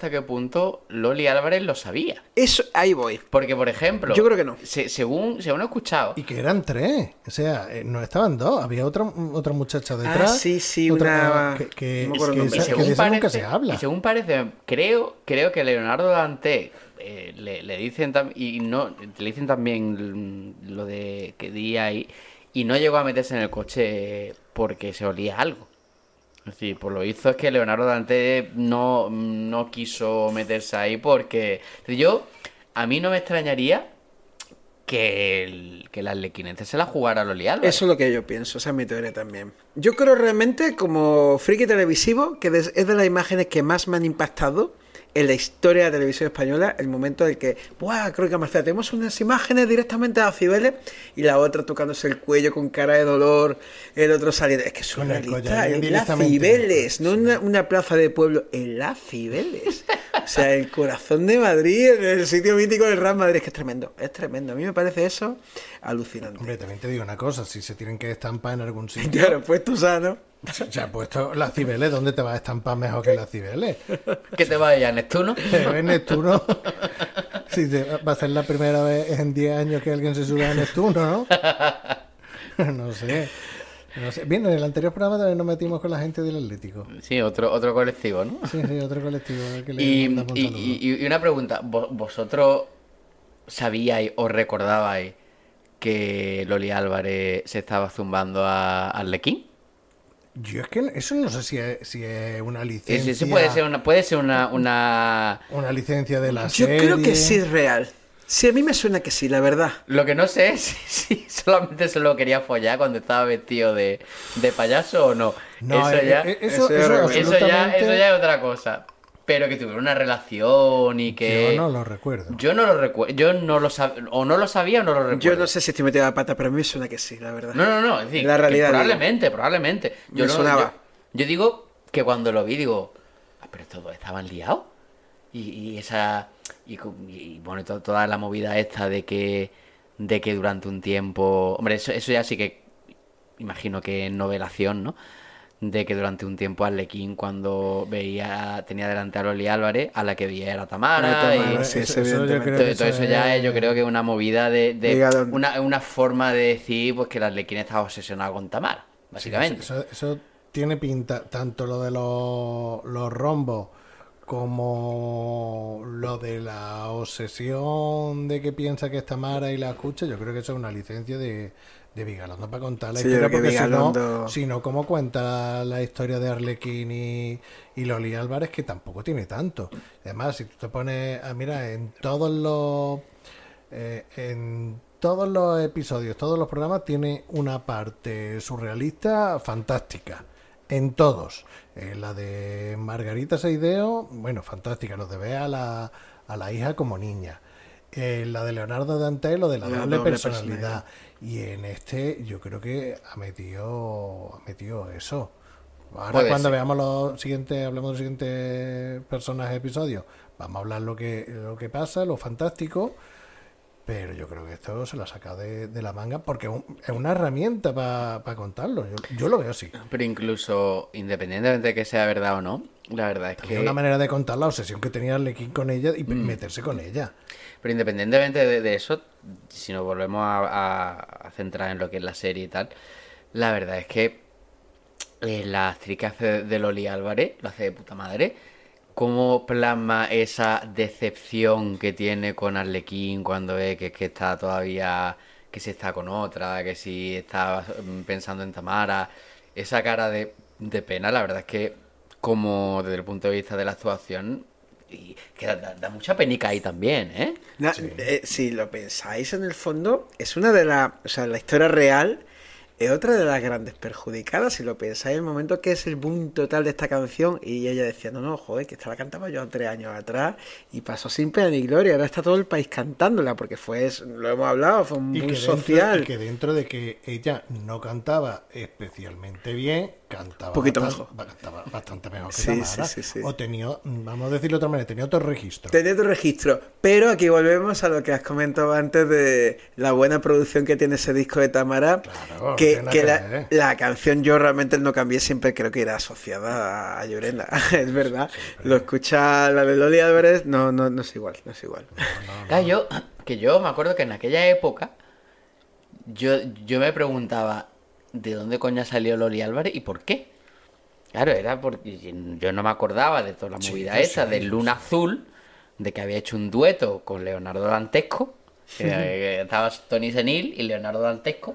Loli Álvarez lo sabía. Eso, ahí voy. Porque, por ejemplo, Yo creo que no. Según he escuchado, Y que eran tres. O sea, no estaban dos. Había otra muchacha detrás. sí, otra, una- que, no me acuerdo el nombre. que de esa nunca se habla. y según parece, creo que Leonardo Dante le dicen y no le dicen también lo de que di ahí y no llegó a meterse en el coche porque se olía algo. Es decir, por lo visto es que Leonardo Dante no quiso meterse ahí porque a mí no me extrañaría que el arlequinense se la jugara a Loli Álvarez. Eso es lo que yo pienso, esa es mi teoría también. Yo creo realmente, como friki televisivo, que es de las imágenes que más me han impactado en la historia de la televisión española, el momento en el que, ¡buah! Creo que Marcela, tenemos unas imágenes directamente a Cibeles y la otra tocándose el cuello con cara de dolor, el otro saliendo. Es que es Con el surrealista, collarín en la directamente. Cibeles, no una plaza de pueblo, en la Cibeles. O sea, el corazón de Madrid, en el sitio mítico del Real Madrid, es que es tremendo, es tremendo. A mí me parece eso alucinante. Hombre, también te digo una cosa. Si se tienen que estampar en algún sitio... Claro, pues tú sabes, ¿no? Se ha puesto las Cibeles. ¿Dónde te vas a estampar mejor que las Cibeles? Que te vaya, Neptuno. En Neptuno. Sí, va a ser la primera vez en 10 años que alguien se sube a Neptuno, ¿no? No sé. Bien, en el anterior programa también nos metimos con la gente del Atlético. Sí, otro colectivo, ¿no? Sí, otro colectivo que le Y, mandamos un saludo. y una pregunta, ¿vosotros sabíais o recordabais que Loli Álvarez se estaba zumbando a Arlequín? Yo es que eso no sé si es una licencia. Sí, puede ser una Una licencia de la Yo serie. creo que sí es real. Sí, a mí me suena que sí, la verdad. Lo que no sé es si solamente se lo quería follar cuando estaba vestido de payaso o no. No, eso ya eso absolutamente- eso ya es otra cosa. Pero que tuviera una relación y que... Yo no lo recuerdo. Yo no lo recuerdo. Yo no lo sabía. O no lo sabía o no lo recuerdo. Yo no sé si estoy metido la pata, pero a mí me suena que sí, la verdad. No. Es decir, La que realidad, probablemente. Me sonaba. Yo digo que cuando lo vi, digo, pero todos estaban liados. Y bueno, toda la movida esta de que durante un tiempo. Hombre, eso ya sí que imagino que es novelación, ¿no? De que durante un tiempo Arlequín, cuando tenía delante a Loli Álvarez, a la que veía era Tamara. Tamara, y sí, Eso yo evidentemente. creo todo, que todo eso ya es, yo creo que es una movida Ligado. una forma de decir pues que el Arlequín estaba obsesionado con Tamara, básicamente. Sí, eso tiene pinta, tanto lo de los rombos como lo de la obsesión de que piensa que es Tamara y la escucha. Yo creo que eso es una licencia de Vigalondo para contar la Sí, yo historia, creo que porque Vigalondo- si no, ¿cómo cuenta la historia de Arlequín y Loli Álvarez? Que tampoco tiene tanto. Además, si tú te pones mira, en todos los episodios, todos los programas, tiene una parte surrealista fantástica. en todos. La de Margarita Seideo, bueno, fantástica. Los de ver a la hija como niña. La de Leonardo Dante, lo de la doble personalidad. Y en este yo creo que ha metido eso. Ahora cuando veamos hablemos de los siguientes personajes episodios, vamos a hablar lo que pasa, lo fantástico, pero yo creo que esto se lo ha sacado de la manga porque es una herramienta para contarlo. Yo lo veo así. Pero incluso, independientemente de que sea verdad o no, la verdad es que... Es una manera de contar la obsesión que tenía Arlequín con ella y meterse con ella. Pero independientemente de eso, si nos volvemos a centrar en lo que es la serie y tal, la verdad es que la actriz que hace de Loli Álvarez, lo hace de puta madre. Cómo plasma esa decepción que tiene con Arlequín cuando ve que está todavía, que si está con otra, que si está pensando en Tamara. Esa cara de pena, la verdad es que, como desde el punto de vista de la actuación, que da mucha penica ahí también, ¿eh? Si lo pensáis, en el fondo, es una de las... O sea, la historia real... Es otra de las grandes perjudicadas, si lo pensáis, el momento que es el boom total de esta canción, y ella decía, no, joder, que esta la cantaba yo 3 años atrás, y pasó sin pena ni gloria, ahora está todo el país cantándola, porque lo hemos hablado, fue un boom social. Y que dentro de que ella no cantaba especialmente bien, cantaba bastante mejor que Tamara. Sí. O tenía, vamos a decirlo de otra manera, tenía otro registro. Pero aquí volvemos a lo que has comentado antes de la buena producción que tiene ese disco de Tamara, claro, que la canción yo realmente no cambié, siempre creo que era asociada a Llorenda, es verdad. Siempre. Lo escucha la de Loli Álvarez, no es igual. Claro, yo me acuerdo que en aquella época yo me preguntaba ¿de dónde coña salió Loli Álvarez y por qué? Claro, era porque yo no me acordaba de toda la movida esa, de Luna Azul, de que había hecho un dueto con Leonardo Dantesco, que estaba Tony Senil y Leonardo Dantesco,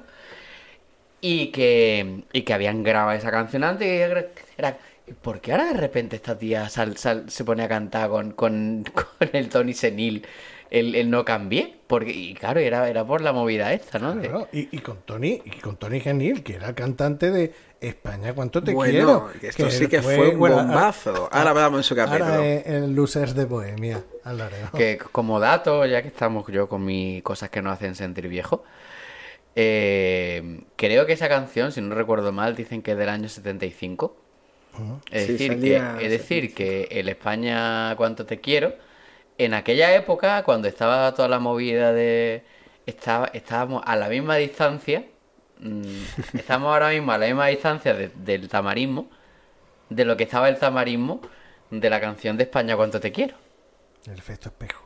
y que habían grabado esa canción antes, y era, ¿por qué ahora de repente esta tía se pone a cantar con el Tony Senil? El no cambié, porque, y claro, era por la movida esta, ¿no? Claro, y con Tony Genil, que era el cantante de España, ¿cuánto te quiero? Que esto sí que fue un bombazo. Ahora hablamos en su capítulo. Ahora en Losers de Bohemia hablaremos. Que como dato, ya que estamos yo con mis cosas que nos hacen sentir viejo, creo que esa canción, si no recuerdo mal, dicen que es del año 75. Es decir, que el España, ¿cuánto te quiero? En aquella época, cuando estaba toda la movida estábamos a la misma distancia, estamos ahora mismo a la misma distancia del tamarismo, de lo que estaba el tamarismo de la canción de España, ¿cuánto te quiero? El efecto espejo.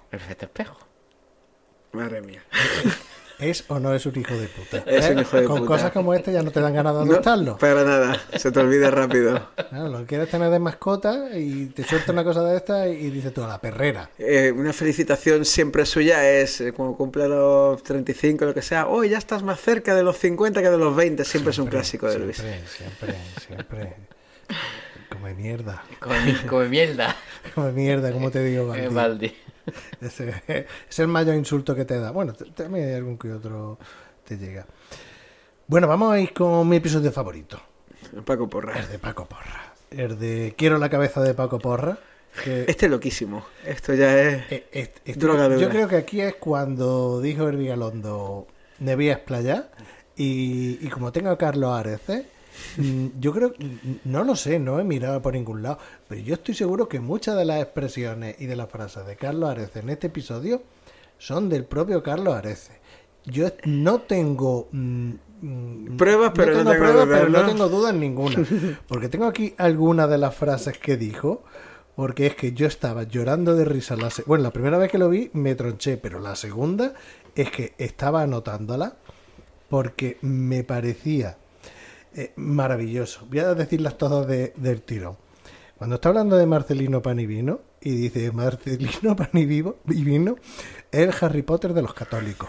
Madre mía. ¿Es o no es un hijo de puta? Es un hijo de Con puta. cosas como esta ya no te dan ganas de adoptarlo. No, para nada, se te olvida rápido. Claro, lo quieres tener de mascota y te suelta una cosa de esta y dices tú, a la perrera. Una felicitación siempre suya es cuando cumple los 35, lo que sea, hoy ya estás más cerca de los 50 que de los 20, siempre es un clásico de Luis. Siempre. Come mierda. Come mierda. Come mierda, como te digo, Valdi. Es el mayor insulto que te da. Bueno, también hay algún que otro te llega. Bueno, vamos a ir con mi episodio favorito. Paco Porra. El de Paco Porra. El de Quiero la cabeza de Paco Porra. Que... Este es loquísimo. Esto ya es droga dura. Yo creo que aquí es cuando dijo el Vigalondo, me voy a explayar. Y como tengo a Carlos Areces, yo creo, no lo sé, no he mirado por ningún lado, pero yo estoy seguro que muchas de las expresiones y de las frases de Carlos Areces en este episodio son del propio Carlos Areces. Yo no tengo pruebas, pero no tengo dudas ninguna, porque tengo aquí algunas de las frases que dijo, porque es que yo estaba llorando de risa. Bueno, la primera vez que lo vi me tronché, pero la segunda es que estaba anotándola porque me parecía maravilloso. Voy a decirlas todas del tirón. Cuando está hablando de Marcelino Pan y Vino y dice Marcelino Pan y Vino es el Harry Potter de los católicos.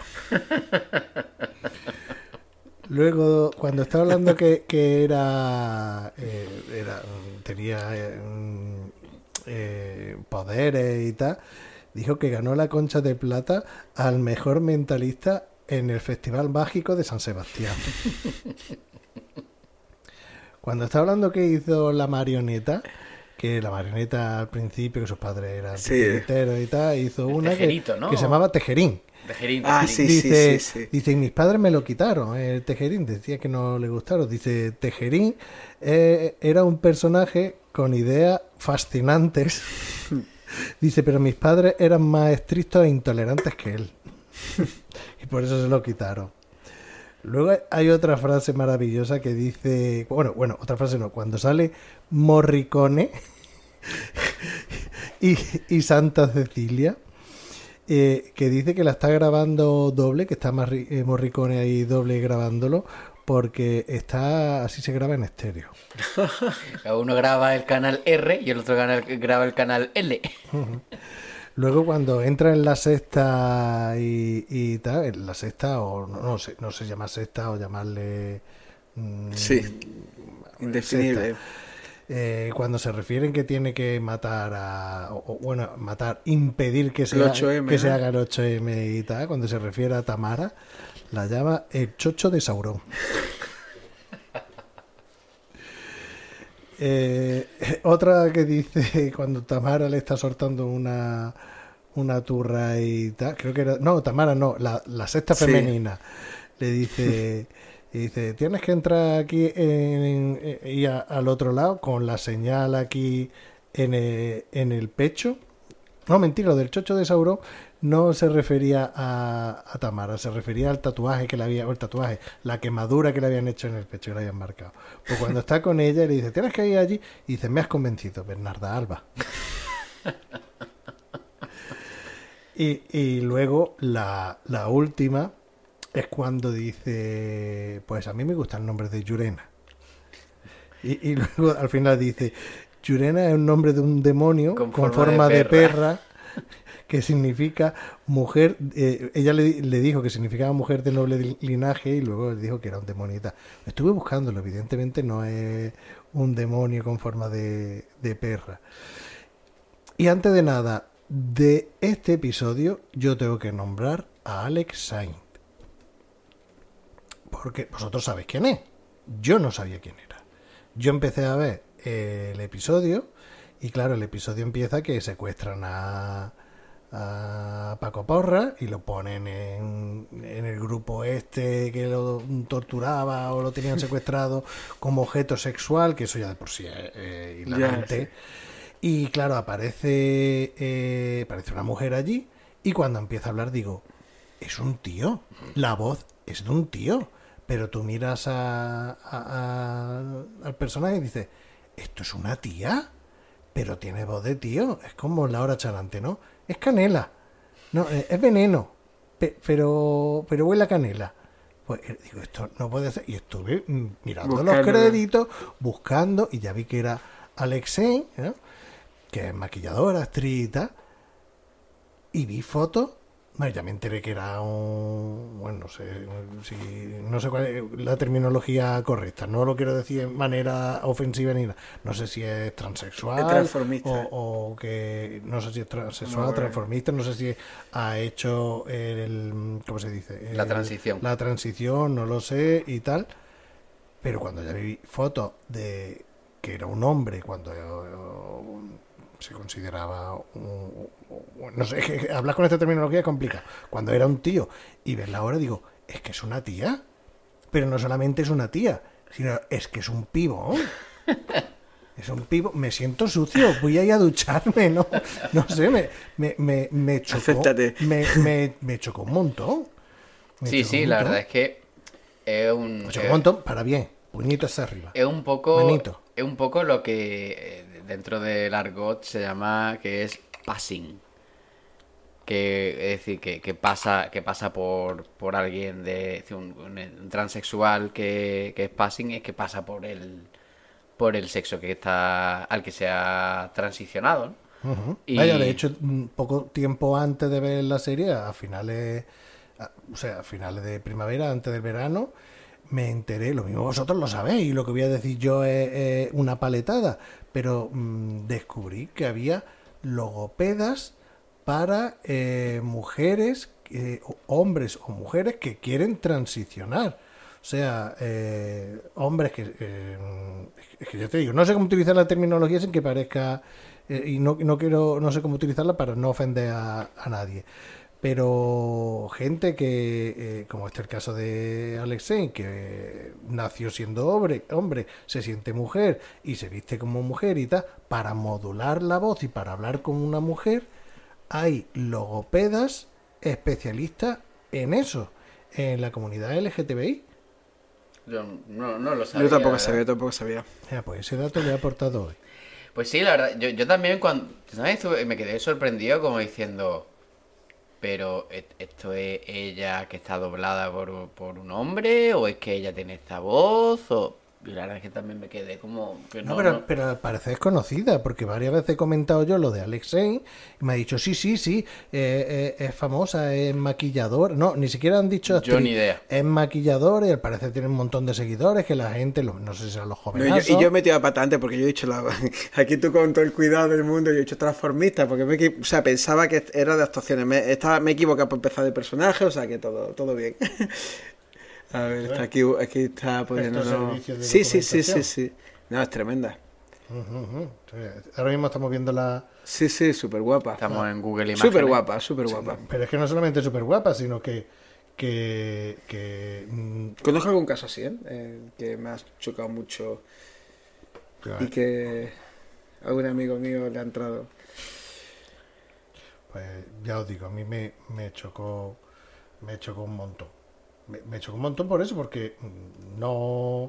Luego, cuando está hablando que tenía poderes y tal, dijo que ganó la Concha de Plata al mejor mentalista en el Festival Mágico de San Sebastián. Cuando está hablando que hizo la marioneta, que la marioneta al principio, que sus padres eran titiriteros y tal, hizo una Tejerito, ¿no? que se llamaba Tejerín. Tejerín. Sí, Dice, sí. dice, y mis padres me lo quitaron, el Tejerín, decía que no le gustaron. Dice, Tejerín era un personaje con ideas fascinantes. Dice, pero mis padres eran más estrictos e intolerantes que él. Y por eso se lo quitaron. Luego hay otra frase maravillosa que dice, bueno, otra frase no, cuando sale Morricone y Santa Cecilia, que dice que la está grabando doble, que está Morricone ahí doble grabándolo, porque así se graba en estéreo. Uno graba el canal R y el otro graba el canal L. Luego cuando entra en la sexta y tal, en la sexta, o no sé llama sexta o llamarle... indefinible. Cuando se refieren que tiene que matar impedir que se, el 8M, que se haga el 8M y tal, cuando se refiere a Tamara, la llama el chocho de Saurón. Otra que dice cuando Tamara le está soltando una turra y tal, creo que era, no, Tamara no, la sexta femenina, le dice, tienes que entrar aquí y al otro lado con la señal aquí en el pecho. No, mentira, lo del chocho de Saurón no se refería a Tamara, se refería al tatuaje la quemadura que le habían hecho en el pecho, que le habían marcado. Pues cuando está con ella le dice, tienes que ir allí, y dice, me has convencido, Bernarda Alba. Y luego la última es cuando dice, pues a mí me gusta el nombre de Yurena. Y luego al final dice, Yurena es un nombre de un demonio con forma de perra, que significa mujer. Ella le dijo que significaba mujer de noble linaje y luego le dijo que era un demonio y tal. Estuve buscándolo, evidentemente no es un demonio con forma de perra. Y antes de nada, de este episodio yo tengo que nombrar a Alex Saint. Porque vosotros sabéis quién es. Yo no sabía quién era. Yo empecé a ver el episodio y claro, el episodio empieza que secuestran a Paco Porra y lo ponen en el grupo que lo torturaba o lo tenían secuestrado como objeto sexual, que eso ya de por sí es hilarante. Y claro, aparece una mujer allí y cuando empieza a hablar digo, es un tío, la voz es de un tío, pero tú miras al personaje y dices, esto es una tía, pero tiene voz de tío, es como Laura Charante, ¿no? Es canela, no, es veneno, pero huele a canela. Pues digo, esto no puede ser, y estuve mirando los créditos, buscando, y ya vi que era Alexei, ¿no? Que es maquilladora, actriz y tal, y vi fotos. Bueno, ya me enteré que era no sé cuál es la terminología correcta, no lo quiero decir de manera ofensiva ni nada, no sé si es transexual o que no sé si es transexual, transformista, no sé si ha hecho ¿cómo se dice? La transición, no lo sé y tal, pero cuando ya vi fotos de que era un hombre, cuando se consideraba no sé, que hablar con esta terminología es complicado. Cuando era un tío y verla ahora digo, es que es una tía, pero no solamente es una tía, sino es que es un pibo. Es un pibo, me siento sucio, voy a ir a ducharme, no sé, me chocó. Me chocó un montón. La verdad es que es un... Me chocó un montón, para bien, puñito hacia arriba. Es un poco... Manito. Es un poco lo que dentro del argot se llama, que es passing. Es decir, que pasa por alguien un transexual que es passing, es que pasa por el sexo al que se ha transicionado, ¿no? Uh-huh. Vaya, de hecho, poco tiempo antes de ver la serie, a finales de primavera, antes del verano, me enteré, lo mismo vosotros lo sabéis, y lo que voy a decir yo es una paletada, pero descubrí que había logopedas para mujeres, hombres o mujeres que quieren transicionar. sea, hombres que... es que yo te digo, no sé cómo utilizar la terminología sin que parezca... y no sé cómo utilizarla para no ofender a nadie. Pero gente que, como este el caso de Alexei, que nació siendo hombre, se siente mujer y se viste como mujer y tal, para modular la voz y para hablar como una mujer, hay logopedas especialistas en eso, en la comunidad LGTBI. Yo no lo sabía. Yo tampoco sabía. Pues ese dato le he aportado hoy. Pues sí, la verdad, yo también cuando... ¿sabes? Me quedé sorprendido como diciendo... Pero, ¿esto es ella que está doblada por un hombre? ¿O es que ella tiene esta voz? Y la verdad es que también me quedé como... Que pero al parecer es conocida, porque varias veces he comentado yo lo de Alexei y me ha dicho, sí, es famosa, es maquillador. No, ni siquiera han dicho actriz. Yo ni idea. Es maquillador y al parecer tiene un montón de seguidores, que la gente, no sé si serán los jóvenes. Y yo he metido a patante porque yo he dicho, aquí tú con todo el cuidado del mundo, yo he dicho transformista, porque pensaba que era de actuaciones. Me he equivocado por empezar de personaje, o sea que todo bien. A ver, está aquí está poniendo... Sí. No, es tremenda. Ahora mismo estamos viendo la... Sí, súper guapa. Estamos en Google Imágenes. Súper guapa. Pero es que no solamente súper guapa, sino que Conozco algún caso así, que me ha chocado mucho. Claro. Y que a un amigo mío le ha entrado. Pues ya os digo, a mí me chocó un montón. Me chocó un montón por eso, porque no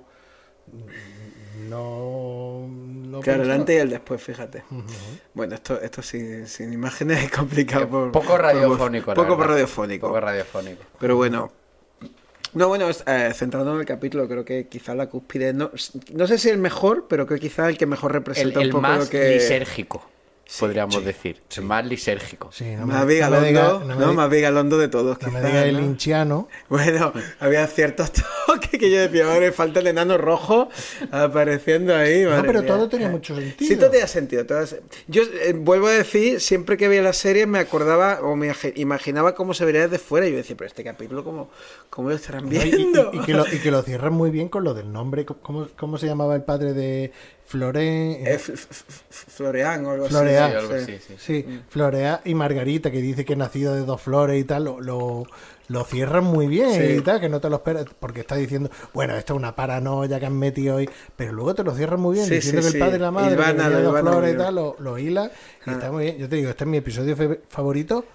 claro, el antes y el después, fíjate. Bueno, esto sin imágenes es complicado. Poco radiofónico. Poco radiofónico. Pero bueno. No, bueno, centrándonos en el capítulo, creo que quizá la cúspide, no sé si el mejor, pero creo que quizá el que mejor representa un poco más lo que... lisérgico. Podríamos decir. Sí. Más lisérgico. Sí, más vigalondo de todos. No me digas el hinchiano. Bueno, había ciertos toques que yo decía, madre, falta el enano rojo apareciendo ahí. No, pero todo tenía mucho sentido. Sí, todo tenía sentido. Yo vuelvo a decir, siempre que veía la serie me acordaba o me imaginaba cómo se vería desde fuera. Y yo decía, pero este capítulo, ¿cómo lo estarán viendo? Y que lo cierran muy bien con lo del nombre. ¿Cómo se llamaba el padre de Florén? Floreán o algo así. Sí, Florea y Margarita, que dice que nacido de dos flores y tal, lo cierran muy bien y tal, que no te lo esperas, porque está diciendo, bueno, esto es una paranoia que han metido hoy, pero luego te lo cierran muy bien, diciendo que el padre y la madre que tenía dos flores y tal, lo hila, y está muy bien. Yo te digo, este es mi episodio favorito.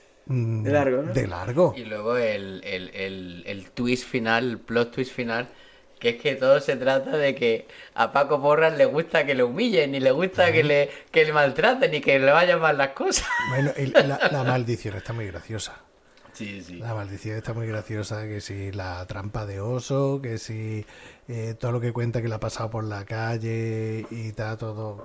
De largo. Y luego el twist final, el plot twist final, que es que todo se trata de que a Paco Porras le gusta que le humillen, ni le gusta que le maltraten, ni que le vayan mal las cosas. Bueno, y la maldición está muy graciosa. Sí. La maldición está muy graciosa, que si la trampa de oso, que si todo lo que cuenta que le ha pasado por la calle y está todo...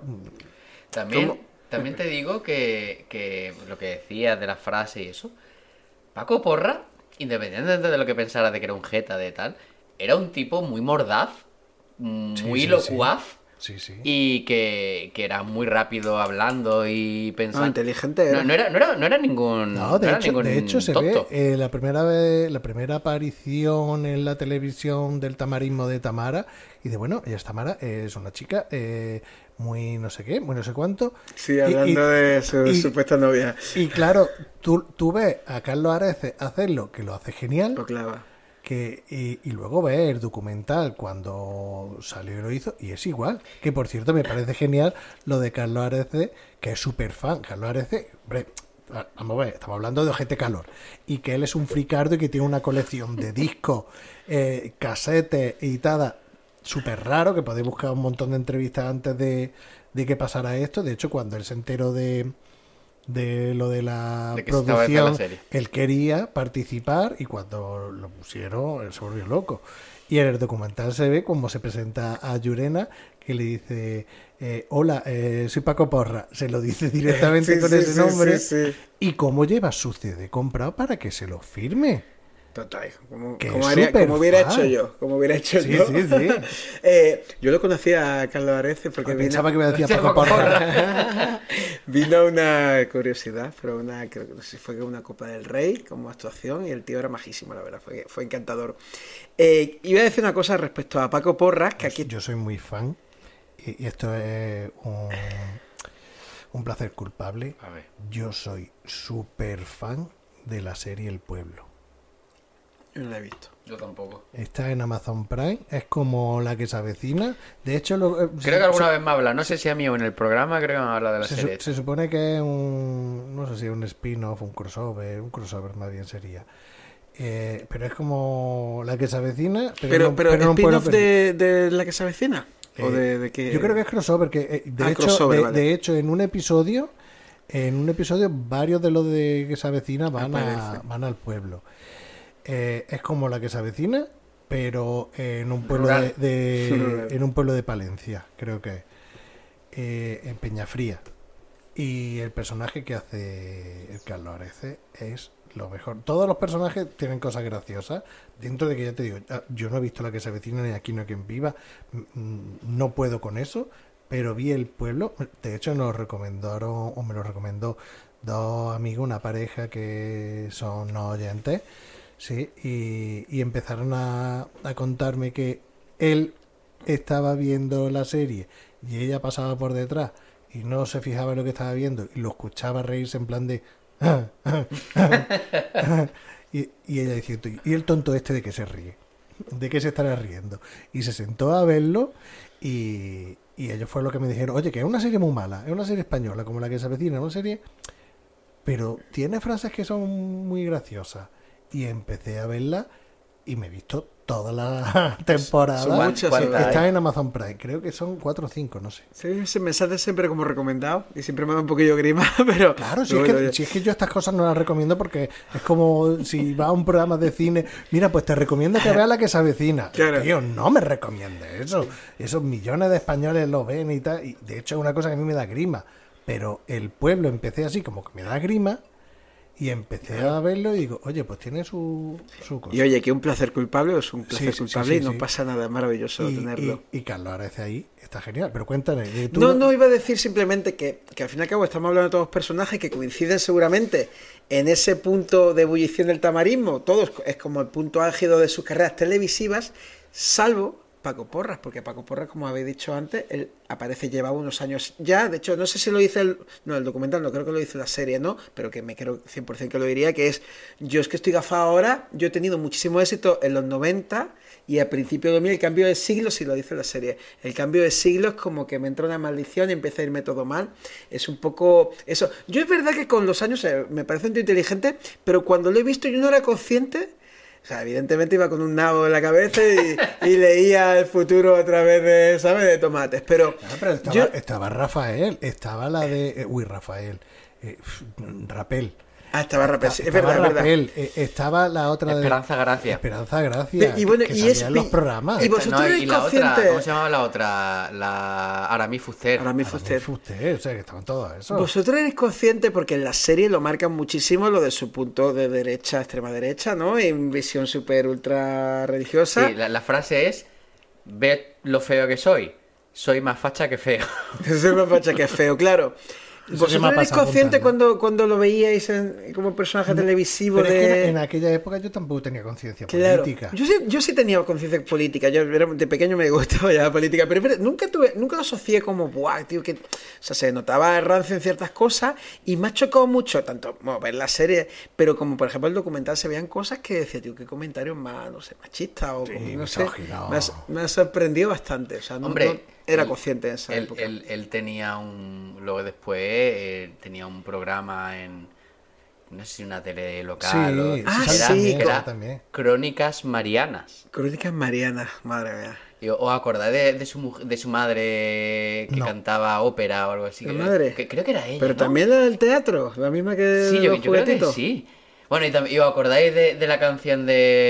También te digo que lo que decías de la frase y eso, Paco Porras, independientemente de lo que pensara de que era un jeta de tal... Era un tipo muy mordaz, muy locuaz. Sí. Y que era muy rápido hablando y pensando. Inteligente era. No era ningún. No, de hecho se tonto. ve la primera aparición en la televisión del tamarismo de Tamara. Y de bueno, ella es Tamara, es una chica muy no sé qué, muy no sé cuánto. Sí, hablando de su supuesta novia. Y claro, tú ves a Carlos Areces hacerlo, que lo hace genial. Lo clava. Y luego ves el documental cuando salió y lo hizo, y es igual. Que por cierto me parece genial lo de Carlos Areces, que es súper fan. Carlos Areces, hombre, vamos a ver, estamos hablando de Ojete Calor, y que él es un fricardo y que tiene una colección de discos, casetes y tal, súper raro, que podéis buscar un montón de entrevistas antes de que pasara esto. De hecho, cuando él se enteró de lo de la producción, él quería participar, y cuando lo pusieron él se volvió loco. Y en el documental se ve cómo se presenta a Llurena, que le dice hola, soy Paco Porras, se lo dice directamente con ese nombre. Y cómo lleva su CD comprado para que se lo firme. Total, como Que hubiera superfan. hecho yo. Como hubiera hecho Sí, yo. sí, sí. Yo lo conocía a Carlos Areces porque Pensaba que me decía Paco Porra. vino una curiosidad, pero creo que no sé si fue una Copa del Rey como actuación y el tío era majísimo, la verdad, fue encantador. Iba a decir una cosa respecto a Paco Porras, que aquí... Yo soy muy fan y esto es un placer culpable. A ver. Yo soy súper fan de la serie El Pueblo. Yo no la he visto. Yo tampoco. Está en Amazon Prime, es como la que se avecina. De hecho, Creo que alguna vez me habla, no sé si a mí o en el programa, creo que me habla de la serie. se supone que es no sé si un spin-off, un crossover más bien sería. Pero es como la que se avecina, Pero en un pueblo spin-off de la que se avecina. ¿O de qué? Yo creo que es crossover, que crossover, vale. de hecho en un episodio varios de los de que se avecina van al pueblo. Es como la que se avecina, pero en un pueblo Rural. en un pueblo de Palencia, creo que en Peñafría. Y el personaje que hace el Carlos Areces es lo mejor. Todos los personajes tienen cosas graciosas, dentro de que ya te digo, yo no he visto la que se avecina ni Aquí no hay quien viva, no puedo con eso, pero vi El Pueblo. De hecho me lo recomendó dos amigos, una pareja que son no oyentes. Sí, y empezaron a contarme que él estaba viendo la serie y ella pasaba por detrás y no se fijaba en lo que estaba viendo y lo escuchaba reírse en plan de... y ella diciendo, ¿y el tonto este de qué se ríe? ¿De qué se estará riendo? Y se sentó a verlo y ellos fueron los que me dijeron, oye, que es una serie muy mala, es una serie española como la que se avecina, es una serie... pero tiene frases que son muy graciosas. Y empecé a verla y me he visto toda la temporada. Son muchas, Está en Amazon Prime, creo que son 4 o 5, no sé. Sí, me sale siempre como recomendado y siempre me da un poquillo grima, pero... Claro, si es que yo estas cosas no las recomiendo porque es como si va a un programa de cine, mira, pues te recomiendo que veas la que se avecina. Claro. Tío, no me recomiendes eso. Esos millones de españoles lo ven y tal, y de hecho es una cosa que a mí me da grima. Pero El Pueblo empecé así como que me da grima. Y empecé a verlo y digo, oye, pues tiene su cosa. Y oye, que un placer culpable es un placer culpable sí, y no pasa nada, maravilloso tenerlo. Y Carlos Areces ahí está genial, pero cuéntame. No, iba a decir simplemente que al fin y al cabo estamos hablando de todos los personajes que coinciden seguramente en ese punto de ebullición del tamarismo. Todos es como el punto álgido de sus carreras televisivas, salvo Paco Porras, porque Paco Porras, como habéis dicho antes, él aparece, lleva unos años ya, de hecho, no sé si lo dice el documental, no creo que lo dice la serie, ¿no? Pero que me creo 100% que lo diría, que es, yo es que estoy gafado ahora, yo he tenido muchísimo éxito en los 90 y a principio de 2000, el cambio de siglo, si lo dice la serie, el cambio de siglo es como que me entra una maldición y empieza a irme todo mal, es un poco eso. Yo es verdad que con los años me parece un tío inteligente, pero cuando lo he visto yo no era consciente. O sea, evidentemente iba con un nabo en la cabeza y leía el futuro a través de, ¿sabes?, de tomates. Pero estaba Rafael, estaba la de... Rafael. Rapel. Estaba Rapel, es verdad, Rapel, estaba la otra Esperanza Gracia. Esperanza Gracia. Y bueno, que y salía en los programas. Y vosotros y erais la conscientes. otra, ¿cómo se llamaba la otra? La Aramis Fuster. Aramis Fuster, o sea, que estaban todos esos. Vosotros erais conscientes, porque en la serie lo marcan muchísimo lo de su punto de derecha, extrema derecha, ¿no? En visión súper ultra religiosa. Sí, la frase es, ve lo feo que soy más facha que feo. Soy más facha que feo, claro. ¿Vosotros erais conscientes cuando lo veíais como personaje televisivo? Pero es que en aquella época yo tampoco tenía conciencia política. Yo sí tenía conciencia política. Yo de pequeño me gustaba ya la política, pero nunca lo asocié como, ¡buah, tío! O sea, se notaba rancio en ciertas cosas y me ha chocado mucho, tanto ver la serie, pero como por ejemplo el documental se veían cosas que decía, tío, qué comentarios más, no sé, machistas o no sé. Me ha sorprendido bastante. O sea, Hombre, era consciente en esa época. Él tenía luego después tenía un programa en, no sé si una tele local era también. Crónicas Marianas. Crónicas Marianas, madre mía. ¿Os acordáis de su madre que cantaba ópera o algo así? ¿La madre? Creo que era ella, pero ¿no? también la del teatro, la misma que sí, los yo creo que juguetitos. sí. Bueno, y os acordáis de la canción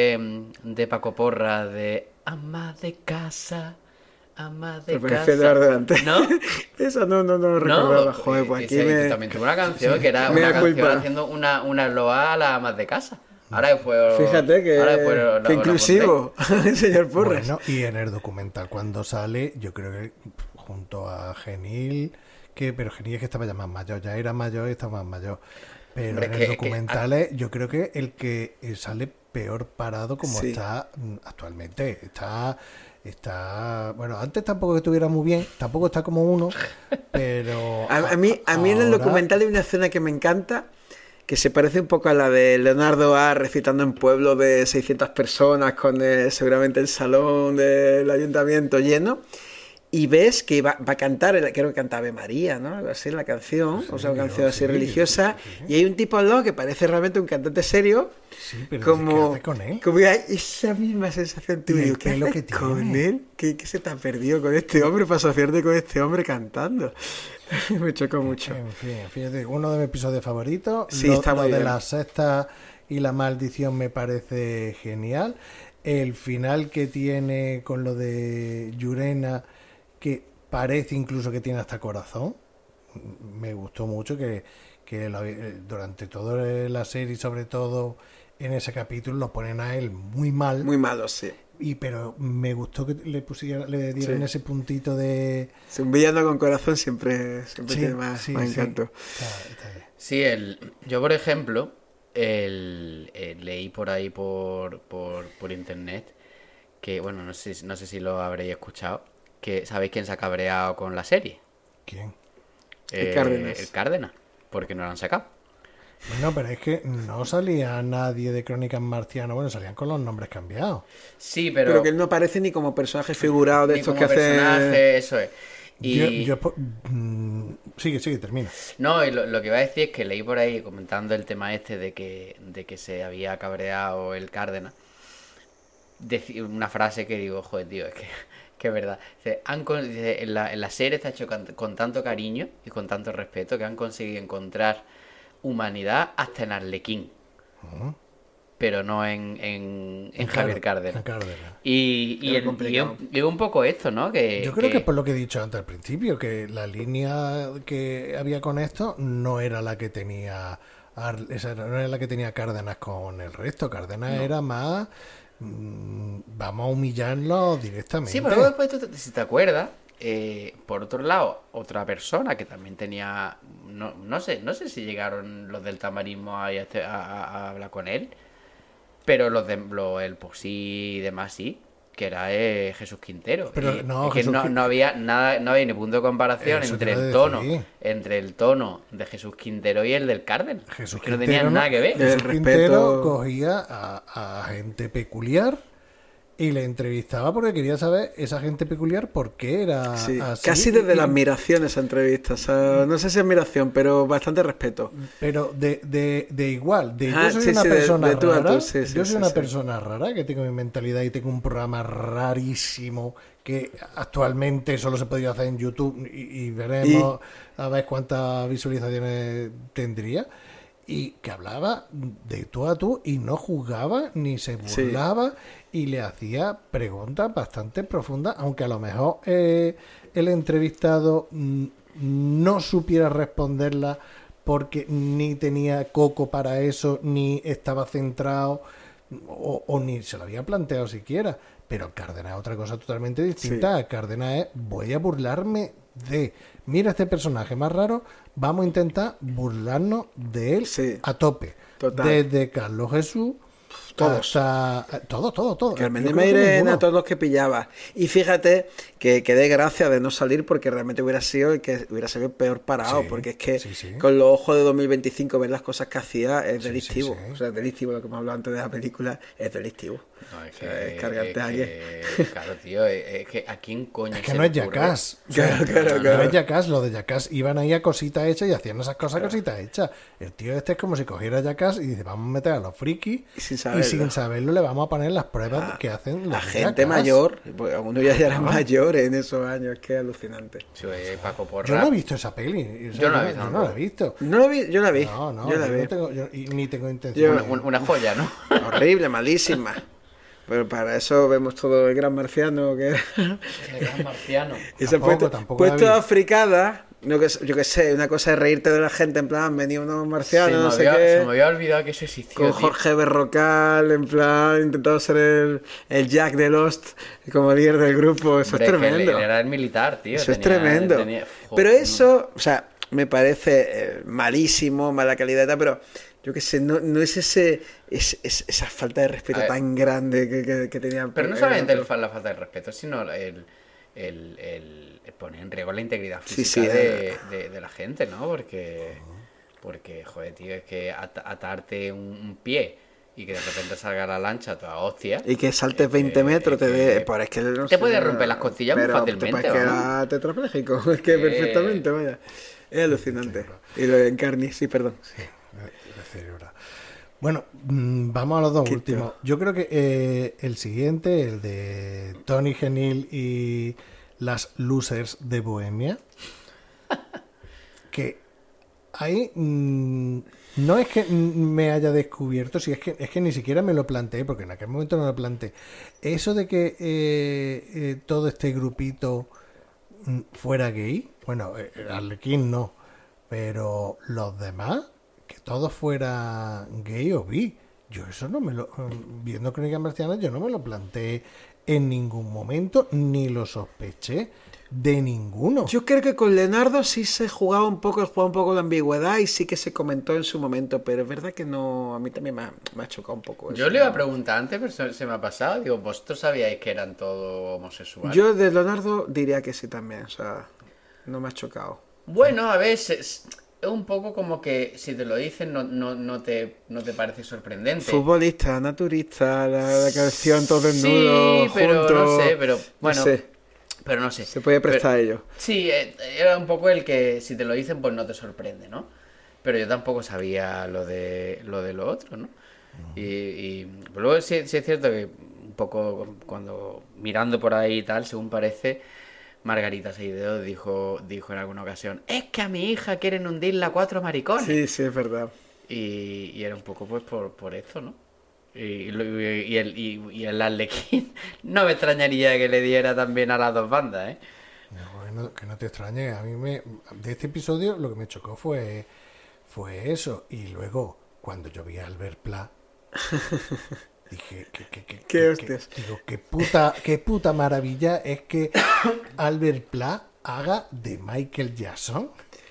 de Paco Porras de Ama de casa... Ama de casa. ¿No? Eso no recordaba. Joder, pues aquí también tuvo una canción que era una canción haciendo una loa a las amas de casa. Ahora después... Fíjate que, ahora después que inclusivo, señor Porras. Bueno, y en el documental cuando sale, yo creo que junto a Genil, pero Genil es que estaba ya más mayor, ya era mayor y estaba más mayor. Pero Hombre, en es el que- documental yo creo que el que sale peor parado como Sí. está actualmente. Está, bueno, antes tampoco que estuviera muy bien, tampoco está como uno, pero A mí en el ahora- documental hay una escena que me encanta, que se parece un poco a la de Leonardo A. recitando en pueblo de 600 personas con seguramente el salón del ayuntamiento lleno. Y ves que va a cantar, creo que canta Ave María, ¿no? Algo así, la canción, Sí, o sea, una canción así sí, religiosa. sí. Y hay un tipo al lado que parece realmente un cantante serio, Sí, pero como, ¿qué hace con él? como que hay esa misma sensación. Tú Y el digo, ¿qué pelo haces que con tiene. él? ¿Qué se te ha perdido con este hombre para asociarte con este hombre cantando? Me chocó mucho. En fin, fíjate, uno de mis episodios favoritos. Sí, está muy lo de bien. la sexta y la maldición me parece genial. El final que tiene con lo de Yurena, que parece incluso que tiene hasta corazón. Me gustó mucho que durante toda la serie, sobre todo en ese capítulo, lo ponen a él muy mal. Muy malo, sí. Pero me gustó que le dieran Sí. ese puntito de... Si un villano con corazón siempre Sí, tiene más sí. encanto. Está bien. Sí, yo por ejemplo, leí por ahí por internet que, bueno, no sé si lo habréis escuchado, que ¿sabéis quién se ha cabreado con la serie? ¿Quién? El Cárdenas. El Cárdenas, porque no lo han sacado. Bueno, pero es que no salía nadie de Crónicas Marcianas. Bueno, salían con los nombres cambiados. Sí, Pero que él no aparece ni como personaje figurado de ni estos como que hacen. personaje, eso es. Y Sigue, termina. no, y lo que iba a decir es que leí por ahí comentando el tema este de que se había cabreado el Cárdenas. Una frase que digo, joder, tío, es que es verdad. Dice, dice, en la serie está hecho con tanto cariño y con tanto respeto que han conseguido encontrar humanidad hasta en Arlequín, pero no en Javier Cárdenas. En Cárdenas. Era complicado. Y un poco esto, ¿no? Yo creo que por lo que he dicho antes al principio, que la línea que había con esto no era la que tenía no era la que tenía Cárdenas con el resto. Cárdenas era más vamos a humillarlo directamente. Sí, pero luego después, si te acuerdas, por otro lado, otra persona que también tenía... No sé si llegaron los del tamarismo ahí a hablar con él, pero el Posí y demás sí, que era Jesús Quintero. Pero Y no, es que Jesús no había nada, no había ni punto de comparación Eso entre te iba a el tono, decir. entre el tono de Jesús Quintero y el del Cárdenas. Jesús que no Quintero tenían nada que ver. El Jesús respeto. Quintero cogía a gente peculiar y le entrevistaba porque quería saber esa gente peculiar por qué era Sí, así. casi desde Y- la admiración esa entrevista. O sea, no sé si admiración, pero bastante respeto. Pero de igual, Ah, yo soy sí, una sí, persona de tú a rara, tú, sí, sí, yo soy sí, una sí. persona rara que tengo mi mentalidad y tengo un programa rarísimo que actualmente solo se podría hacer en YouTube y veremos a ver cuántas visualizaciones tendría. Y que hablaba de tú a tú y no juzgaba ni se Sí. burlaba y le hacía preguntas bastante profundas, aunque a lo mejor el entrevistado no supiera responderla porque ni tenía coco para eso, ni estaba centrado o ni se lo había planteado siquiera. Pero Cárdenas es otra cosa totalmente distinta. Cárdenas es, voy a burlarme de... Mira este personaje más raro, vamos a intentar burlarnos de él Sí. a tope. Total. Desde Carlos Jesús Todos. hasta... Todo. Carmen Yo de creo que Meirena, ninguno. a todos los que pillaba. Y fíjate que dé gracia de no salir porque realmente hubiera sido el que hubiera salido peor parado. Sí, porque es que sí. con los ojos de 2025 ver las cosas que hacía es Sí, delictivo. sí. O sea, es delictivo lo que hemos hablado antes de la película. Es delictivo. No, es O sea, que, es cargarte a alguien. Claro, tío, es que ¿a quién coño Es que se no le es ocurre? Jackass. Claro. No es Jackass, lo de Jackass iban ahí a cositas hechas y hacían esas cosas cositas hechas. El tío este es como si cogiera Jackass y dice, vamos a meter a los frikis Y sin saberlo. sin saberlo le vamos a poner las pruebas que hacen los La de gente Jackass. mayor, pues uno ya era mayor en esos años, es que es alucinante. Sí, Paco Porra. Yo no he visto esa peli. O sea, Yo no la he visto, yo no tampoco. la he visto. No lo vi, yo la vi. No, yo la vi. ni tengo intención. Una joya, ¿no? Horrible, malísima. Pero para eso vemos todo el gran marciano que El gran marciano. esa Tampoco la he puesto visto. africada No, yo qué sé, una cosa es reírte de la gente, en plan, venía unos marcianos, no sé qué. Se me había olvidado que eso existía. Con Jorge Berrocal, en plan, intentando ser el Jack de Lost como líder del grupo. Eso es tremendo. Él era el militar, tío. Eso es tremendo. Pero eso, o sea, me parece malísimo, mala calidad, pero yo qué sé, no es esa falta de respeto tan grande que tenían. Pero no solamente la falta de respeto, sino el poner en riesgo la integridad física de la gente, ¿no? Porque, joder, tío, es que atarte un pie y que de repente salga la lancha toda hostia. Y que saltes 20 metros, te puede romper las costillas muy fácilmente. Te puedes quedar tetrapléjico, es que perfectamente, vaya. Es alucinante. Y lo de Encarni, sí, perdón. Sí, bueno, vamos a los dos últimos. Yo creo que el siguiente, el de Tony Genil y las Losers de Bohemia, que ahí no es que me haya descubierto, si es que ni siquiera me lo planteé, porque en aquel momento no lo planteé. Eso de que todo este grupito fuera gay, bueno, Arlequín no, pero los demás, que todos fueran gay o bi, yo eso no me lo, viendo Crónicas Marcianas, yo no me lo planteé en ningún momento, ni lo sospeché de ninguno. Yo creo que con Leonardo sí se jugaba un poco la ambigüedad y sí que se comentó en su momento, pero es verdad que no, a mí también me ha chocado un poco eso. Yo le iba a preguntar antes, pero se me ha pasado. Digo, ¿vosotros sabíais que eran todos homosexuales? Yo de Leonardo diría que sí también, o sea, no me ha chocado. Bueno, a veces es un poco como que si te lo dicen no te parece sorprendente. Futbolista, naturista, la canción todo desnudo, sí, pero juntos, no sé, pero bueno, no sé. Pero no sé. Se puede prestar a ello. Sí, era un poco el que si te lo dicen pues no te sorprende, ¿no? Pero yo tampoco sabía lo de lo otro, ¿no? Y luego sí es cierto que un poco cuando mirando por ahí y tal, según parece, Margarita Seidedo dijo en alguna ocasión, es que a mi hija quieren hundirla 4 maricones. Sí, es verdad. Y era un poco pues por eso, ¿no? Y el Arlequín no me extrañaría que le diera también a las dos bandas, ¿eh? No, que no te extrañe. A mí de este episodio lo que me chocó fue eso. Y luego, cuando yo vi a Albert Pla, dije, ¿Qué hostias? Digo, qué puta maravilla es que Albert Pla haga de Michael Jackson.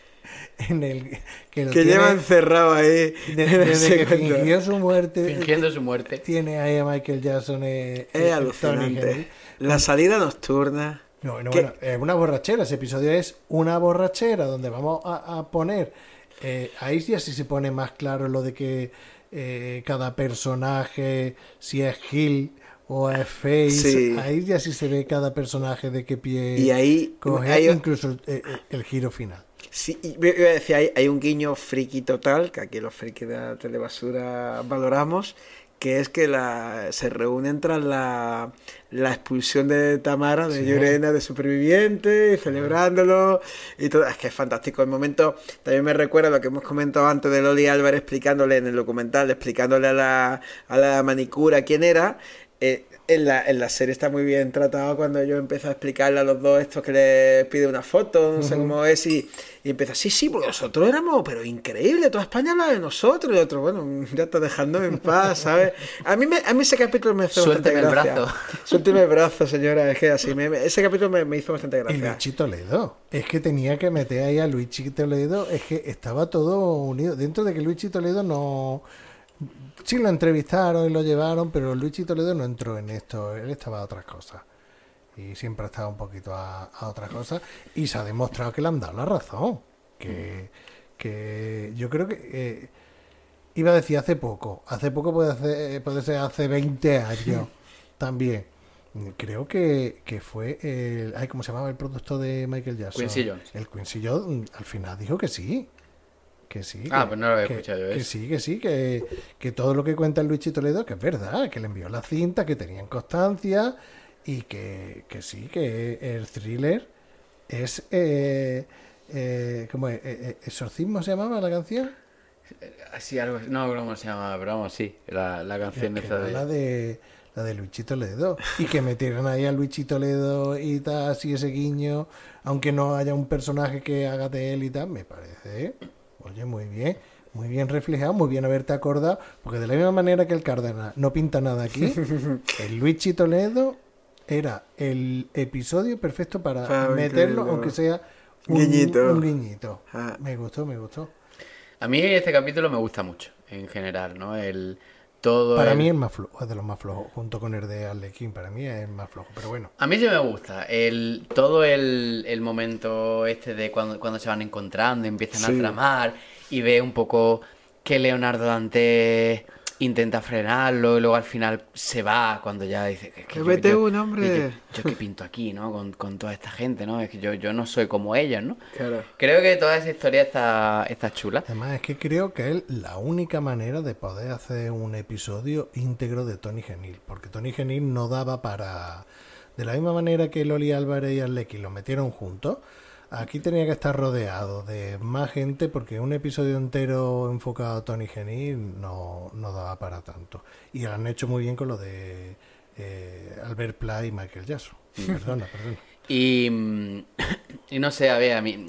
Que lleva encerrado ahí desde que fingió su muerte. Fingiendo su muerte. Tiene ahí a Michael Jackson. Es alucinante. La salida nocturna. Bueno, es una borrachera. Ese episodio es una borrachera donde vamos a poner. Ahí ya sí se pone más claro lo de que cada personaje, si es Gil o es Face, sí. Ahí ya sí se ve cada personaje de qué pie y ahí coge, incluso el giro final. Sí, iba a decir, hay un guiño friki total, que aquí los frikis de la telebasura valoramos, que es que se reúnen tras la expulsión de Tamara, de Llorena, de Superviviente, y celebrándolo, y todo. Es que es fantástico el momento. También me recuerda lo que hemos comentado antes de Loli Álvarez explicándole en el documental, explicándole a la manicura quién era. En la serie está muy bien tratado cuando yo empiezo a explicarle a los dos estos que les pide una foto, no sé cómo es, y empieza, sí, porque nosotros éramos, pero increíble, toda España habla de nosotros, y otro, bueno, ya está dejándome en paz, ¿sabes? A mí ese capítulo me hizo bastante gracia. El brazo. Suélteme el brazo, señora, es que así, ese capítulo me hizo bastante gracia. Y Luigi Toledo, es que tenía que meter ahí a Luigi Toledo, es que estaba todo unido, dentro de que Luigi Toledo no... Sí lo entrevistaron y lo llevaron, pero Luigi Toledo no entró en esto, él estaba a otras cosas. Y siempre ha estado un poquito a otras cosas. Y se ha demostrado que le han dado la razón. Que yo creo que... iba a decir hace poco puede ser hace 20 años también. Creo que fue ¿cómo se llamaba el producto de Michael Jackson? Quincy Jones. El Quincy Jones al final dijo que sí. Que sí. Pues no lo había escuchado yo. Que todo lo que cuenta el Luigi Toledo, que es verdad, que le envió la cinta, que tenían constancia y que sí, que el thriller es... ¿cómo es? ¿Exorcismo se llamaba la canción? Sí, algo, no, ¿cómo se llamaba? Pero vamos, sí, la canción esa la la de Luisito Ledo. Y que metieran ahí a Luisito Ledo y tal, así ese guiño, aunque no haya un personaje que haga de él y tal, me parece, oye, muy bien reflejado, muy bien haberte acordado, porque de la misma manera que el Cárdenas no pinta nada aquí, el Luisito Ledo era el episodio perfecto para meterlo, aunque sea un guiñito. Me gustó. A mí este capítulo me gusta mucho, en general, ¿no? Para mí es más flojo, es de los más flojos, junto con el de Arlequín, para mí es más flojo, pero bueno. A mí sí me gusta todo el momento este de cuando se van encontrando, empiezan a tramar y ve un poco que Leonardo Dantes intenta frenarlo y luego al final se va cuando ya dice que vete un hombre. Yo que pinto aquí, ¿no? Con toda esta gente, ¿no? Es que yo no soy como ellos, ¿no? Claro. Creo que toda esa historia está chula. Además es que creo que es la única manera de poder hacer un episodio íntegro de Tony Genil, porque Tony Genil no daba para... De la misma manera que Loli Álvarez y Arlequín lo metieron juntos, aquí tenía que estar rodeado de más gente porque un episodio entero enfocado a Tony Genil no daba para tanto. Y lo han hecho muy bien con lo de Albert Pla y Michael Jackson. Perdona. Y no sé, a ver, a mí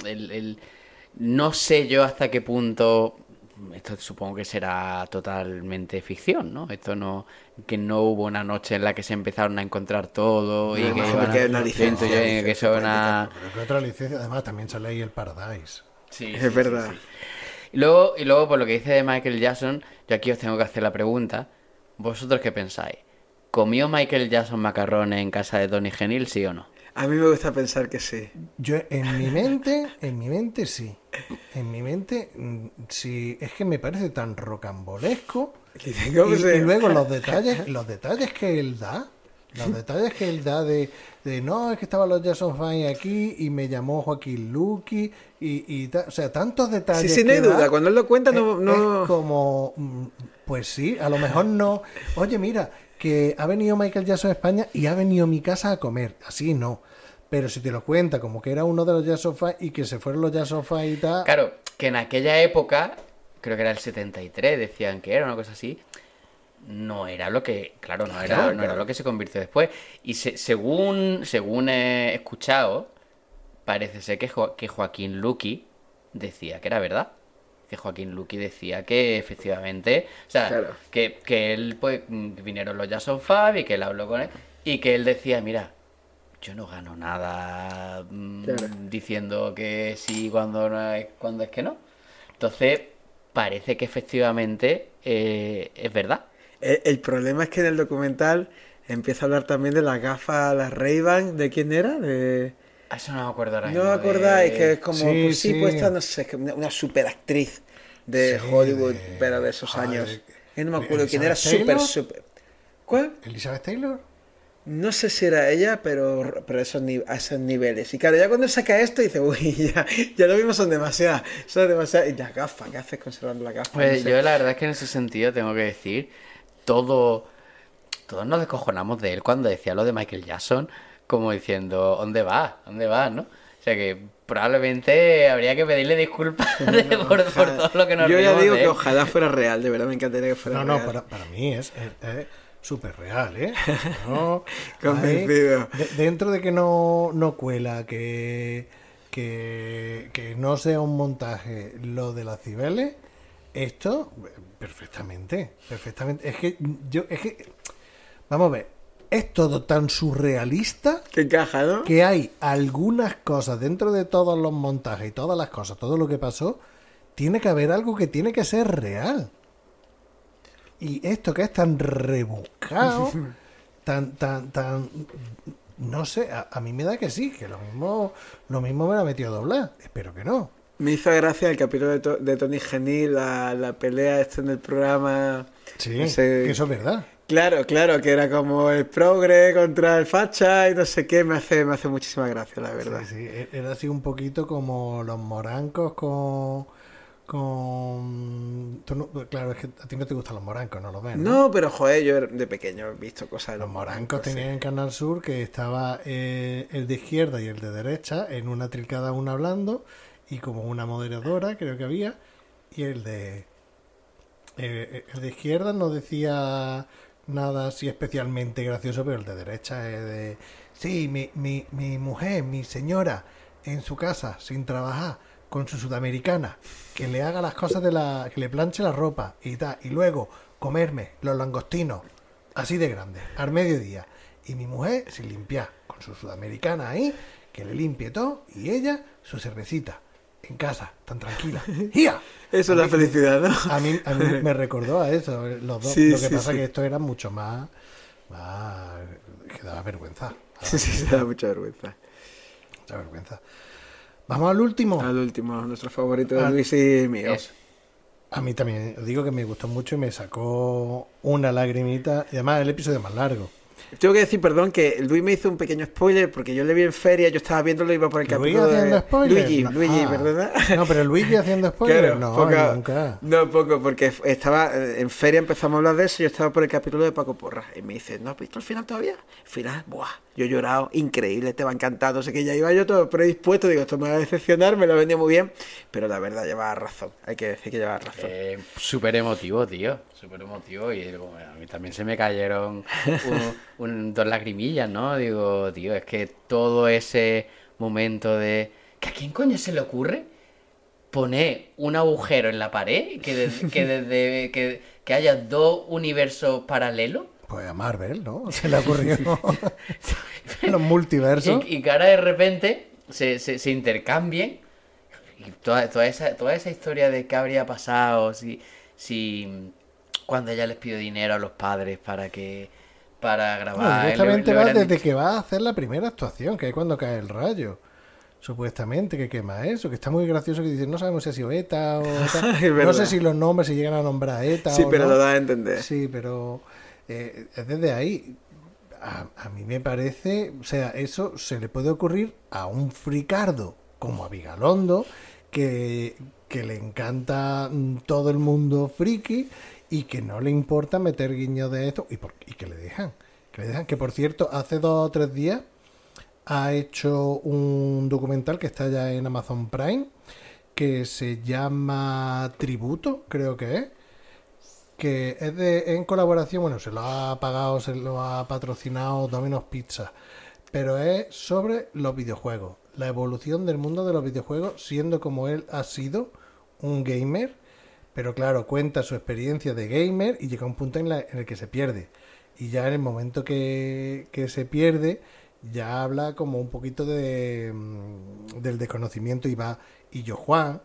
no sé yo hasta qué punto... Esto supongo que será totalmente ficción, ¿no? Que no hubo una noche en la que se empezaron a encontrar todo y que iban que es una licencia. Que son una... Pero que otra licencia, además también sale ahí el Paradise. Sí, es verdad. Sí. Y luego, por lo que dice de Michael Jackson, yo aquí os tengo que hacer la pregunta. ¿Vosotros qué pensáis? ¿Comió Michael Jackson macarrones en casa de Tony Genil, sí o no? A mí me gusta pensar que sí. Yo en mi mente sí. En mi mente sí, es que me parece tan rocambolesco. Y luego los detalles que él da. Los detalles que él da de no, es que estaban los Jackson Five aquí y me llamó Joaquín Luqui y o sea, tantos detalles. Sí, no hay duda. Cuando él lo cuenta, no. Es como, pues sí, a lo mejor no. Oye, mira, que ha venido Michael Jackson a España y ha venido a mi casa a comer. Así no. Pero si te lo cuenta como que era uno de los Jackson Five y que se fueron los Jackson Five y tal. Claro, que en aquella época, creo que era el 73, decían que era una cosa así. No era lo que, claro, no era lo que se convirtió después. Y según he escuchado, parece ser que Joaquín Luqui decía que era verdad. Que Joaquín Luqui decía que efectivamente, o sea, claro, que él, pues, vinieron los Jackson Five y que él habló con él y que él decía, mira, yo no gano nada diciendo que sí cuando es que no. Entonces, parece que efectivamente es verdad. El problema es que en el documental empieza a hablar también de las gafas, las Ray-Ban, ¿de quién era? Eso no me acuerdo ahora mismo. No me acordáis, que es como, sí. Pues esta, no sé, una super actriz de Hollywood, pero de esos años. Yo no me acuerdo quién era, super. ¿Cuál? ¿Elizabeth Taylor? No sé si era ella, pero a esos niveles. Y claro, ya cuando saca esto dice, uy, ya lo mismo son demasiadas. Y las gafas, ¿qué haces conservando las gafas? Pues no sé. yo la verdad es que en ese sentido tengo que decir, todos nos descojonamos de él cuando decía lo de Michael Jackson, como diciendo, ¿dónde vas? ¿No? O sea que probablemente habría que pedirle disculpas por todo lo que nos Yo ya rimos digo de que él. ojalá fuera real, de verdad me encantaría que fuera real. No, para mí es súper real, ¿eh? No, convencido. Dentro de que no cuela, que no sea un montaje lo de las Cibeles, esto perfectamente. Es que vamos a ver, es todo tan surrealista que encaja, ¿no? Que hay algunas cosas dentro de todos los montajes y todas las cosas, todo lo que pasó, tiene que haber algo que tiene que ser real. Y esto que es tan rebuscado, tan no sé, a mí me da que sí, que lo mismo me la metió a doblar. Espero que no. Me hizo gracia el capítulo de Tony Genil, la pelea esta en el programa. Sí, que eso es verdad. Claro, que era como el progre contra el facha y no sé qué, me hace muchísima gracia, la verdad. Sí, era así un poquito como los morancos con... claro, es que a ti no te gustan los morancos, no los ves, ¿no? No, pero joder, yo de pequeño he visto cosas de los morancos tenían en Canal Sur que estaba el de izquierda y el de derecha en una tricada una hablando y como una moderadora creo que había, y el de izquierda no decía nada así especialmente gracioso, pero el de derecha es de... Sí, mi mujer, mi señora, en su casa, sin trabajar, con su sudamericana, que le haga las cosas que le planche la ropa y tal, y luego comerme los langostinos, así de grandes, al mediodía. Y mi mujer, sin limpiar, con su sudamericana ahí, que le limpie todo, y ella, su cervecita, en casa, tan tranquila. ¡Ia! Eso es la felicidad, ¿no? A mí me recordó a eso, los dos. Sí, Lo que sí, pasa sí. es que esto era mucho más que daba vergüenza. Sí, sí, da mucha vergüenza. Mucha vergüenza. Vamos al último. Al último, nuestro favorito de Luis y mío. Eso. A mí también, os digo que me gustó mucho y me sacó una lagrimita. Y además el episodio más largo. Tengo que decir, perdón, que Luis me hizo un pequeño spoiler porque yo le vi en feria, yo estaba viéndolo y iba por el ¿Luigi capítulo haciendo de... spoiler? Luigi, No. ¿verdad? No, pero Luigi haciendo spoiler, Claro, no, poca- nunca. No, poco, porque estaba en feria, empezamos a hablar de eso y yo estaba por el capítulo de Paco Porras. Y me dice, ¿no has visto el final todavía? El final, ¡buah! Yo he llorado, increíble, te va encantando. Sé que ya iba yo todo predispuesto, digo, esto me va a decepcionar, me lo ha vendido muy bien. Pero la verdad, llevaba razón, hay que decir que llevaba razón. Súper emotivo, tío. Súper emotivo. Y digo, a mí también se me cayeron dos lagrimillas, ¿no? Digo, tío, es que todo ese momento de... ¿Que a quién coño se le ocurre poner un agujero en la pared? Que haya dos universos paralelos. Pues a Marvel, ¿no? Se le ocurrió los multiversos. Y que ahora de repente se intercambien. Y toda esa historia de qué habría pasado si cuando ella les pidió dinero a los padres para No, grabar. directamente le va hubieran desde dicho- que va a hacer la primera actuación, que es cuando cae el rayo. Supuestamente que quema eso, que está muy gracioso que dicen, no sabemos si ha sido ETA o tal. Es No verdad. sé si los nombres se llegan a nombrar ETA Sí, o pero no. lo da a entender. Sí, pero es desde ahí. A mí me parece, o sea, eso se le puede ocurrir a un fricardo como a Vigalondo, que le encanta todo el mundo friki y que no le importa meter guiños de esto y que le dejan. Que por cierto, hace 2 o 3 días ha hecho un documental que está ya en Amazon Prime, que se llama Tributo, creo que es en colaboración, bueno, se lo ha pagado, se lo ha patrocinado Domino's Pizza, pero es sobre los videojuegos, la evolución del mundo de los videojuegos, siendo como él ha sido un gamer, pero claro, cuenta su experiencia de gamer y llega a un punto en el que se pierde. Y ya en el momento que se pierde, ya habla como un poquito del desconocimiento y yo Juan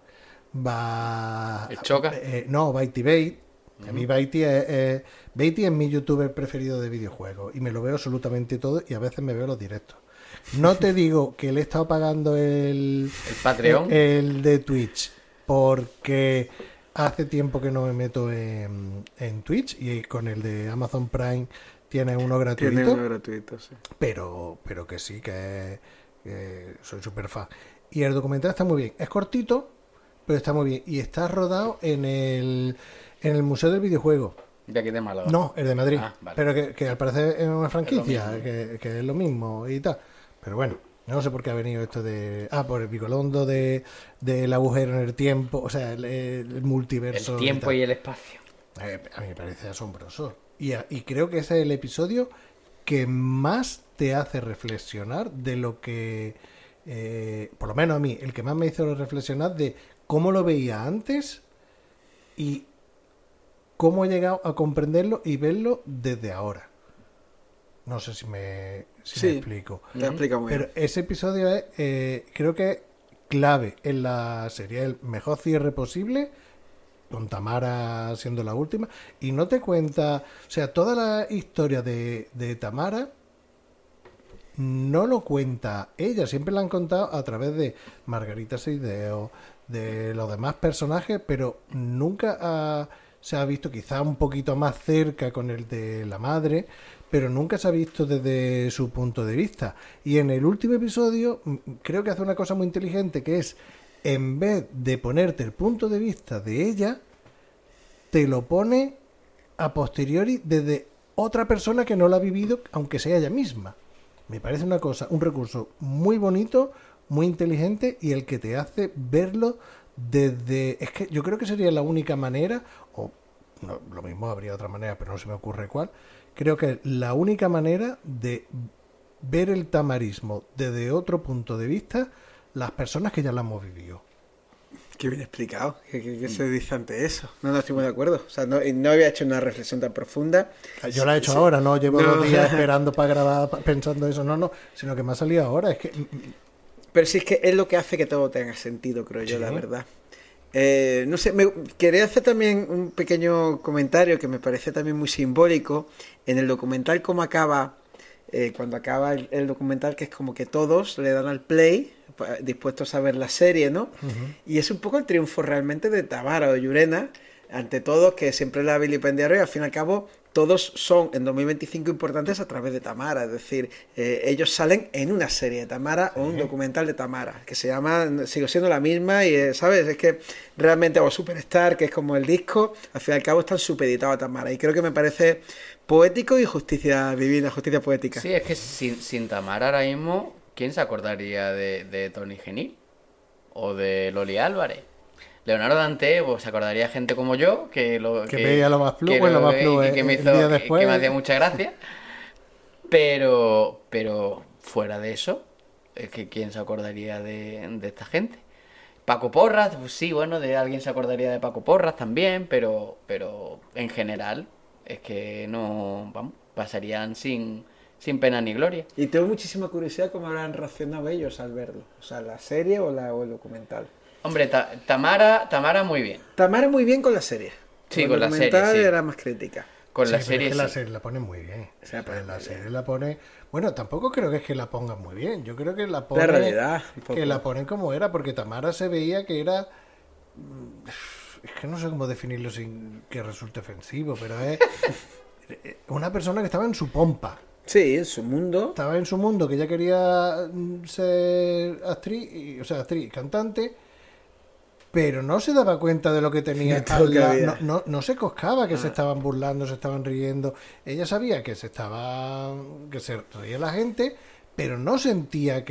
va... ¿El Choca? No, Baity Bait. A mí Baity es mi youtuber preferido de videojuegos y me lo veo absolutamente todo y a veces me veo los directos. No te digo que le he estado pagando el Patreon. el de Twitch porque hace tiempo que no me meto en Twitch y con el de Amazon Prime tiene uno gratuito. Tiene uno gratuito, sí. Pero que sí, que soy súper fan. Y el documental está muy bien. Es cortito, pero está muy bien. Y está rodado en el Museo del Videojuego. De aquí de Málaga. No, el de Madrid. Ah, vale. Pero que al parecer es una franquicia, Es que es lo mismo y tal. Pero bueno, no sé por qué ha venido esto de... por el Vigalondo del agujero en el tiempo, o sea, el multiverso. El tiempo tal. y el espacio. A mí me parece asombroso. Y creo que ese es el episodio que más te hace reflexionar de lo que, por lo menos a mí, el que más me hizo reflexionar de cómo lo veía antes y cómo he llegado a comprenderlo y verlo desde ahora. No sé si me explico. Te explica muy Pero bien. ese episodio es, creo que es clave en la serie, el mejor cierre posible, con Tamara siendo la última, y no te cuenta, o sea, toda la historia de Tamara no lo cuenta ella, siempre la han contado a través de Margarita Seideo, de los demás personajes, pero nunca se ha visto, quizá un poquito más cerca con el de la madre, pero nunca se ha visto desde su punto de vista. Y en el último episodio creo que hace una cosa muy inteligente, que es, en vez de ponerte el punto de vista de ella, te lo pone a posteriori desde otra persona que no lo ha vivido, aunque sea ella misma. Me parece una cosa, un recurso muy bonito, muy inteligente y el que te hace verlo desde... Es que yo creo que sería la única manera, o no, lo mismo habría otra manera, pero no se me ocurre cuál, creo que es la única manera de ver el tamarismo desde otro punto de vista las personas que ya lo hemos vivido. Qué bien explicado. ¿Qué se dice ante eso? No estoy muy de acuerdo. O sea, no había hecho una reflexión tan profunda. Yo la he hecho ahora, no llevo 2 días esperando para grabar pensando eso, sino que me ha salido ahora. Es que... Pero sí, es que es lo que hace que todo tenga sentido, creo yo, Sí. la verdad. No sé, quería hacer también un pequeño comentario que me parece también muy simbólico. En el documental, cómo acaba, cuando acaba el documental, que es como que todos le dan al play, dispuestos a ver la serie, ¿no? Y es un poco el triunfo realmente de Tamara o de Llurena, ante todos, que siempre la vilipendiaron, y al fin y al cabo todos son en 2025 importantes a través de Tamara. Es decir, ellos salen en una serie de Tamara o un documental de Tamara, que se llama, sigo siendo la misma, y ¿sabes? Es que realmente, o Superstar, que es como el disco, al fin y al cabo están supeditados a Tamara, y creo que me parece poético y justicia divina, justicia poética. Sí, es que sin Tamara ahora mismo, ¿quién se acordaría de Tony Genil? O de Loli Álvarez. Leonardo Dante, pues se acordaría gente como yo, que veía lo más flu, bueno, lo más flu que me el hizo, día después. que me hacía mucha gracia. Pero fuera de eso, es que ¿quién se acordaría de esta gente? Paco Porras, pues sí, bueno, de alguien se acordaría de Paco Porras también, pero en general es que no, vamos, pasarían sin pena ni gloria. Y tengo muchísima curiosidad cómo habrán reaccionado ellos al verlo. O sea, la serie o el documental. Hombre, Tamara muy bien. Tamara muy bien con la serie. Sí, con la serie, El documental sí. era más crítica. Con Sí, la pero serie es que la sí. serie la pone muy bien. O sea, pero La muy serie bien. la pone... Bueno, tampoco creo que es que la pongan muy bien. Yo creo que la pone... La realidad, un poco. Que la ponen como era, porque Tamara se veía que era... Es que no sé cómo definirlo sin que resulte ofensivo, pero es una persona que estaba en su pompa. Sí, en su mundo. Estaba en su mundo, que ella quería ser actriz, actriz, cantante, pero no se daba cuenta de lo que tenía De todo lo al que lado. había. No se coscaba que se estaban burlando, se estaban riendo. Ella sabía que se reía la gente, pero no sentía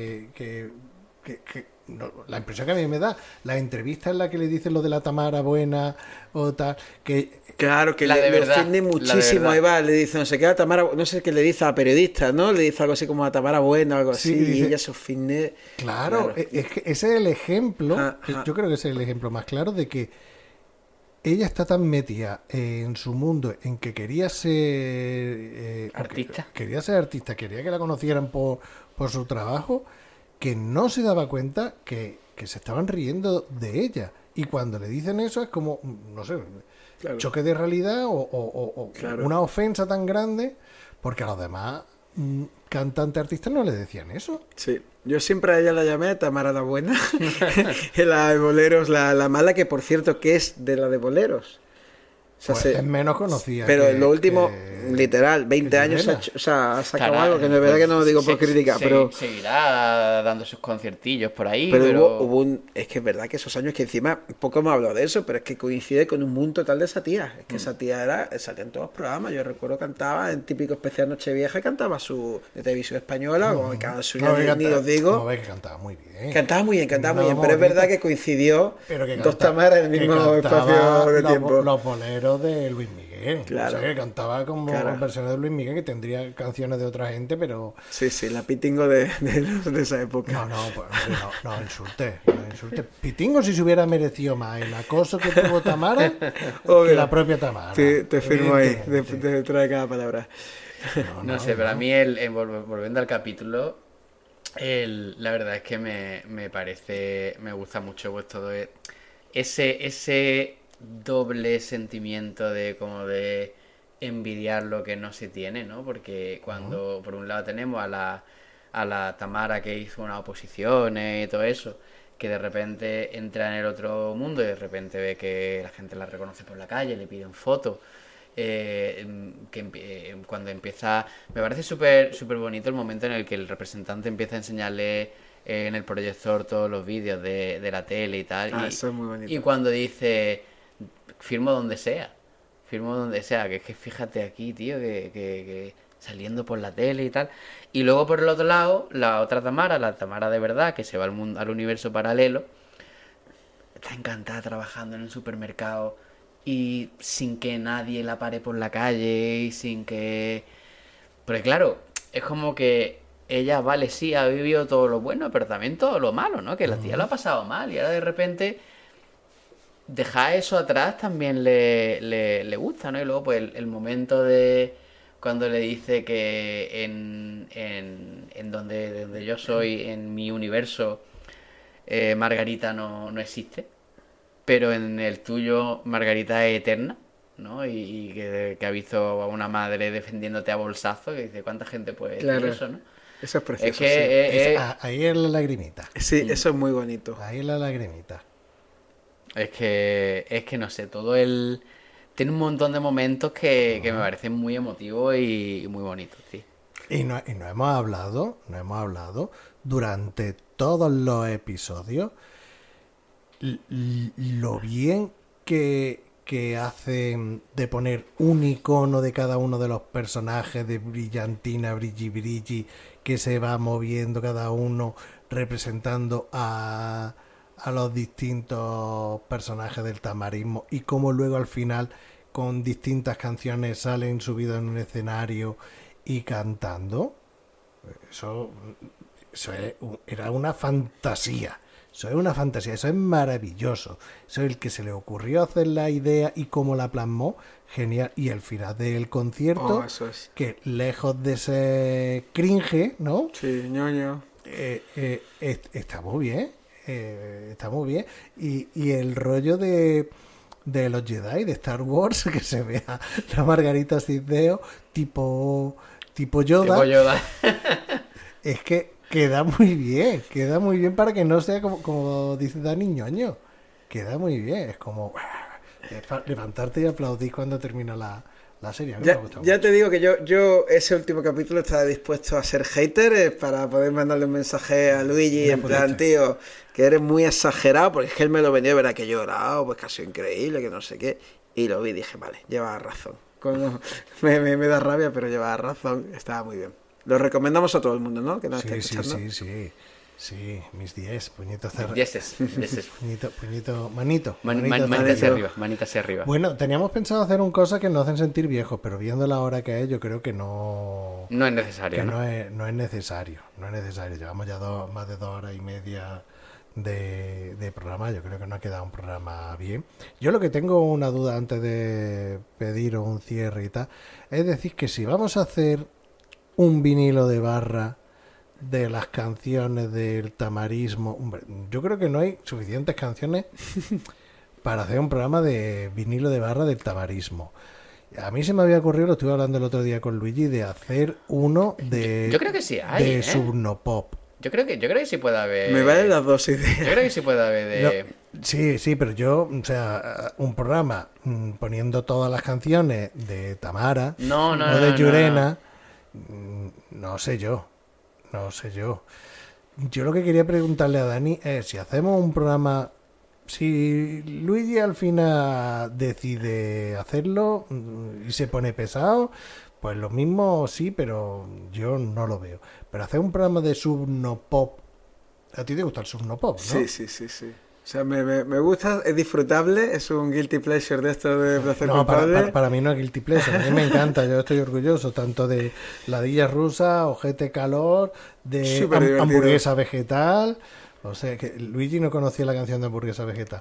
la impresión que a mí me da, la entrevista en la que le dicen lo de la Tamara buena o tal, que Claro, que La de le verdad, ofende la de muchísimo. verdad. Ahí va, le dice, no sé qué, a Tamara, no sé qué le dice a la periodista, ¿no? Le dice algo así como a Tamara buena o algo Sí, así, dice- y ella se ofende. Claro, es que ese es el ejemplo, Ajá. yo creo que ese es el ejemplo más claro de que ella está tan metida en su mundo en que quería ser Artista. quería ser artista, quería que la conocieran por su trabajo, que no se daba cuenta que se estaban riendo de ella. Y cuando le dicen eso es como, no sé, Claro. choque de realidad o Claro. una ofensa tan grande, porque a los demás cantantes artistas no le decían eso. Sí, yo siempre a ella la llamé Tamara la buena, en la de boleros, la mala, que por cierto que es de la de boleros. O sea, Pues es menos conocida. pero que- en lo último, que- literal, 20 que años, Llurena. ha sacado Estará, algo, que no es verdad que no lo digo por se- crítica, se- pero... Seguirá dando sus conciertillos por ahí, Pero pero... es que es verdad que esos años que encima, poco hemos hablado de eso, pero es que coincide con un mundo total de esa tía. Es que esa tía salía en todos los programas. Yo recuerdo cantaba en típico especial Nochevieja, cantaba su de televisión española, o en cada suyo, No, que ni canta- os digo. como ves que cantaba muy bien. Cantaba muy bien, Una pero es bonita. verdad que coincidió Pero que dos canta- Tamaras en el que mismo cantaba espacio de tiempo. Los boleros de Luis Miguel. Claro. O sea, que cantaba como Claro. versiones de Luis Miguel, que tendría canciones de otra gente, pero... Sí, sí, la pitingo de esa época. No, pues, hombre, no insulte. Pitingo si se hubiera merecido más el acoso que tuvo Tamara Obvio. que la propia Tamara. Te firmo ahí, Evidentemente. detrás de cada palabra. No sé, pero a mí, volviendo al capítulo, la verdad es que me parece, me gusta mucho pues todo ese doble sentimiento de como de envidiar lo que no se tiene, ¿no? Porque cuando por un lado tenemos a la Tamara que hizo unas oposiciones y todo eso, que de repente entra en el otro mundo y de repente ve que la gente la reconoce por la calle, le piden fotos. Cuando empieza, me parece súper súper bonito el momento en el que el representante empieza a enseñarle en el proyector todos los vídeos de la tele y tal. Ah, y, eso es muy bonito. y cuando dice firmo donde sea, que es que fíjate aquí, tío, que saliendo por la tele y tal. Y luego por el otro lado, la otra Tamara, la Tamara de verdad, que se va al universo paralelo, está encantada trabajando en el supermercado y sin que nadie la pare por la calle y sin que... Porque claro, es como que ella, vale, sí, ha vivido todo lo bueno, pero también todo lo malo, ¿no? Que la tía lo ha pasado mal y ahora de repente dejar eso atrás también le gusta, ¿no? Y luego pues el momento de cuando le dice que en donde yo soy, en mi universo, Margarita no existe, pero en el tuyo Margarita es eterna, ¿no? Y que ha visto a una madre defendiéndote a bolsazo, que dice, ¿cuánta gente puede decir eso, no? Eso es precioso. Es que ahí es la lagrimita. sí, eso es muy bonito. Ahí es la lagrimita. es que no sé, tiene un montón de momentos que me parecen muy emotivos y muy bonitos, sí. Y no hemos hablado durante todos los episodios lo bien que hacen de poner un icono de cada uno de los personajes, de brillantina, brilli, que se va moviendo cada uno representando a los distintos personajes del tamarismo, y cómo luego al final con distintas canciones salen subidos en un escenario y cantando. Eso era una fantasía. Eso es una fantasía, eso es maravilloso. Eso es el que se le ocurrió hacer la idea y cómo la plasmó, genial. Y el final del concierto, eso es. que lejos de ser cringe, ¿no? Sí, ñoño. Está muy bien. Está muy bien. Y el rollo de los Jedi, de Star Wars, que se vea la Margarita Cisdeo tipo Yoda. Es que queda muy bien para que no sea como dice Dani, ñoño. Queda muy bien, es como levantarte y aplaudir cuando termina la serie. A mí me gusta Ya mucho. te digo que yo ese último capítulo estaba dispuesto a ser hater para poder mandarle un mensaje a Luigi Ya en plan, pudiste. tío, que eres muy exagerado, porque es que él me lo vendió, verá que he llorado, pues que ha sido increíble, que no sé qué. Y lo vi y dije, vale, llevas razón. Me da rabia, pero llevas razón, estaba muy bien. Lo recomendamos a todo el mundo, ¿no? Que nos esté escuchando. Sí, mis 10, puñito cerrado. Yeses. Puñito, manito. Manita hacia arriba. Bueno, teníamos pensado hacer un cosa que nos hacen sentir viejos, pero viendo la hora que es, yo creo que no. No es necesario, Que ¿no? no es necesario. No es necesario. Llevamos ya más de 2 horas y media de programa. Yo creo que nos ha quedado un programa bien. Yo lo que tengo una duda antes de pediros un cierre y tal, es decir, que si vamos a hacer un vinilo de barra de las canciones del tamarismo, hombre, yo creo que no hay suficientes canciones para hacer un programa de vinilo de barra del tamarismo. A mí se me había ocurrido, lo estuve hablando el otro día con Luigi, de hacer uno de Yo creo que sí hay, de Subnopop. Yo creo que sí puede haber. Me valen las dos Yo ideas. creo que sí puede haber de. Sí, pero yo, o sea, un programa poniendo todas las canciones de Tamara No, o de Llurena, no. no sé yo. Yo lo que quería preguntarle a Dani es si hacemos un programa, si Luigi al final decide hacerlo y se pone pesado, pues lo mismo sí, pero yo no lo veo. Pero hacer un programa de Subnopop, ¿a ti te gusta el Subnopop, no? Sí. O sea, me gusta, es disfrutable, es un guilty pleasure de esto de placer No, culpable. para mí no es guilty pleasure, a mí me encanta, yo estoy orgulloso tanto de ladillas rusas, ojete calor, de Súper divertido. hamburguesa vegetal. O sea, que Luigi no conocía la canción de hamburguesa vegetal.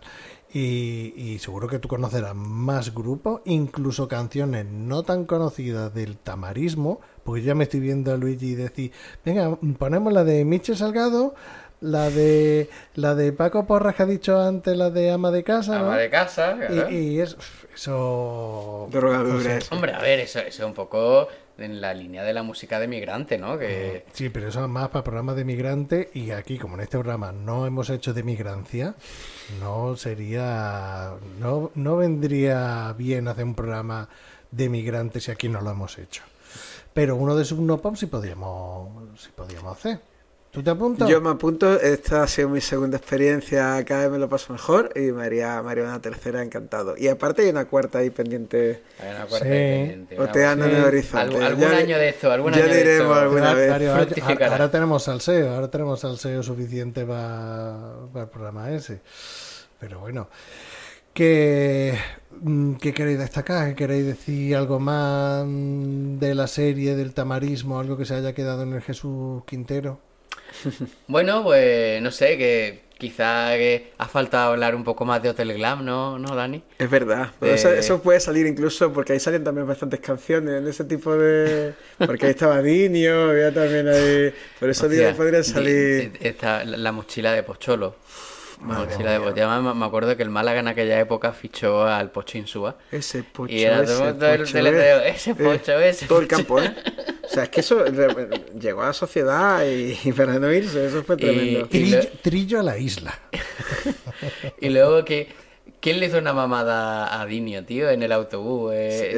Y seguro que tú conocerás más grupos, incluso canciones no tan conocidas del tamarismo, porque ya me estoy viendo a Luigi decir, venga, ponemos la de Michel Salgado, la de Paco Porras que ha dicho antes, la de Ama de Casa, ¿no? Ama de casa, claro. Y eso... Drogadures. Hombre, a ver, eso es un poco en la línea de la música de migrante, ¿no? Que Sí, pero eso es más para programas de migrante, y aquí, como en este programa no hemos hecho de migrancia, no sería... No vendría bien hacer un programa de migrantes si aquí no lo hemos hecho. Pero uno de Subnopop sí podíamos hacer. ¿Tú te apuntas? Yo me apunto, esta ha sido mi segunda experiencia, cada vez me lo paso mejor y me haría una tercera encantado. Y aparte hay una cuarta ahí pendiente, hay una cuarta Sí. pendiente. oteando en el horizonte. Algún año de esto, algún ya año de diremos esto. alguna vez. Claro, fructificará. ahora tenemos salseo suficiente para el programa ese. Pero bueno, ¿Qué queréis destacar? ¿Qué queréis decir algo más de la serie, del tamarismo, algo que se haya quedado en el Jesús Quintero? Bueno, pues no sé, que quizá que ha faltado hablar un poco más de Hotel Glam, ¿no, Dani? Es verdad, pero eso puede salir incluso porque ahí salen también bastantes canciones en ese tipo de... Porque ahí estaba Dinio, había también ahí... Por eso digo que podrían salir... La mochila de Pocholo. Además, me acuerdo que el Málaga en aquella época fichó al Pocho Insúa. Ese Pocho, y era todo el teleteo, ese Pocho. Todo el campo, ¿eh? O sea, es que eso llegó a la sociedad y para no irse, eso fue tremendo. Trillo a la isla. Y luego ¿quién le hizo una mamada a Dinio, tío, en el autobús?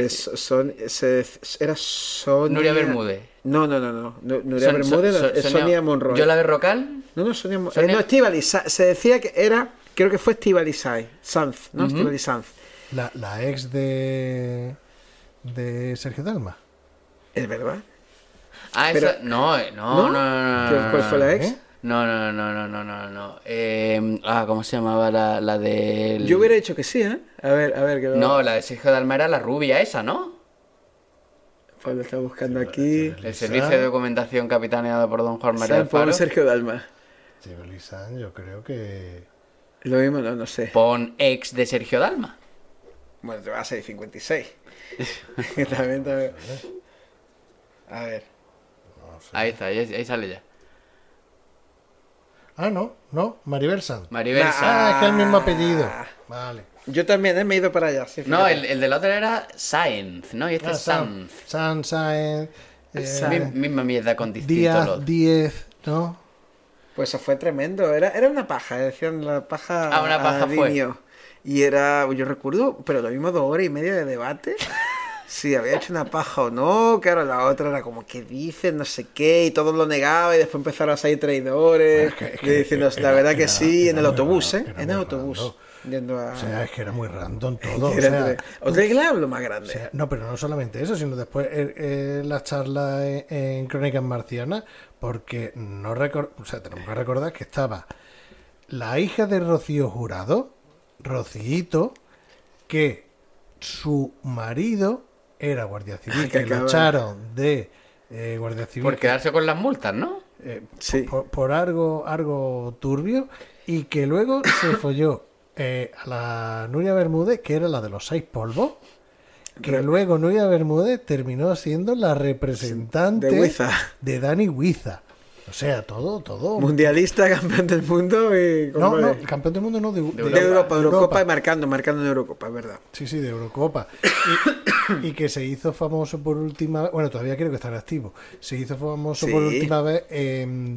Era Sonia... Nuria Bermúdez. No. Nuria Bermúdez es Sonia Monroy. ¿Yo la de Rocal? No, Sonia no, Estíbaliz. Se decía que era... Creo que fue Estíbaliz Sanz, ¿no? Estíbaliz Sanz. La ex de Sergio Dalma. ¿Es verdad? Ah, pero, esa... No. ¿Cuál fue la ex? No. ¿Cómo se llamaba la de...? Yo hubiera dicho que sí, ¿eh? A ver. Que no, la de Sergio Dalma era la rubia esa, ¿no? Pablo está buscando aquí. El servicio de documentación capitaneado por don Juan María Alfaro. Pon Sergio Dalma. Civilizan, yo creo que... Lo mismo, no sé. Pon ex de Sergio Dalma. Bueno, te va a ser 56. también. A ver. No sé. Ahí está, ahí sale ya. Ah, no, Maribel Sanz. Maribel Sanz. Es que es el mismo apellido. Vale. Yo también me he ido para allá. Sí, no, el del otro era Sáenz, ¿no? Y este es Sanz. Sáenz. Misma mierda con distintos. Díez, ¿no? Pues eso fue tremendo. Era una paja, decían la paja. Una paja fue. Y era, yo recuerdo, pero lo mismo 2 horas y media de debate. Si había hecho una paja o no, claro, la otra era como, ¿qué dicen? No sé qué, y todos lo negaban, y después empezaron a salir traidores, y diciendo, la verdad que sí, en el autobús, ¿eh? En el autobús. Yendo a... O sea, es que era muy random todo. Hotel Glam lo más grande. O sea, no, pero no solamente eso, sino después la charla en Crónicas Marcianas, porque tenemos que recordar que estaba la hija de Rocío Jurado, Rocíito, que su marido era guardia civil, que lo echaron de guardia civil. Por quedarse con las multas, ¿no? Sí. Por algo turbio, y que luego se folló a la Nuria Bermúdez, que era la de los 6 polvos, que luego Nuria Bermúdez terminó siendo la representante de Dani Huiza. O sea, todo. Mundialista, campeón del mundo y... No, campeón del mundo no, de Eurocopa y marcando en Eurocopa, es verdad. Sí, de Eurocopa. Y que se hizo famoso por última vez, bueno, todavía creo que está en activo, se hizo famoso por última vez en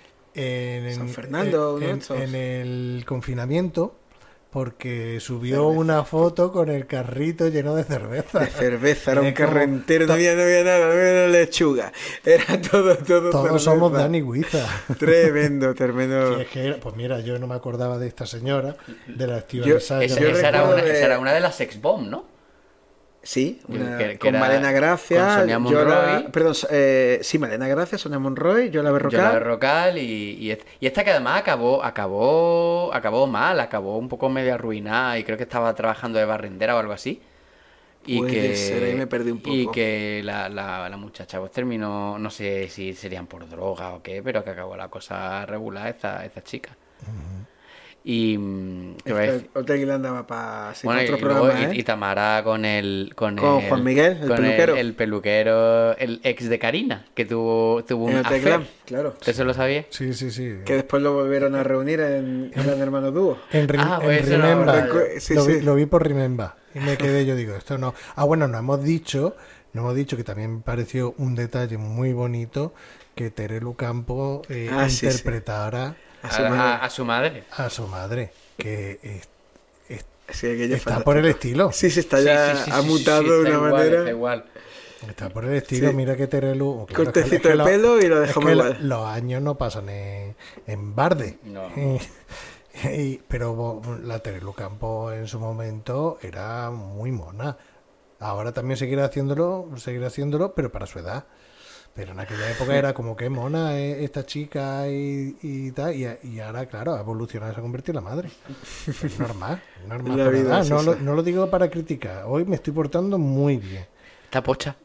San Fernando, en el confinamiento, porque subió una foto con el carrito lleno de cerveza. De cerveza, era un carro entero, no había nada, no había lechuga. Era todo Todos cerveza. Somos Dani Huiza. Tremendo. Sí, es que pues mira, yo no me acordaba de esta señora, de la Esa era una de las ex-bomb, ¿no? Sí, con Malena Gracia, con Sonia Monroy. Sí, Malena Gracia, Sonia Monroy, Yola Berrocal y esta que además acabó mal, acabó un poco medio arruinada y creo que estaba trabajando de barrendera o algo así. Y puede ser, ahí me perdí un poco. Y que la muchacha pues terminó, no sé si serían por droga o qué, pero que acabó la cosa regular esta chica. Y Hotel Glam andaba para otro programa, y Tamara con Juan Miguel, el peluquero. El peluquero, el ex de Karina, que tuvo un Hotel Glam, claro. ¿Eso lo sabía? Sí. Que después lo volvieron a reunir en Gran Hermano Dúo. En Remember. Lo vi por Remember. Y me quedé, yo digo, esto no. Bueno, nos hemos dicho que también me pareció un detalle muy bonito que Terelu Campo interpretara a su madre. A su madre, que que está por el estilo. Sí, está ya ha mutado de una manera. Está igual. Está por el estilo, mira que Terelu... Cortecito de pelo y lo dejamos igual. Los años no pasan en Barde. No. Pero la Terelu Campo en su momento era muy mona. Ahora también seguirá haciéndolo, pero para su edad. Pero en aquella época era como que mona esta chica y tal, y ahora, claro, ha evolucionado, se ha convertido en la madre. Es normal, La por vida edad. es No esa. lo digo para criticar. Hoy me estoy portando muy bien. ¿Está pocha?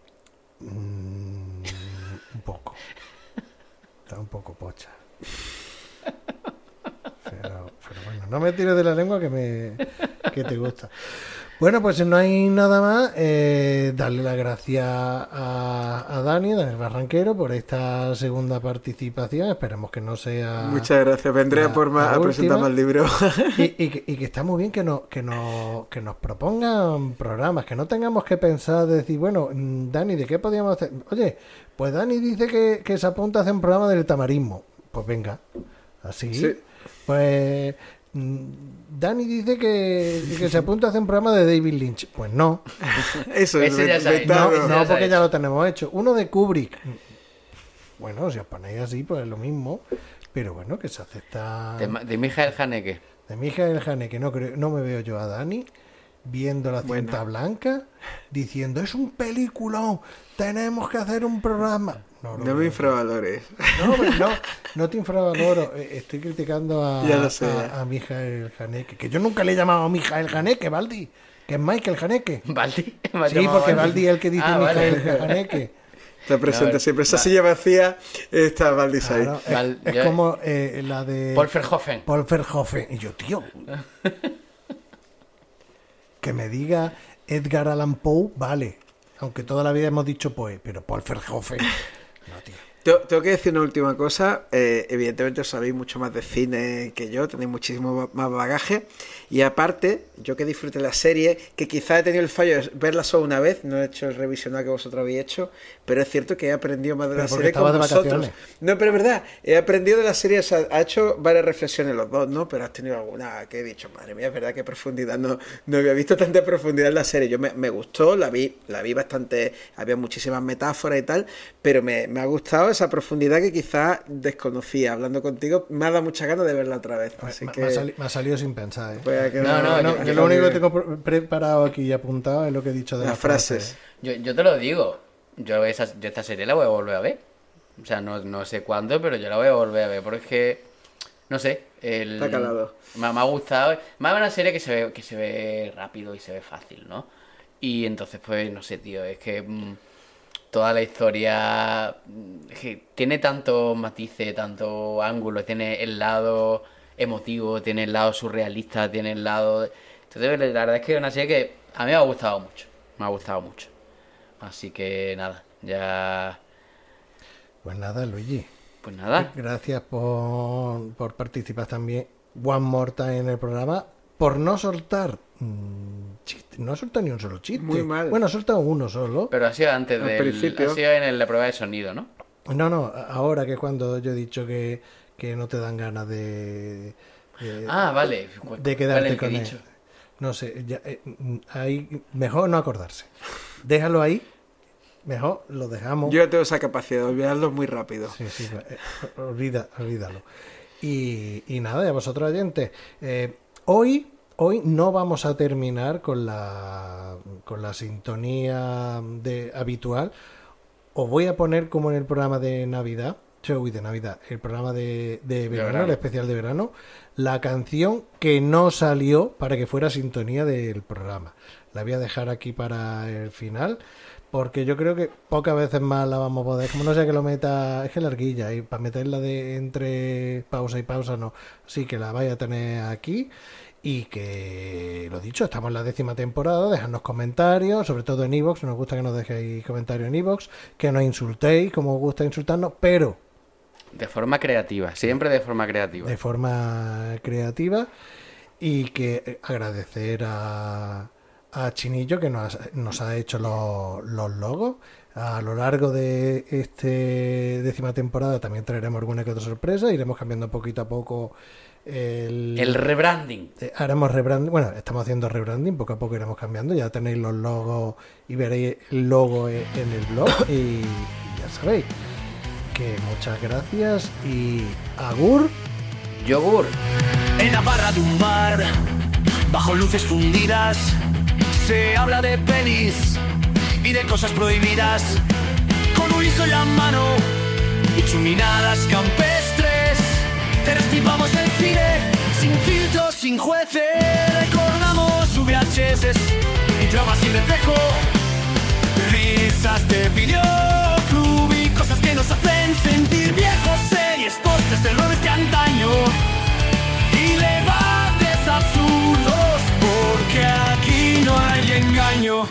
Un poco. Está un poco pocha. Pero bueno, no me tires de la lengua que te gusta. Bueno, pues no hay nada más. Darle las gracias a Daniel Barranquero, por esta segunda participación. Esperemos que no sea... Muchas gracias. Vendré la- a la presentar última. más libros. Y que está muy bien que nos propongan programas, que no tengamos que pensar, de decir, bueno, Dani, ¿de qué podíamos hacer? Oye, pues Dani dice que se apunta a hacer un programa del tamarismo. Pues venga, así. Sí. Pues Dani dice que se apunta a hacer un programa de David Lynch. Pues no, Eso es Ese ya se ha vetado. hecho. no, ya porque se ha ya lo tenemos hecho. Uno de Kubrick. Bueno, si os ponéis así, pues es lo mismo. Pero bueno, que se acepta. De Michael Haneke. De Michael Haneke, no me veo yo a Dani viendo la cinta Bueno. blanca diciendo, es un peliculón, tenemos que hacer un programa. No, No me infravalores. no te infravaloro. Estoy criticando Ya lo sé. a Michael Haneke, que yo nunca le he llamado a Michael Haneke, Baldi, que es Michael Haneke. ¿Baldi? Sí, porque Baldi es el que dice Michael Haneke. Está presente No, siempre. Esa silla vacía está Valdis ahí. Claro, Val- es yo- como la de Paul Verhoeven. Paul Verhoeven. Y yo, tío, que me diga Edgar Allan Poe, vale. Aunque toda la vida hemos dicho Poe, pero Paul Verhoeven, no, tío. Tengo que decir una última cosa. Evidentemente os sabéis mucho más de cine que yo, tenéis muchísimo más bagaje. Y aparte, yo que disfruté la serie, que quizá he tenido el fallo de verla solo una vez, no he hecho el revisionado que vosotros habéis hecho, pero es cierto que he aprendido más de Pero la porque serie con estabas de vosotros. vacaciones. No, pero es verdad, he aprendido de la serie, o sea, ha hecho varias reflexiones los dos, ¿no? Pero has tenido alguna que he dicho, madre mía, es verdad que profundidad, no había visto tanta profundidad en la serie. Yo me gustó, la vi bastante, había muchísimas metáforas y tal, pero me ha gustado esa profundidad que quizás desconocía. Hablando contigo, me ha dado muchas ganas de verla otra vez. Así Me que ha salido sin pensar, ¿eh? voy a quedar- No, Yo lo único que tengo preparado aquí y apuntado es lo que he dicho de Las las frases. Yo te lo digo. Yo esta serie la voy a volver a ver. O sea, no sé cuándo, pero yo la voy a volver a ver. Porque es que, no sé. Está calado. Me ha gustado. Más una serie que se ve rápido y se ve fácil, ¿no? Y entonces, pues, no sé, tío. Es que toda la historia es que tiene tantos matices, tantos ángulos. Tiene el lado emotivo, tiene el lado surrealista, tiene el lado... Entonces, la verdad es que es una serie que a mí me ha gustado mucho. Me ha gustado mucho. Así que nada, ya... Pues nada, Luigi. Pues nada. Gracias por participar también one more time en el programa. Por no soltar chiste. No ha soltado ni un solo chiste. Muy mal. Bueno, ha soltado uno solo. Pero ha sido antes Al del... principio. Ha sido en la prueba de sonido, ¿no? No, ahora que es cuando yo he dicho que no te dan ganas de Vale. de quedarte Vale, con ¿qué he él. dicho? No sé, ahí mejor no acordarse. Déjalo ahí. Mejor lo dejamos. Yo ya tengo esa capacidad de olvidarlo muy rápido. Sí, olvídalo. Y nada, y a vosotros oyentes, hoy no vamos a terminar con la sintonía habitual. Os voy a poner como en el programa de Navidad, el programa de verano, el especial de verano, la canción que no salió para que fuera sintonía del programa. La voy a dejar aquí para el final, porque yo creo que pocas veces más la vamos a poder, como no sea que lo meta, es que larguilla, y para meterla de entre pausa y pausa no, así que la vais a tener aquí. Y que, lo dicho, estamos en la 10ª temporada, dejadnos comentarios, sobre todo en iVoox, nos gusta que nos dejéis comentarios en iVoox, que nos insultéis, como os gusta insultarnos, pero De forma creativa, siempre de forma creativa. de forma creativa, y que agradecer a Chinillo que nos ha hecho los logos. A lo largo de este 10ª temporada también traeremos alguna que otra sorpresa, iremos cambiando poquito a poco el rebranding. Haremos rebranding, bueno, estamos haciendo rebranding, poco a poco iremos cambiando, ya tenéis los logos y veréis el logo en el blog y ya sabéis que muchas gracias y agur. Yogur. En la barra de un bar, bajo luces fundidas, se habla de pelis y de cosas prohibidas. Con chorizo en la mano y chuminadas campestres. Te restipamos el cine sin filtros, sin jueces. Recordamos VHS y traumas sin reflejo, risas de videoclub y cosas que nos hacen sentir viejos. Series, postes de errores de antaño y debates absurdos, porque aquí no hay engaño.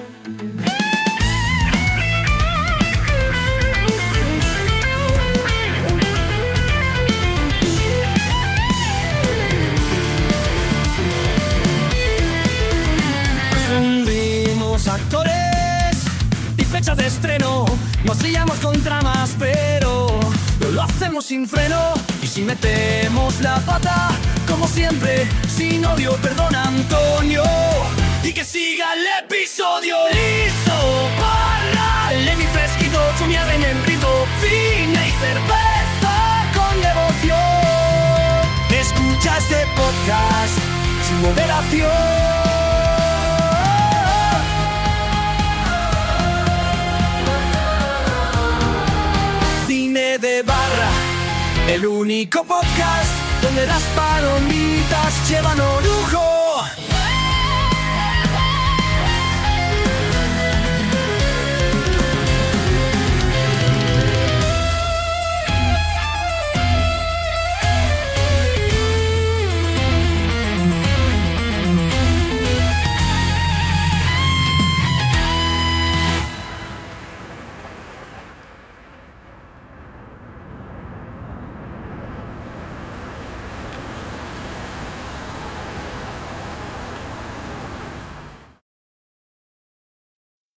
Fundimos actores y fechas de estreno, nos liamos con tramas, pero lo hacemos sin freno. Y si metemos la pata, como siempre, sin odio, perdona Antonio, y que siga el episodio. Listo para Levi fresquito, chumia de membrito, cine y cerveza con devoción. Escucha este podcast sin moderación. Cine de barra, el único podcast donde las palomitas llevan orujo.